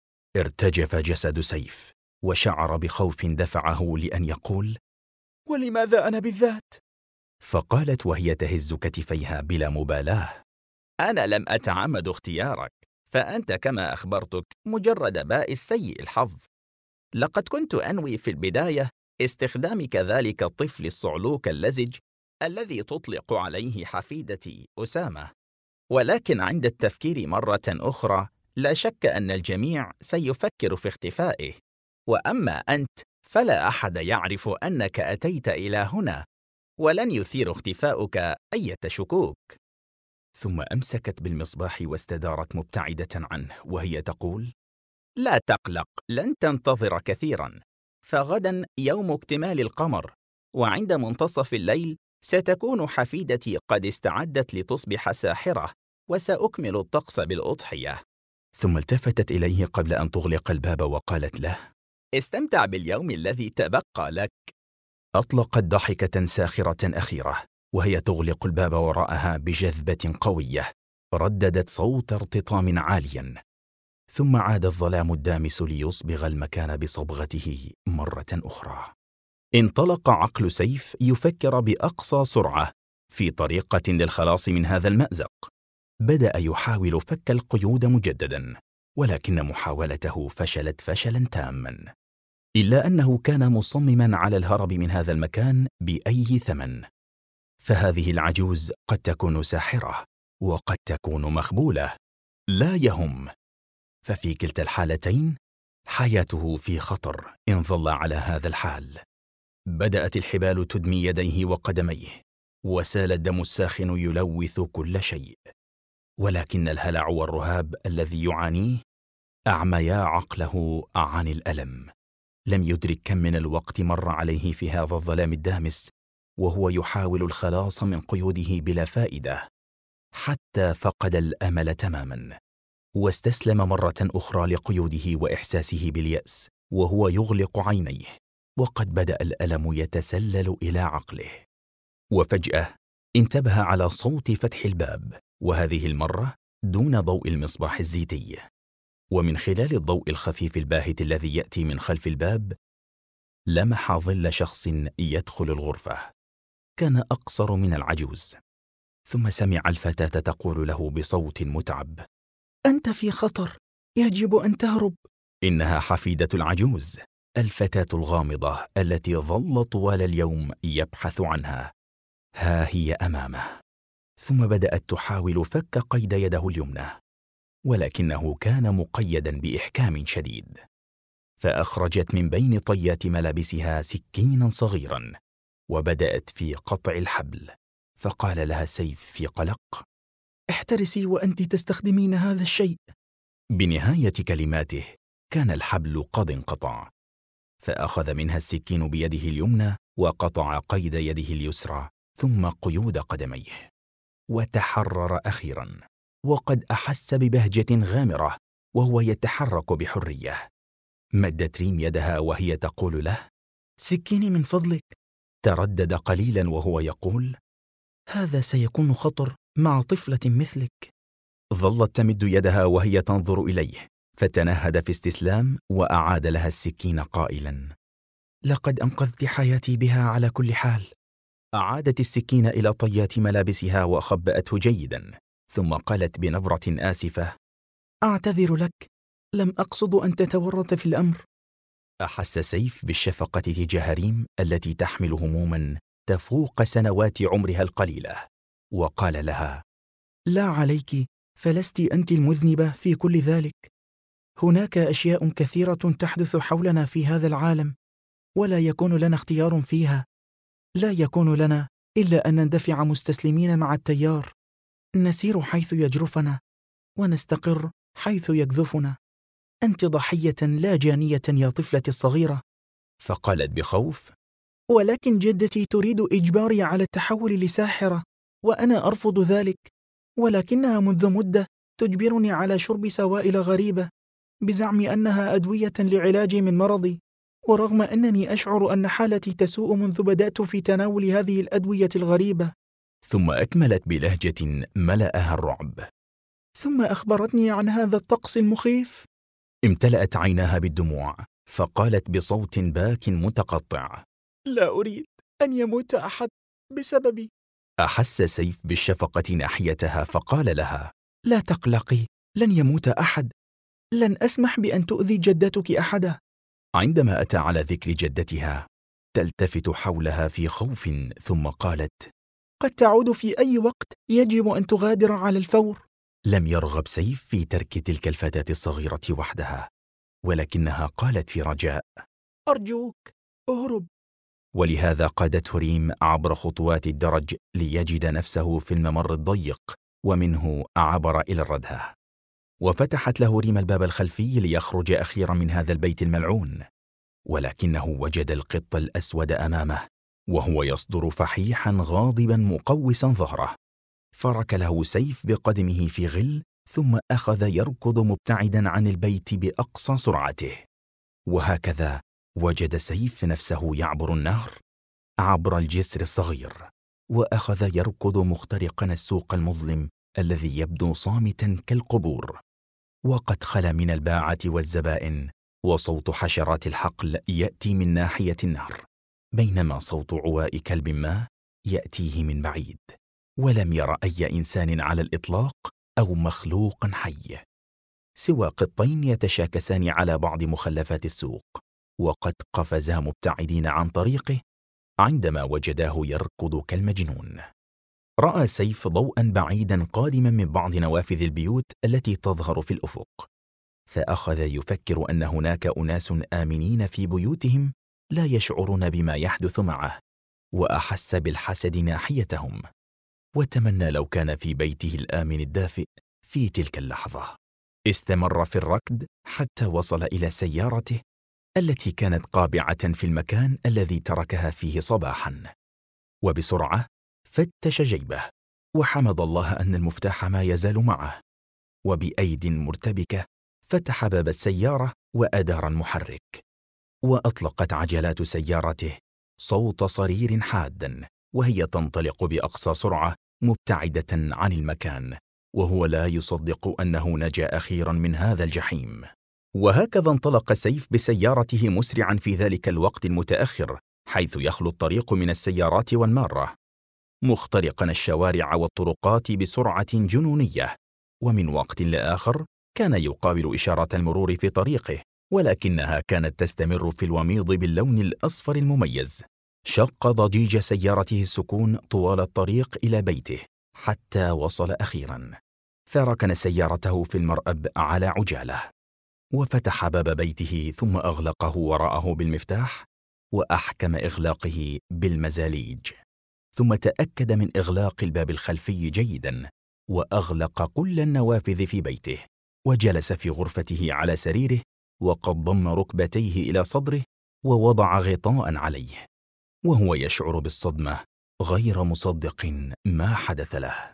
ارتجف جسد سيف، وشعر بخوف دفعه لأن يقول: ولماذا أنا بالذات؟ فقالت وهي تهز كتفيها بلا مبالاة: أنا لم أتعمد اختيارك، فأنت كما أخبرتك مجرد بائس سيء الحظ. لقد كنت أنوي في البداية استخدام كذلك الطفل الصعلوك اللزج الذي تطلق عليه حفيدتي أسامة، ولكن عند التفكير مرة أخرى لا شك أن الجميع سيفكر في اختفائه، وأما أنت فلا أحد يعرف أنك أتيت إلى هنا، ولن يثير اختفاؤك أي شكوك. ثم أمسكت بالمصباح واستدارت مبتعدة عنه وهي تقول: لا تقلق، لن تنتظر كثيرا، فغدا يوم اكتمال القمر، وعند منتصف الليل ستكون حفيدتي قد استعدت لتصبح ساحرة، وسأكمل الطقس بالأضحية. ثم التفتت إليه قبل أن تغلق الباب وقالت له: استمتع باليوم الذي تبقى لك. أطلقت ضحكة ساخرة أخيرة وهي تغلق الباب وراءها بجذبة قوية، رددت صوت ارتطام عاليا، ثم عاد الظلام الدامس ليصبغ المكان بصبغته مرة أخرى. انطلق عقل سيف يفكر بأقصى سرعة في طريقة للخلاص من هذا المأزق. بدأ يحاول فك القيود مجددا، ولكن محاولته فشلت فشلا تاما، إلا أنه كان مصمما على الهرب من هذا المكان بأي ثمن. فهذه العجوز قد تكون ساحرة وقد تكون مخبولة، لا يهم، ففي كلتا الحالتين حياته في خطر إن ظل على هذا الحال. بدأت الحبال تدمي يديه وقدميه، وسال الدم الساخن يلوث كل شيء، ولكن الهلع والرهاب الذي يعانيه أعميا عقله عن الألم. لم يدرك كم من الوقت مر عليه في هذا الظلام الدامس وهو يحاول الخلاص من قيوده بلا فائدة، حتى فقد الأمل تماما، واستسلم مرة أخرى لقيوده وإحساسه باليأس وهو يغلق عينيه، وقد بدأ الألم يتسلل إلى عقله. وفجأة انتبه على صوت فتح الباب، وهذه المرة دون ضوء المصباح الزيتي، ومن خلال الضوء الخفيف الباهت الذي يأتي من خلف الباب لمح ظل شخص يدخل الغرفة. كان أقصر من العجوز، ثم سمع الفتاة تقول له بصوت متعب: أنت في خطر، يجب أن تهرب. إنها حفيدة العجوز، الفتاة الغامضة التي ظل طوال اليوم يبحث عنها، ها هي أمامه. ثم بدأت تحاول فك قيد يده اليمنى، ولكنه كان مقيدا بإحكام شديد، فأخرجت من بين طيات ملابسها سكينا صغيرا وبدأت في قطع الحبل. فقال لها سيف في قلق: احترسي وأنت تستخدمين هذا الشيء. بنهاية كلماته كان الحبل قد انقطع، فأخذ منها السكين بيده اليمنى وقطع قيد يده اليسرى ثم قيود قدميه، وتحرر أخيرا، وقد أحس ببهجة غامرة وهو يتحرك بحرية. مدت ريم يدها وهي تقول له: سكيني من فضلك. تردد قليلا وهو يقول: هذا سيكون خطر مع طفلة مثلك. ظلت تمد يدها وهي تنظر إليه، فتنهد في استسلام وأعاد لها السكين قائلا: لقد أنقذت حياتي بها على كل حال. أعادت السكين إلى طيات ملابسها وخبأته جيدا، ثم قالت بنبرة آسفة: أعتذر لك، لم أقصد أن تتورط في الأمر. أحس سيف بالشفقة تجاه ريم التي تحمل هموما تفوق سنوات عمرها القليلة، وقال لها: لا عليك، فلست أنت المذنبة في كل ذلك. هناك أشياء كثيرة تحدث حولنا في هذا العالم، ولا يكون لنا اختيار فيها. لا يكون لنا إلا أن نندفع مستسلمين مع التيار، نسير حيث يجرفنا ونستقر حيث يجذفنا. أنت ضحية لا جانية يا طفلتي الصغيرة، فقالت بخوف: ولكن جدتي تريد إجباري على التحول لساحرة، وأنا أرفض ذلك، ولكنها منذ مدة تجبرني على شرب سوائل غريبة بزعم أنها أدوية لعلاجي من مرضي، ورغم أنني أشعر أن حالتي تسوء منذ بدأت في تناول هذه الأدوية الغريبة. ثم أكملت بلهجة ملأها الرعب: ثم أخبرتني عن هذا الطقس المخيف. امتلأت عيناها بالدموع، فقالت بصوت باك متقطع: لا أريد أن يموت أحد بسببي. أحس سيف بالشفقة ناحيتها فقال لها: لا تقلقي، لن يموت أحد، لن أسمح بأن تؤذي جدتك أحدا. عندما أتى على ذكر جدتها تلتفت حولها في خوف، ثم قالت: قد تعود في أي وقت، يجب أن تغادر على الفور. لم يرغب سيف في ترك تلك الفتاة الصغيرة وحدها، ولكنها قالت في رجاء: أرجوك اهرب. ولهذا قادته ريم عبر خطوات الدرج ليجد نفسه في الممر الضيق، ومنه عبر إلى الردهة. وفتحت له ريم الباب الخلفي ليخرج أخيرا من هذا البيت الملعون، ولكنه وجد القط الأسود أمامه وهو يصدر فحيحا غاضبا مقوسا ظهره، فركله سيف بقدمه في غل، ثم أخذ يركض مبتعدا عن البيت بأقصى سرعته. وهكذا وجد سيف نفسه يعبر النهر عبر الجسر الصغير، وأخذ يركض مخترقا السوق المظلم الذي يبدو صامتا كالقبور، وقد خلا من الباعة والزبائن، وصوت حشرات الحقل يأتي من ناحية النهر، بينما صوت عواء كلب ما يأتيه من بعيد، ولم ير أي إنسان على الإطلاق أو مخلوق حي سوى قطين يتشاكسان على بعض مخلفات السوق، وقد قفزا مبتعدين عن طريقه عندما وجداه يركض كالمجنون. رأى سيف ضوءا بعيدا قادما من بعض نوافذ البيوت التي تظهر في الأفق، فأخذ يفكر أن هناك أناس آمنين في بيوتهم لا يشعرون بما يحدث معه، وأحس بالحسد ناحيتهم، وتمنى لو كان في بيته الآمن الدافئ في تلك اللحظة. استمر في الركض حتى وصل إلى سيارته التي كانت قابعة في المكان الذي تركها فيه صباحا، وبسرعة فتش جيبه وحمد الله أن المفتاح ما يزال معه، وبأيد مرتبكة فتح باب السيارة وأدار المحرك، وأطلقت عجلات سيارته صوت صرير حادا وهي تنطلق بأقصى سرعة مبتعدة عن المكان، وهو لا يصدق أنه نجا أخيرا من هذا الجحيم. وهكذا انطلق سيف بسيارته مسرعا في ذلك الوقت المتأخر، حيث يخلو الطريق من السيارات والمارة، مخترقا الشوارع والطرقات بسرعة جنونية، ومن وقت لآخر كان يقابل إشارات المرور في طريقه، ولكنها كانت تستمر في الوميض باللون الأصفر المميز. شق ضجيج سيارته السكون طوال الطريق إلى بيته حتى وصل أخيرا، فركن سيارته في المرأب على عجالة، وفتح باب بيته ثم أغلقه وراءه بالمفتاح، وأحكم إغلاقه بالمزاليج، ثم تأكد من إغلاق الباب الخلفي جيدا، وأغلق كل النوافذ في بيته، وجلس في غرفته على سريره وقد ضم ركبتيه إلى صدره ووضع غطاء عليه، وهو يشعر بالصدمة غير مصدق ما حدث له.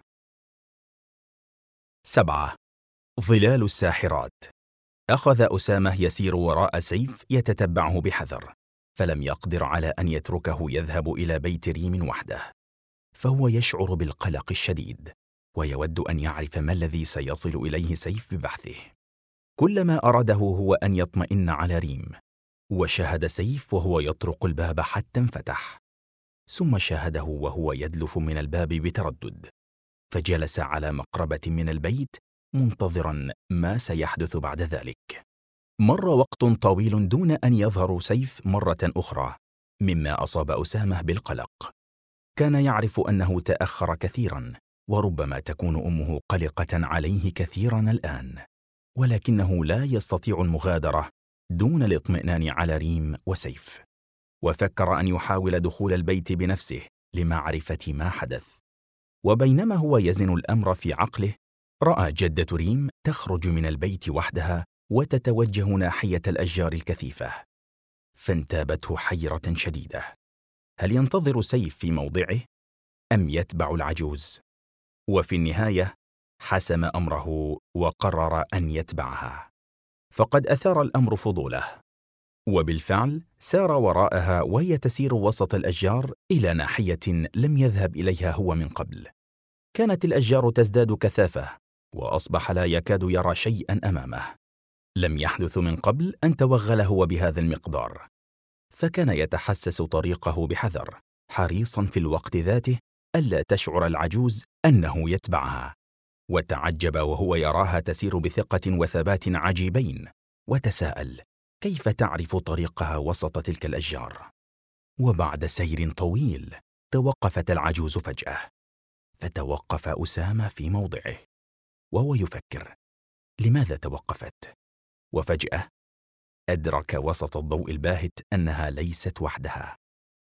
7. ظلال الساحرات. أخذ أسامة يسير وراء سيف يتتبعه بحذر، فلم يقدر على أن يتركه يذهب إلى بيت ريم وحده، فهو يشعر بالقلق الشديد ويود أن يعرف ما الذي سيصل إليه سيف ببحثه. كل ما أراده هو أن يطمئن على ريم، وشاهد سيف وهو يطرق الباب حتى انفتح، ثم شاهده وهو يدلف من الباب بتردد، فجلس على مقربة من البيت منتظرا ما سيحدث بعد ذلك. مر وقت طويل دون أن يظهر سيف مرة أخرى، مما أصاب أسامة بالقلق. كان يعرف أنه تأخر كثيرا، وربما تكون أمه قلقة عليه كثيرا الآن، ولكنه لا يستطيع المغادرة دون الاطمئنان على ريم وسيف، وفكر أن يحاول دخول البيت بنفسه لمعرفة ما حدث. وبينما هو يزن الأمر في عقله، رأى جدة ريم تخرج من البيت وحدها وتتوجه ناحية الأشجار الكثيفة، فانتابته حيرة شديدة. هل ينتظر سيف في موضعه أم يتبع العجوز؟ وفي النهاية حسم أمره وقرر أن يتبعها، فقد أثار الأمر فضوله، وبالفعل سار وراءها وهي تسير وسط الأشجار إلى ناحية لم يذهب إليها هو من قبل. كانت الأشجار تزداد كثافة، وأصبح لا يكاد يرى شيئا أمامه. لم يحدث من قبل أن توغل هو بهذا المقدار، فكان يتحسس طريقه بحذر، حريصا في الوقت ذاته ألا تشعر العجوز أنه يتبعها. وتعجب وهو يراها تسير بثقة وثبات عجيبين، وتساءل كيف تعرف طريقها وسط تلك الأشجار. وبعد سير طويل توقفت العجوز فجأة، فتوقف أسامة في موضعه وهو يفكر لماذا توقفت. وفجأة أدرك وسط الضوء الباهت أنها ليست وحدها،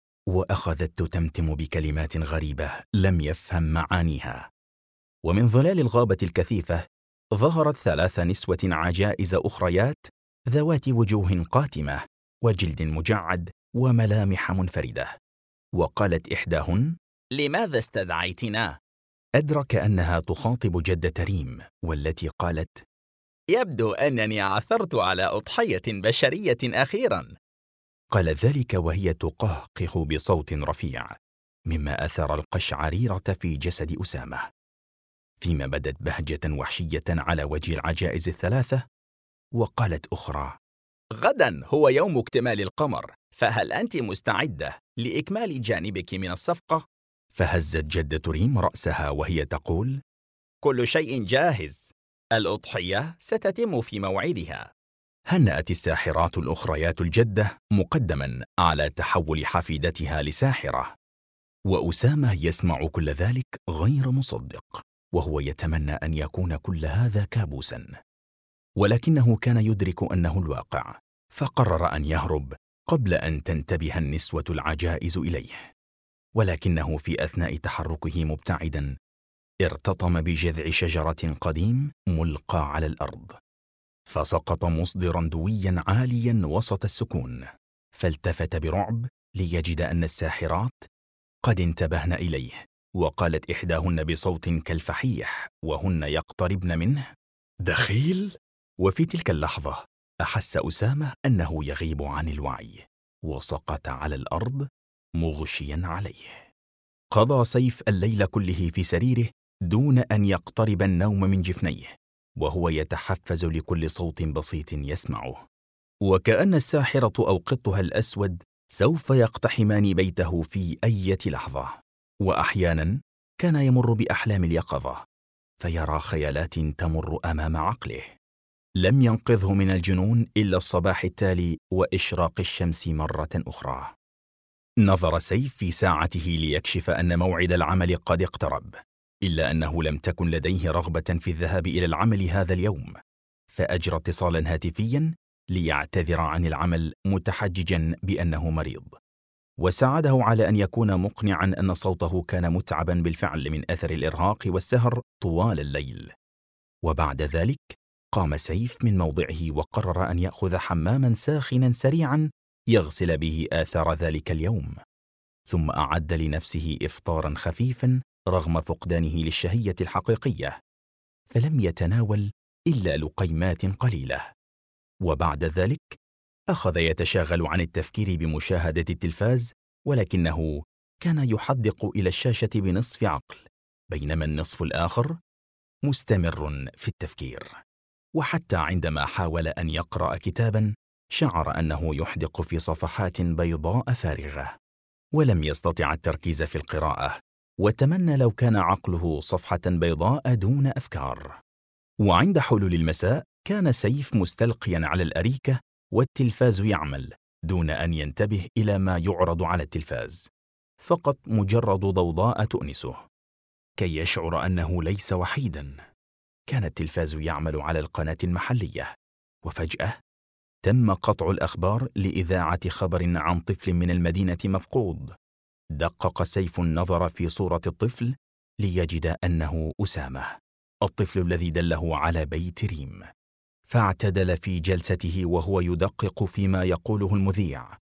وأخذت تتمتم بكلمات غريبة لم يفهم معانيها. ومن ظلال الغابة الكثيفة ظهرت 3 نسوة عجائز أخريات ذوات وجوه قاتمة وجلد مجعد وملامح منفردة. وقالت إحداهن: لماذا استدعيتنا؟ أدرك أنها تخاطب جدة ريم، والتي قالت: يبدو أنني عثرت على أضحية بشرية أخيراً. قالت ذلك وهي تقهقه بصوت رفيع، مما أثار القشعريرة في جسد أسامة، فيما بدت بهجة وحشية على وجه العجائز ال3. وقالت أخرى: غداً هو يوم اكتمال القمر، فهل أنت مستعدة لإكمال جانبك من الصفقة؟ فهزت جدة ريم رأسها وهي تقول: كل شيء جاهز، الأضحية ستتم في موعدها. هنأت الساحرات الأخريات الجدة مقدما على تحول حفيدتها لساحرة، وأسامة يسمع كل ذلك غير مصدق، وهو يتمنى أن يكون كل هذا كابوسا، ولكنه كان يدرك أنه الواقع، فقرر أن يهرب قبل أن تنتبه النسوة العجائز إليه. ولكنه في أثناء تحركه مبتعدا ارتطم بجذع شجرة قديم ملقى على الأرض، فسقط مصدرا دويا عاليا وسط السكون، فالتفت برعب ليجد أن الساحرات قد انتبهن إليه. وقالت إحداهن بصوت كالفحيح وهن يقتربن منه: دخيل. وفي تلك اللحظة أحس أسامة أنه يغيب عن الوعي، وسقط على الأرض مغشيا عليه. قضى سيف الليل كله في سريره دون أن يقترب النوم من جفنيه، وهو يتحفز لكل صوت بسيط يسمعه، وكأن الساحرة أو قطها الأسود سوف يقتحمان بيته في أي لحظة. وأحيانا كان يمر بأحلام اليقظة، فيرى خيالات تمر أمام عقله. لم ينقذه من الجنون إلا الصباح التالي وإشراق الشمس مرة أخرى. نظر سيف في ساعته ليكشف أن موعد العمل قد اقترب، إلا أنه لم تكن لديه رغبة في الذهاب إلى العمل هذا اليوم، فأجرى اتصالا هاتفيا ليعتذر عن العمل متحججا بأنه مريض، وساعده على أن يكون مقنعا أن صوته كان متعبا بالفعل من أثر الإرهاق والسهر طوال الليل. وبعد ذلك قام سيف من موضعه وقرر أن يأخذ حماما ساخنا سريعا يغسل به آثار ذلك اليوم، ثم أعد لنفسه إفطارا خفيفا رغم فقدانه للشهية الحقيقية، فلم يتناول إلا لقيمات قليلة. وبعد ذلك أخذ يتشاغل عن التفكير بمشاهدة التلفاز، ولكنه كان يحدق إلى الشاشة بنصف عقل، بينما النصف الآخر مستمر في التفكير. وحتى عندما حاول أن يقرأ كتابا شعر أنه يحدق في صفحات بيضاء فارغة، ولم يستطع التركيز في القراءة، وتمنى لو كان عقله صفحة بيضاء دون أفكار. وعند حلول المساء كان سيف مستلقيا على الأريكة والتلفاز يعمل دون أن ينتبه إلى ما يعرض على التلفاز، فقط مجرد ضوضاء تؤنسه كي يشعر أنه ليس وحيدا. كان التلفاز يعمل على القناة المحلية، وفجأة تم قطع الأخبار لإذاعة خبر عن طفل من المدينة مفقود. دقق سيف النظر في صورة الطفل ليجد أنه أسامة، الطفل الذي دله على بيت ريم، فاعتدل في جلسته وهو يدقق فيما يقوله المذيع،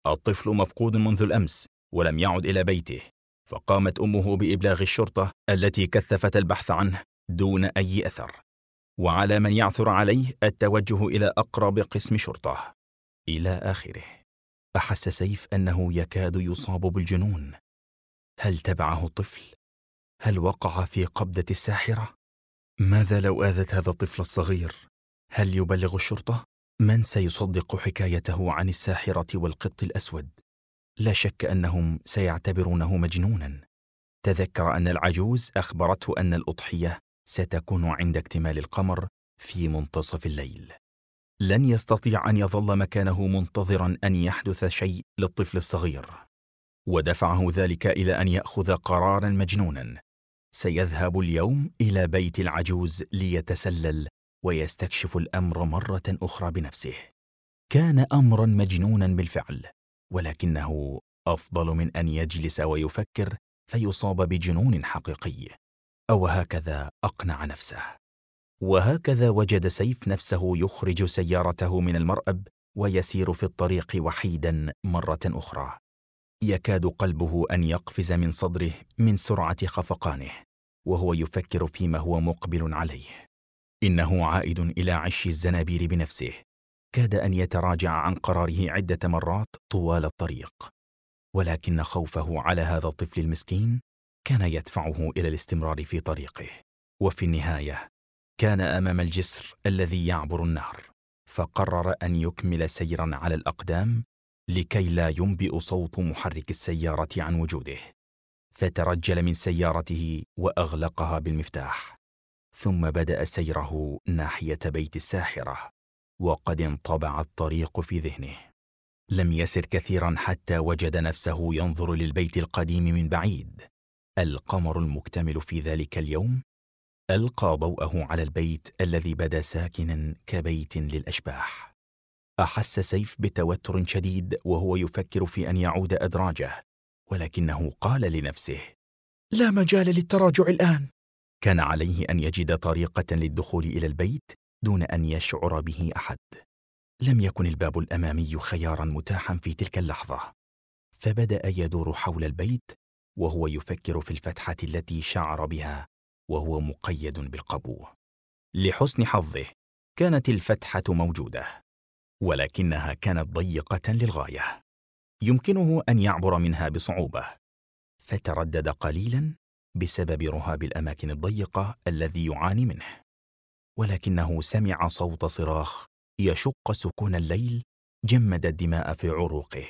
الطفل مفقود منذ الأمس ولم يعد إلى بيته. فقامت أمه بإبلاغ الشرطة التي كثفت البحث عنه دون أي أثر، وعلى من يعثر عليه التوجه إلى أقرب قسم شرطة إلى آخره. أحس سيف أنه يكاد يصاب بالجنون. هل تبعه الطفل؟ هل وقع في قبضة الساحرة؟ ماذا لو آذت هذا الطفل الصغير؟ هل يبلغ الشرطة؟ من سيصدق حكايته عن الساحرة والقط الأسود؟ لا شك أنهم سيعتبرونه مجنونا. تذكر أن العجوز أخبرته أن الأضحية ستكون عند اكتمال القمر في منتصف الليل. لن يستطيع أن يظل مكانه منتظرا أن يحدث شيء للطفل الصغير، ودفعه ذلك إلى أن يأخذ قرارا مجنونا. سيذهب اليوم إلى بيت العجوز ليتسلل ويستكشف الأمر مرة أخرى بنفسه. كان أمرا مجنونا بالفعل، ولكنه أفضل من أن يجلس ويفكر فيصاب بجنون حقيقي. أو هكذا أقنع نفسه. وهكذا وجد سيف نفسه يخرج سيارته من المرأب ويسير في الطريق وحيدا مرة أخرى. يكاد قلبه أن يقفز من صدره من سرعة خفقانه وهو يفكر فيما هو مقبل عليه. إنه عائد إلى عش الزنابير بنفسه. كاد أن يتراجع عن قراره عدة مرات طوال الطريق، ولكن خوفه على هذا الطفل المسكين كان يدفعه إلى الاستمرار في طريقه. وفي النهاية كان أمام الجسر الذي يعبر النهر، فقرر أن يكمل سيرا على الأقدام لكي لا ينبئ صوت محرك السيارة عن وجوده. فترجل من سيارته وأغلقها بالمفتاح، ثم بدأ سيره ناحية بيت الساحرة، وقد انطبع الطريق في ذهنه. لم يسر كثيرا حتى وجد نفسه ينظر للبيت القديم من بعيد. القمر المكتمل في ذلك اليوم ألقى ضوءه على البيت الذي بدا ساكنا كبيت للأشباح. أحس سيف بتوتر شديد وهو يفكر في أن يعود أدراجه، ولكنه قال لنفسه: لا مجال للتراجع الآن. كان عليه أن يجد طريقة للدخول إلى البيت دون أن يشعر به أحد. لم يكن الباب الأمامي خيارا متاحا في تلك اللحظة، فبدأ يدور حول البيت وهو يفكر في الفتحة التي شعر بها وهو مقيد بالقبو. لحسن حظه كانت الفتحة موجودة، ولكنها كانت ضيقة للغاية، يمكنه أن يعبر منها بصعوبة. فتردد قليلا بسبب رهاب الأماكن الضيقة الذي يعاني منه، ولكنه سمع صوت صراخ يشق سكون الليل جمد الدماء في عروقه،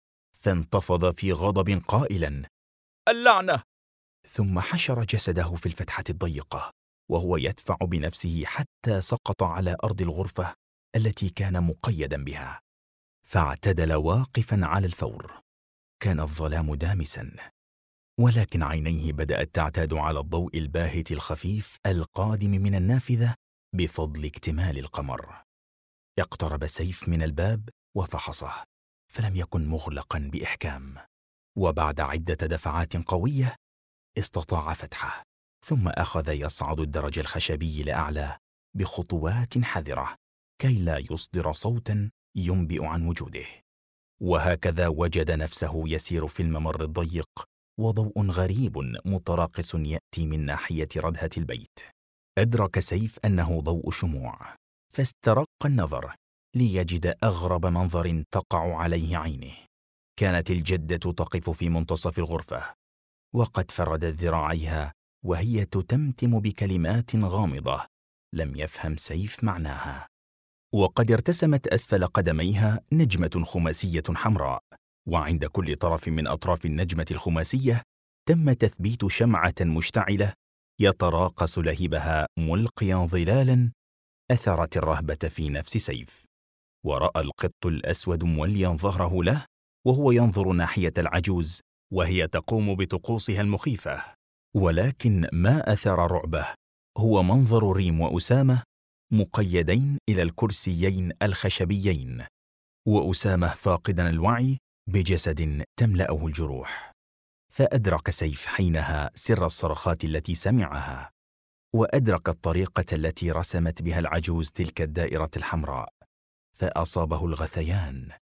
فانتفض في غضب قائلا: اللعنة! ثم حشر جسده في الفتحة الضيقة وهو يدفع بنفسه حتى سقط على أرض الغرفة التي كان مقيدا بها، فاعتدل واقفا على الفور. كان الظلام دامسا، ولكن عينيه بدأت تعتاد على الضوء الباهت الخفيف القادم من النافذة بفضل اكتمال القمر. اقترب سيف من الباب وفحصه، فلم يكن مغلقا بإحكام، وبعد عدة دفعات قوية استطاع فتحه، ثم أخذ يصعد الدرج الخشبي لأعلى بخطوات حذرة كي لا يصدر صوتا ينبئ عن وجوده. وهكذا وجد نفسه يسير في الممر الضيق، وضوء غريب متراقص يأتي من ناحية ردهة البيت. أدرك سيف أنه ضوء شموع، فاسترق النظر ليجد أغرب منظر تقع عليه عينه. كانت الجدة تقف في منتصف الغرفة، وقد فردت ذراعيها وهي تتمتم بكلمات غامضة لم يفهم سيف معناها. وقد ارتسمت أسفل قدميها نجمة خماسية حمراء، وعند كل طرف من أطراف النجمة الخماسية تم تثبيت شمعة مشتعلة يتراقص لهبها ملقيا ظلالا أثرت الرهبة في نفس سيف. ورأى القط الأسود موليا ظهره له وهو ينظر ناحية العجوز وهي تقوم بطقوسها المخيفة. ولكن ما أثار رعبه هو منظر ريم وأسامة مقيدين إلى الكرسيين الخشبيين، وأسامة فاقدا الوعي بجسد تملأه الجروح. فأدرك سيف حينها سر الصرخات التي سمعها، وأدرك الطريقة التي رسمت بها العجوز تلك الدائرة الحمراء، فأصابه الغثيان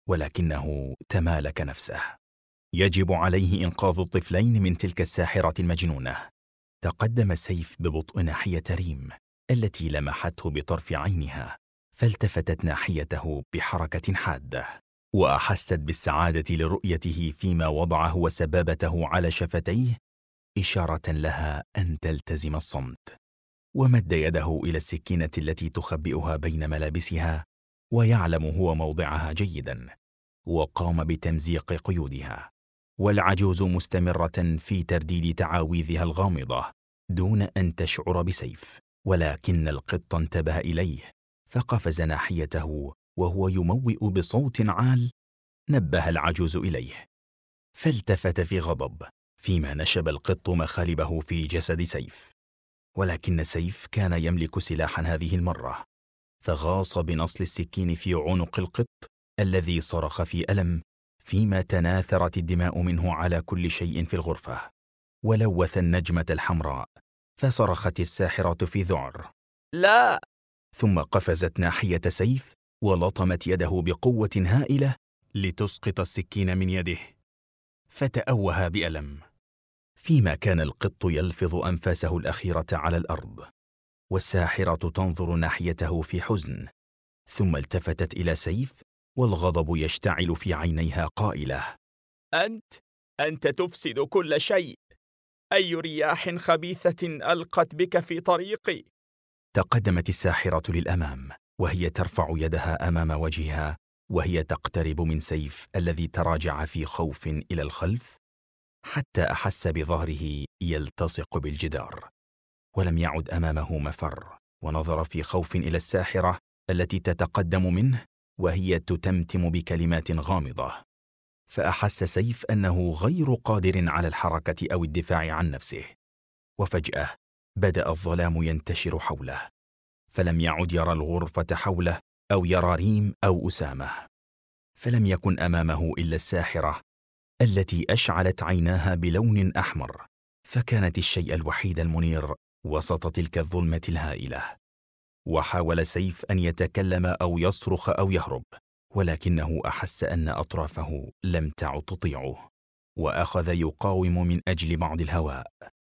ولكنه تمالك نفسه. يجب عليه إنقاذ الطفلين من تلك الساحرة المجنونة. تقدم سيف ببطء ناحية ريم التي لمحته بطرف عينها، فالتفتت ناحيته بحركة حادة، وأحست بالسعادة لرؤيته فيما وضعه وسبابته على شفتيه إشارة لها أن تلتزم الصمت. ومد يده إلى السكينة التي تخبئها بين ملابسها، ويعلم هو موضعها جيدا، وقام بتمزيق قيودها، والعجوز مستمرة في ترديد تعاويذها الغامضة دون أن تشعر بسيف. ولكن القط انتبه إليه فقفز ناحيته وهو يموئ بصوت عال. نبه العجوز إليه، فالتفت في غضب فيما نشب القط مخالبه في جسد سيف. ولكن سيف كان يملك سلاحا هذه المرة، فغاص بنصل السكين في عنق القط الذي صرخ في ألم فيما تناثرت الدماء منه على كل شيء في الغرفة، ولوث النجمة الحمراء، فصرخت الساحرة في ذعر: لا! ثم قفزت ناحية سيف ولطمت يده بقوة هائلة لتسقط السكين من يده، فتأوه بألم، فيما كان القط يلفظ أنفاسه الأخيرة على الأرض، والساحرة تنظر ناحيته في حزن. ثم التفتت إلى سيف والغضب يشتعل في عينيها قائلة: أنت تفسد كل شيء. أي رياح خبيثة ألقت بك في طريقي؟ تقدمت الساحرة للأمام وهي ترفع يدها أمام وجهها، وهي تقترب من سيف الذي تراجع في خوف إلى الخلف حتى أحس بظهره يلتصق بالجدار، ولم يعد أمامه مفر، ونظر في خوف إلى الساحرة التي تتقدم منه وهي تتمتم بكلمات غامضة. فأحس سيف أنه غير قادر على الحركة أو الدفاع عن نفسه، وفجأة بدأ الظلام ينتشر حوله، فلم يعد يرى الغرفة حوله أو يرى ريم أو أسامة، فلم يكن أمامه إلا الساحرة التي أشعلت عيناها بلون أحمر، فكانت الشيء الوحيد المنير وسط تلك الظلمة الهائلة. وحاول سيف أن يتكلم أو يصرخ أو يهرب، ولكنه أحس أن أطرافه لم تعد تطيعه، وأخذ يقاوم من أجل بعض الهواء،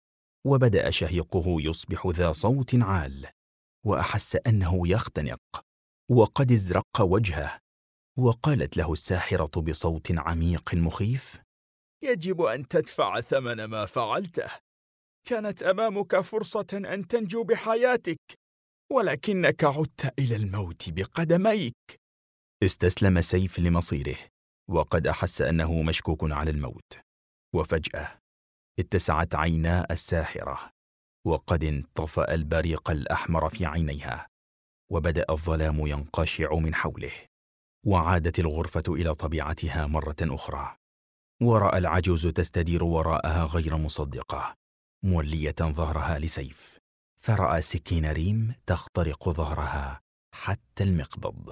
وبدأ شهيقه يصبح ذا صوت عال، وأحس أنه يختنق، وقد ازرق وجهه. وقالت له الساحرة بصوت عميق مخيف: يجب أن تدفع ثمن ما فعلته. كانت أمامك فرصة أن تنجو بحياتك، ولكنك عدت إلى الموت بقدميك. استسلم سيف لمصيره، وقد أحس أنه مشكوك على الموت. وفجأة اتسعت عينا الساحرة، وقد انطفأ البريق الأحمر في عينيها، وبدأ الظلام ينقشع من حوله، وعادت الغرفة إلى طبيعتها مرة أخرى. ورأى العجوز تستدير وراءها غير مصدقة، مولية ظهرها لسيف، فرأى سكين ريم تخترق ظهرها حتى المقبض.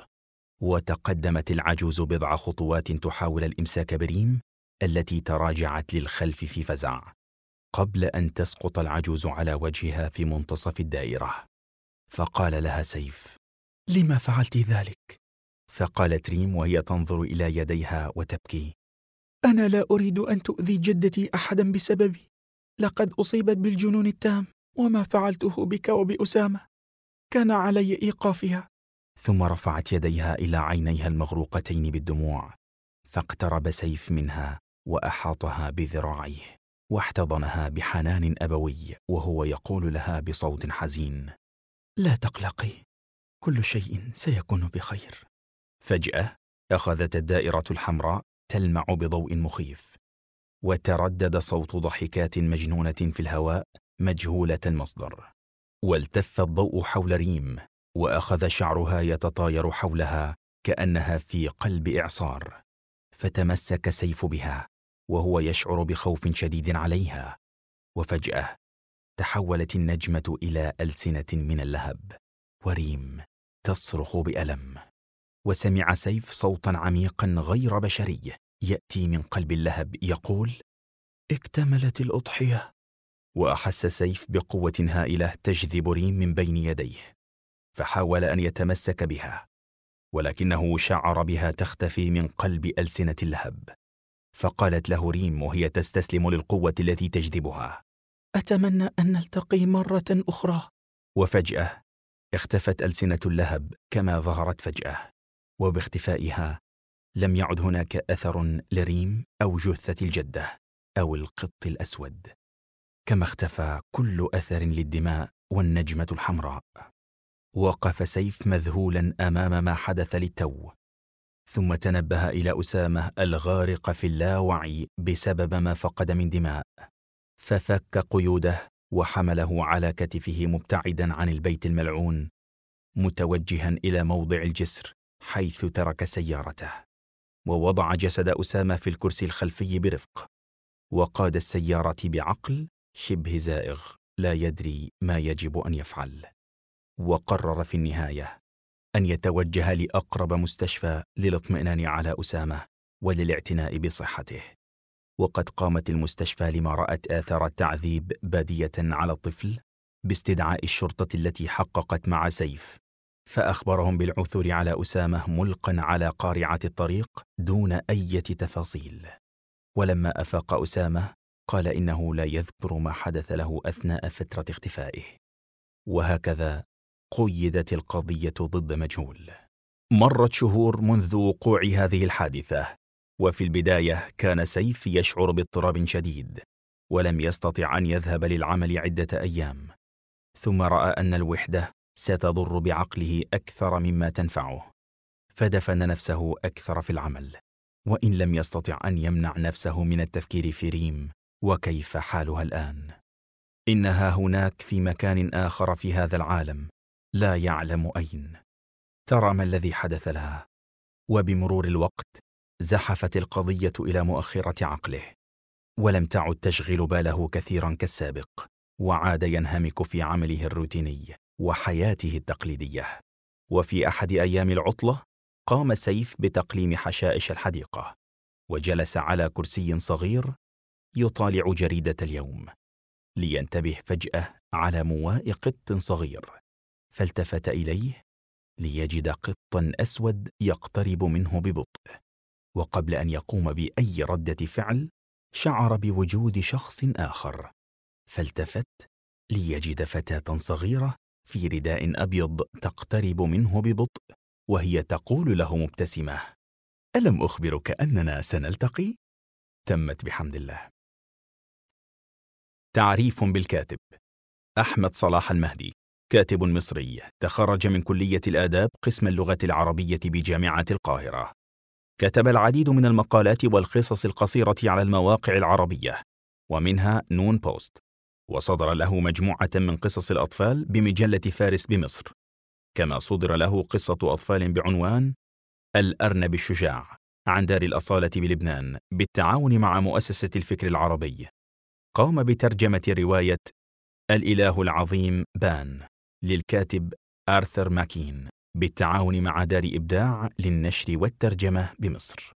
وتقدمت العجوز بضع خطوات تحاول الإمساك بريم التي تراجعت للخلف في فزع، قبل أن تسقط العجوز على وجهها في منتصف الدائرة. فقال لها سيف: لما فعلت ذلك؟ فقالت ريم وهي تنظر إلى يديها وتبكي: أنا لا أريد أن تؤذي جدتي أحدا بسببي، لقد أصيبت بالجنون التام، وما فعلته بك وبأسامة كان علي إيقافها. ثم رفعت يديها إلى عينيها المغروقتين بالدموع، فاقترب سيف منها وأحاطها بذراعيه، واحتضنها بحنان أبوي، وهو يقول لها بصوت حزين: لا تقلقي، كل شيء سيكون بخير. فجأة أخذت الدائرة الحمراء تلمع بضوء مخيف، وتردد صوت ضحكات مجنونة في الهواء مجهولة المصدر، والتف الضوء حول ريم، وأخذ شعرها يتطاير حولها كأنها في قلب إعصار. فتمسك سيف بها وهو يشعر بخوف شديد عليها، وفجأة تحولت النجمة إلى ألسنة من اللهب، وريم تصرخ بألم. وسمع سيف صوتا عميقا غير بشري يأتي من قلب اللهب يقول: اكتملت الأضحية. وأحس سيف بقوة هائلة تجذب ريم من بين يديه، فحاول أن يتمسك بها، ولكنه شعر بها تختفي من قلب ألسنة اللهب. فقالت له ريم وهي تستسلم للقوة التي تجذبها: أتمنى أن نلتقي مرة أخرى. وفجأة اختفت ألسنة اللهب كما ظهرت فجأة، وباختفائها لم يعد هناك أثر لريم أو جثة الجدة أو القط الأسود، كما اختفى كل أثر للدماء والنجمة الحمراء. وقف سيف مذهولا أمام ما حدث للتو، ثم تنبه إلى أسامة الغارق في اللاوعي بسبب ما فقد من دماء، ففك قيوده وحمله على كتفه مبتعدا عن البيت الملعون، متوجها إلى موضع الجسر حيث ترك سيارته، ووضع جسد أسامة في الكرسي الخلفي برفق، وقاد السيارة بعقل شبه زائغ لا يدري ما يجب أن يفعل. وقرر في النهاية أن يتوجه لأقرب مستشفى للاطمئنان على أسامة وللاعتناء بصحته. وقد قامت المستشفى لما رأت آثار التعذيب بادية على الطفل باستدعاء الشرطة التي حققت مع سيف، فأخبرهم بالعثور على أسامة ملقا على قارعة الطريق دون أي تفاصيل. ولما أفاق أسامة قال إنه لا يذكر ما حدث له أثناء فترة اختفائه. وهكذا قيدت القضية ضد مجهول. مرت شهور منذ وقوع هذه الحادثة، وفي البداية كان سيف يشعر باضطراب شديد ولم يستطع أن يذهب للعمل عدة أيام، ثم رأى أن الوحدة ستضر بعقله أكثر مما تنفعه، فدفن نفسه أكثر في العمل، وإن لم يستطع أن يمنع نفسه من التفكير في ريم وكيف حالها الآن. إنها هناك في مكان آخر في هذا العالم لا يعلم أين. ترى ما الذي حدث لها. وبمرور الوقت زحفت القضية إلى مؤخرة عقله، ولم تعد تشغل باله كثيرا كالسابق، وعاد ينهمك في عمله الروتيني وحياته التقليدية. وفي أحد أيام العطلة قام سيف بتقليم حشائش الحديقة، وجلس على كرسي صغير يطالع جريدة اليوم، لينتبه فجأة على مواء قط صغير، فالتفت إليه ليجد قطا أسود يقترب منه ببطء. وقبل أن يقوم بأي ردة فعل شعر بوجود شخص آخر، فالتفت ليجد فتاة صغيرة في رداء أبيض تقترب منه ببطء، وهي تقول له مبتسمة: ألم أخبرك أننا سنلتقي؟ تمت بحمد الله. تعريف بالكاتب: أحمد صلاح المهدي، كاتب مصري، تخرج من كلية الآداب قسم اللغة العربية بجامعة القاهرة. كتب العديد من المقالات والقصص القصيرة على المواقع العربية، ومنها نون بوست، وصدر له مجموعة من قصص الأطفال بمجلة فارس بمصر، كما صدر له قصة أطفال بعنوان الأرنب الشجاع عن دار الأصالة بلبنان بالتعاون مع مؤسسة الفكر العربي. قام بترجمة رواية الإله العظيم بان للكاتب آرثر ماكين بالتعاون مع دار إبداع للنشر والترجمة بمصر.